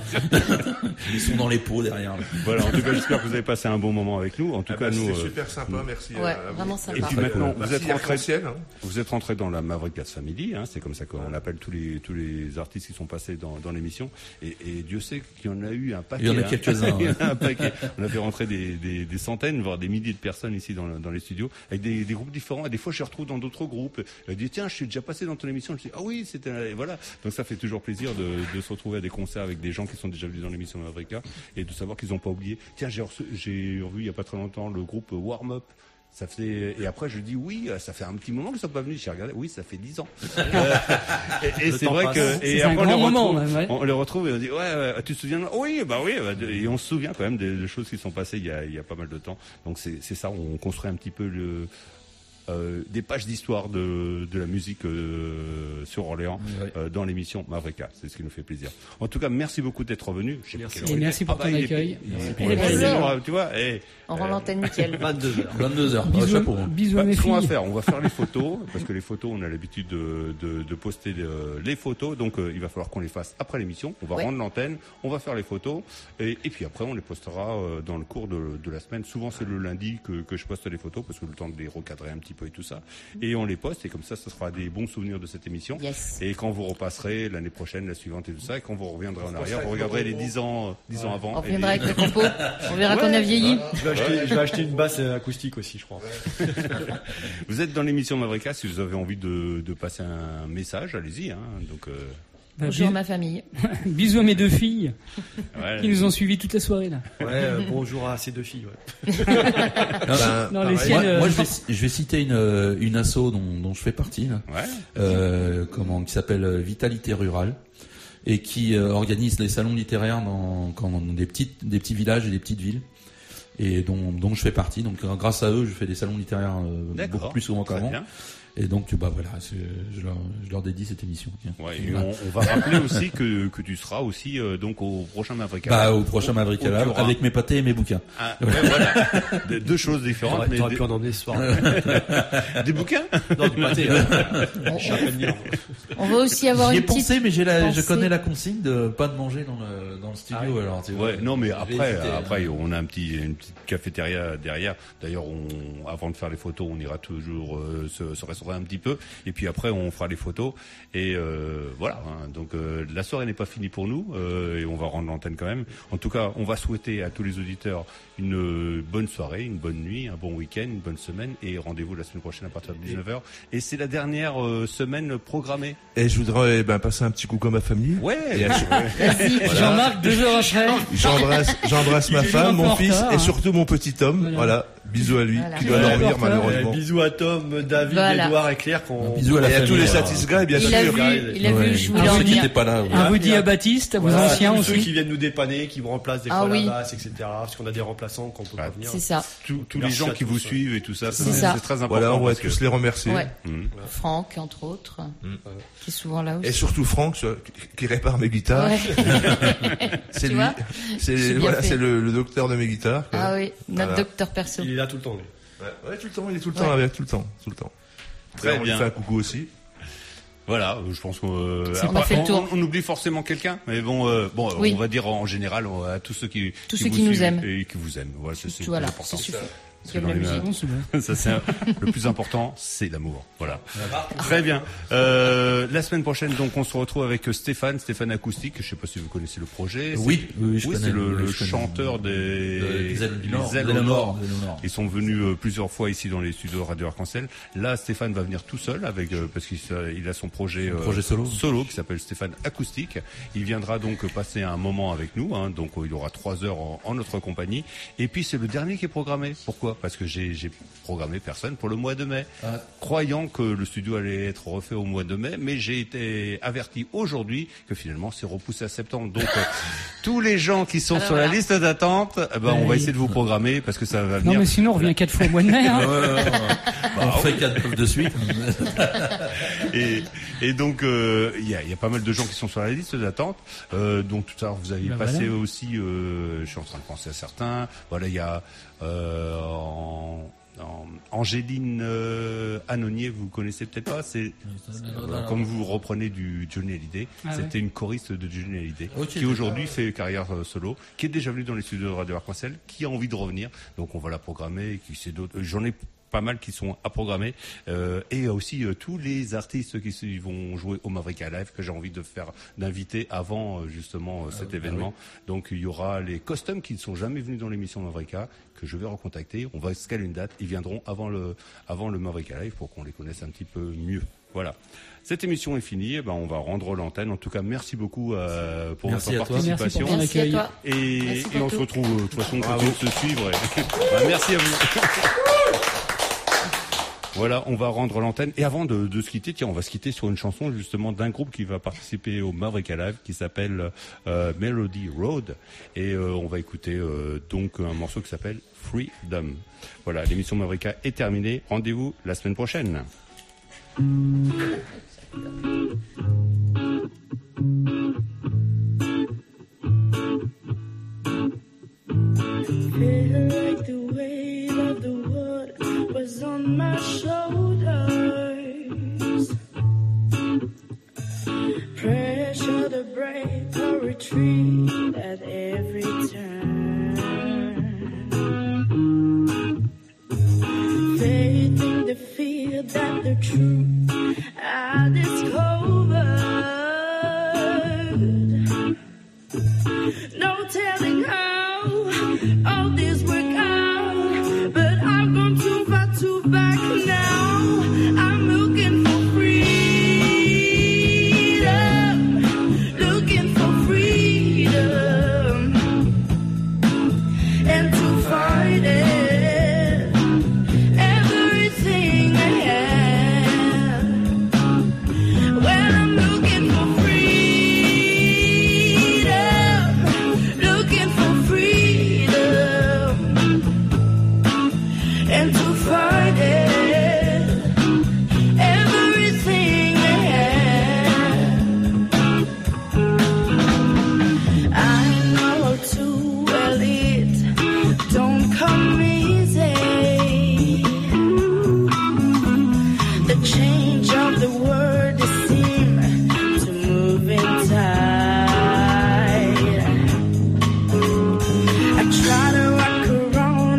Ils sont dans les pots derrière. Voilà, en tout cas, j'espère que vous avez passé un bon moment avec nous. En tout Ah cas, bah, nous. c'était euh, super sympa, merci. Ouais, à vous. vraiment sympa. Et puis maintenant, vous Merci êtes rentré, Arc-en-Ciel, hein. vous êtes rentré dans la Maverick Gas Family, hein, c'est comme ça qu'on appelle tous les tous les artistes qui sont passés dans, dans l'émission. Et, et Dieu sait qu'il y en a eu un paquet. Il y en a hein. quelques-uns, Il y en a ouais. un paquet. On a fait rentrer des, des, des centaines, voire des milliers de personnes ici dans, dans les studios, avec des, des groupes différents. Et des fois, je les retrouve dans d'autres groupes. Je dis tiens, je suis déjà passé dans ton émission. Je dis ah oui, c'était et voilà. Donc ça fait toujours plaisir de, de se retrouver à des concerts avec des gens qui sont déjà venus dans l'émission Maverick et de savoir qu'ils n'ont pas oublié. Tiens, j'ai reçu- j'ai revu il y a pas très longtemps le groupe Warm Up. Ça fait et après je dis oui, ça fait un petit moment qu'ils sont pas venus. J'ai regardé, oui, ça fait dix ans. Euh, et et Le c'est temps vrai passe. que et C'est un après on grand les moment, retrouve, même, ouais. on les retrouve et on dit ouais, ouais tu te souviens de- oui bah oui bah, de- et on se souvient quand même des, des choses qui sont passées il y a il y a pas mal de temps. Donc c'est c'est ça, on construit un petit peu le euh, des pages d'histoire de, de la musique euh, sur Orléans Ouais. euh, dans l'émission Mavrika. C'est ce qui nous fait plaisir. En tout cas, merci beaucoup d'être revenu. Je sais pas Merci. quelle heure Et il est. merci pour bah, ton il est- accueil. il est- Merci il pour est l'accueil. vingt heures, tu vois. Et, On rend l'antenne nickel. vingt-deux heures. vingt-deux heures. Bisous, chapeau. bisous à bah, mes ce qu'on va filles. faire, on va faire les photos, parce que les photos, on a l'habitude de, de, de poster euh, les photos, donc euh, il va falloir qu'on les fasse après l'émission. On va Ouais. rendre l'antenne, on va faire les photos, et, et puis après on les postera euh, dans le cours de, de la semaine. Souvent c'est le lundi que, que je poste les photos, parce que le temps de les recadrer un petit peu et tout ça. Et on les poste, et comme ça, ça sera des bons souvenirs de cette émission. Yes. Et quand vous repasserez l'année prochaine, la suivante et tout ça, et quand vous reviendrez en arrière, vous regarderez les dix ans, euh, dix ans avant. On et reviendra les- avec le compo. On verra qu'on a Ouais. vieilli. Je vais acheter, je vais acheter une basse euh, acoustique aussi, je crois. Vous êtes dans l'émission Mavrika, si vous avez envie de, de passer un message, allez-y. Hein. Donc, euh, Bah, Bonjour bis- ma famille. Bisous à mes deux filles ouais. qui nous ont suivis toute la soirée là. Ouais, euh, bonjour à ces deux filles. Ouais. Ben, Non, les moi, siennes, euh, moi, je, vais, je vais citer une, euh, une asso dont, dont je fais partie, là, Ouais. euh, comment, qui s'appelle euh, Vitalité Rurale et qui euh, organise les salons littéraires dans, quand- dans des petites, des petits villages et des petites villes, et dont, dont je fais partie. Donc, euh, grâce à eux, je fais des salons littéraires euh, D'accord. beaucoup plus souvent Très qu'avant. bien. Et donc, bah voilà, c'est- je leur, je leur dédie cette émission. Tiens. Ouais, et on, on va rappeler aussi que, que tu seras aussi euh, donc au prochain Maverick Bah, Lab. au prochain Maverick Où tu Lab, auras- avec mes pâtés et mes bouquins. Ah, ouais, voilà. De- deux choses différentes. T'aurais mais t'aurais des, pu en emmener ce soir. des bouquins. Non, du pâté. hein. On, Je suis à peine bien. on va aussi avoir J'y ai une petite pensé, mais j'ai la, je pensée. connais la consigne de pas de manger dans le, dans le studio. Ah oui. Alors, tu vois. Ouais, non, mais J'ai après, hésité, après, hein. on a un petit, une petite petite cafétéria derrière. D'ailleurs, on, avant de faire les photos, on ira toujours euh, se, se restaurer un petit peu. Et puis après, on fera les photos. Et euh, voilà. Hein. Donc euh, la soirée n'est pas finie pour nous euh, et on va rendre l'antenne quand même. En tout cas, on va souhaiter à tous les auditeurs une euh, bonne soirée, une bonne nuit, un bon week-end, une bonne semaine. Et rendez-vous la semaine prochaine à partir de dix-neuf heures. Et c'est la dernière euh, semaine programmée. Et je voudrais eh ben, passer un petit coucou à ma famille. Ouais. Et à... voilà. Jean-Marc, deux heures après. J'embrasse, j'embrasse ma femme, mon fils retard, et hein. surtout mon petit Tom. Voilà. voilà. Bisous à lui, voilà. qui doit Ouais, dormir malheureusement. Euh, bisous à Tom, David, Voilà. Edouard et Claire. Qu'on... Bisous à la et à famille, tous les alors. satisfaits, bien Il sûr. a vu, il a Ouais. vu, je Ah, voulais en ceux qui venir. étaient pas là. Un Ouais. Rudy à Baptiste, à vos Voilà, anciens tous ceux aussi. qui viennent nous dépanner, qui vous remplacent des Ah fois oui. la basse, et cetera. Parce qu'on a des remplaçants qu'on peut Ah, pas venir. C'est ça. Tous, tous les Merci gens à qui tous, vous ouais. suivent et tout ça, C'est c'est, ça. c'est très important. Voilà, on va parce que- tous les remercier. Ouais. Mmh. Franck, entre autres, qui est souvent là aussi. Et surtout Franck, ce- qui répare mes guitares. Ouais. c'est Tu lui. vois, c'est c'est bien voilà, fait. c'est le, le docteur de mes guitares. quoi. Ah oui, notre Voilà. docteur perso. Il est là tout le temps, lui. Ouais, ouais, tout le temps, il est tout le Ouais. temps avec, tout le temps, tout le temps. Très Très on lui bien. fait un coucou aussi. Voilà, euh, je pense qu'on euh, C'est après, pas fait le on, tour. on oublie forcément quelqu'un, mais bon, euh, bon, euh, Oui. on va dire en général on- à tous ceux qui Tous qui ceux vous qui nous suivent aiment. et qui vous aiment. Voilà, c'est, c'est Voilà, plus important. ça suffit. Parce Il y a que de la dans les musique. mains- ça c'est un- le plus important, c'est l'amour. Voilà. Très bien. Euh, la semaine prochaine, donc, on se retrouve avec Stéphane, Stéphane Acoustique. Je sais pas si vous connaissez le projet. C'est- Oui, oui, je oui, connais, c'est le, oui, le je connais. chanteur des De- des ailes du Nord, des ailes des au ailes Nord. Nord, des ailes au Nord. Ils sont venus euh, plusieurs fois ici dans les studios de Radio Arc-en-Ciel. Là, Stéphane va venir tout seul avec euh, parce qu'il s'a- il a son projet, Son euh, projet solo. solo qui s'appelle Stéphane Acoustique. Il viendra donc passer un moment avec nous. Hein, donc euh, il aura trois heures en, en notre compagnie. Et puis c'est le dernier qui est programmé. Pourquoi ? Parce que j'ai, j'ai programmé personne pour le mois de mai, Ah. croyant que le studio allait être refait au mois de mai, mais j'ai été averti aujourd'hui que finalement c'est repoussé à septembre. Donc euh, tous les gens qui sont Alors sur la voilà. liste d'attente, eh ben, on va Oui. essayer de vous programmer parce que ça va Non, venir. mais sinon, on revient quatre fois au mois de mai. Hein. Ouais, ouais, ouais. Bah, on fait quatre preuves de suite. et, et donc euh, il y, a, il y a pas mal de gens qui sont sur la liste d'attente. Euh, donc tout à l'heure vous aviez Ben passé voilà. aussi, euh, je suis en train de penser à certains. Voilà, il y a euh, en, en- Angéline euh, Anonier, vous connaissez peut-être pas. C'est euh, comme vous reprenez du Johnny Hallyday. Ah C'était une choriste de Johnny Hallyday Ok, qui d'accord. aujourd'hui fait carrière euh, solo, qui est déjà venue dans les studios de Radio Arc-en-Ciel, qui a envie de revenir. Donc on va la programmer. Et qui sait d'autres. euh, J'en ai pas mal qui sont à programmer euh, et aussi euh, tous les artistes qui se- vont jouer au Mavrika Live que j'ai envie de faire d'inviter avant euh, justement euh, cet ah événement. Donc il y aura les Customs qui ne sont jamais venus dans l'émission Mavrika que je vais recontacter. On va se caler une date. Ils viendront avant le avant le Mavrika Live pour qu'on les connaisse un petit peu mieux. Voilà. Cette émission est finie. Eh ben, on va rendre l'antenne. En tout cas, merci beaucoup euh, pour Merci votre à toi. participation. Merci Merci à toi. Et, Merci et on pour se tout. retrouve euh, de toute façon continue de se suivre. Et- Bah, merci à vous. Voilà, on va rendre l'antenne. Et avant de, de se quitter, tiens, on va se quitter sur une chanson justement d'un groupe qui va participer au Mavrika Live, qui s'appelle euh, Melody Road. Et euh, on va écouter euh, donc un morceau qui s'appelle Freedom. Voilà, l'émission Mavrika est terminée. Rendez-vous la semaine prochaine. Feel like the weight of the world was on my shoulders. Pressure to break or retreat at every turn. Faith in the fear that the truth I discovered. No telling how all this work out, but I've gone too far to back now. I'm looking for freedom, looking for freedom, and to find it, everything I have. Well, I'm looking for freedom, looking for freedom, and to find it, everything I have. I know too well it don't come easy. The change of the world is seem to move in tide. I try to rock around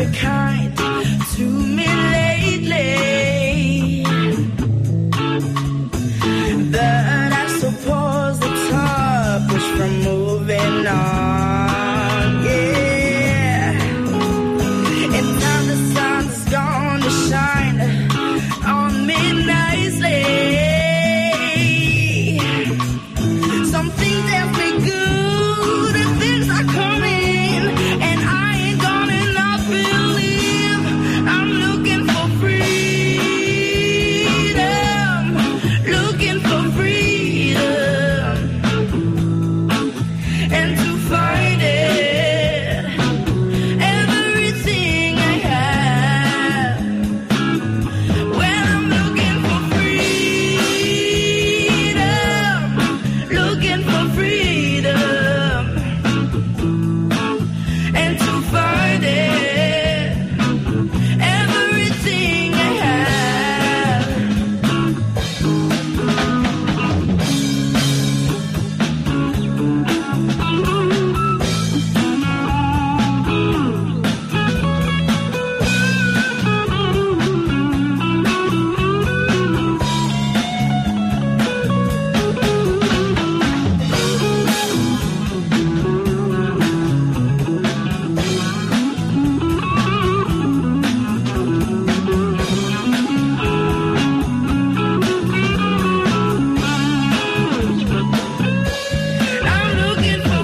very kind to me lately. But I suppose the top is from moving on, yeah. And now the sun's gonna shine on me nicely. Something tells me good things are coming, and I ain't gonna not believe. I'm looking for freedom, looking for freedom, and to find it, everything I have. Well, I'm looking for freedom, looking for freedom, and to find it, everything I have. I'm looking for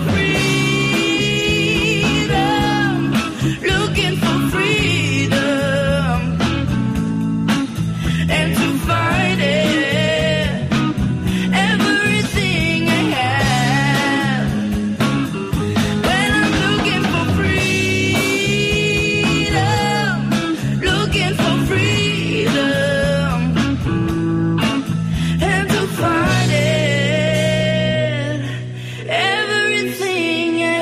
freedom, looking for freedom, and to find it, everything I have. Well, I'm looking for freedom, looking for freedom, and to find it, everything I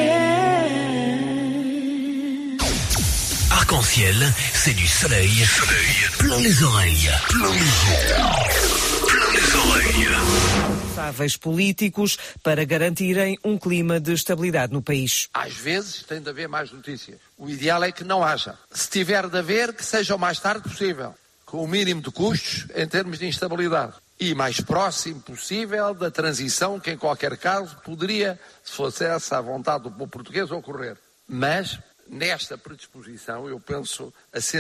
have. Arc-en-ciel, c'est du soleil, soleil, plein les oreilles, plein les oreilles, plein les oreilles. Responsáveis políticos para garantirem um clima de estabilidade no país. Às vezes tem de haver mais notícias. O ideal é que não haja. Se tiver de haver, que seja o mais tarde possível, com o mínimo de custos em termos de instabilidade. E mais próximo possível da transição que, em qualquer caso, poderia, se fosse essa a vontade do povo português, ocorrer. Mas, nesta predisposição, eu penso a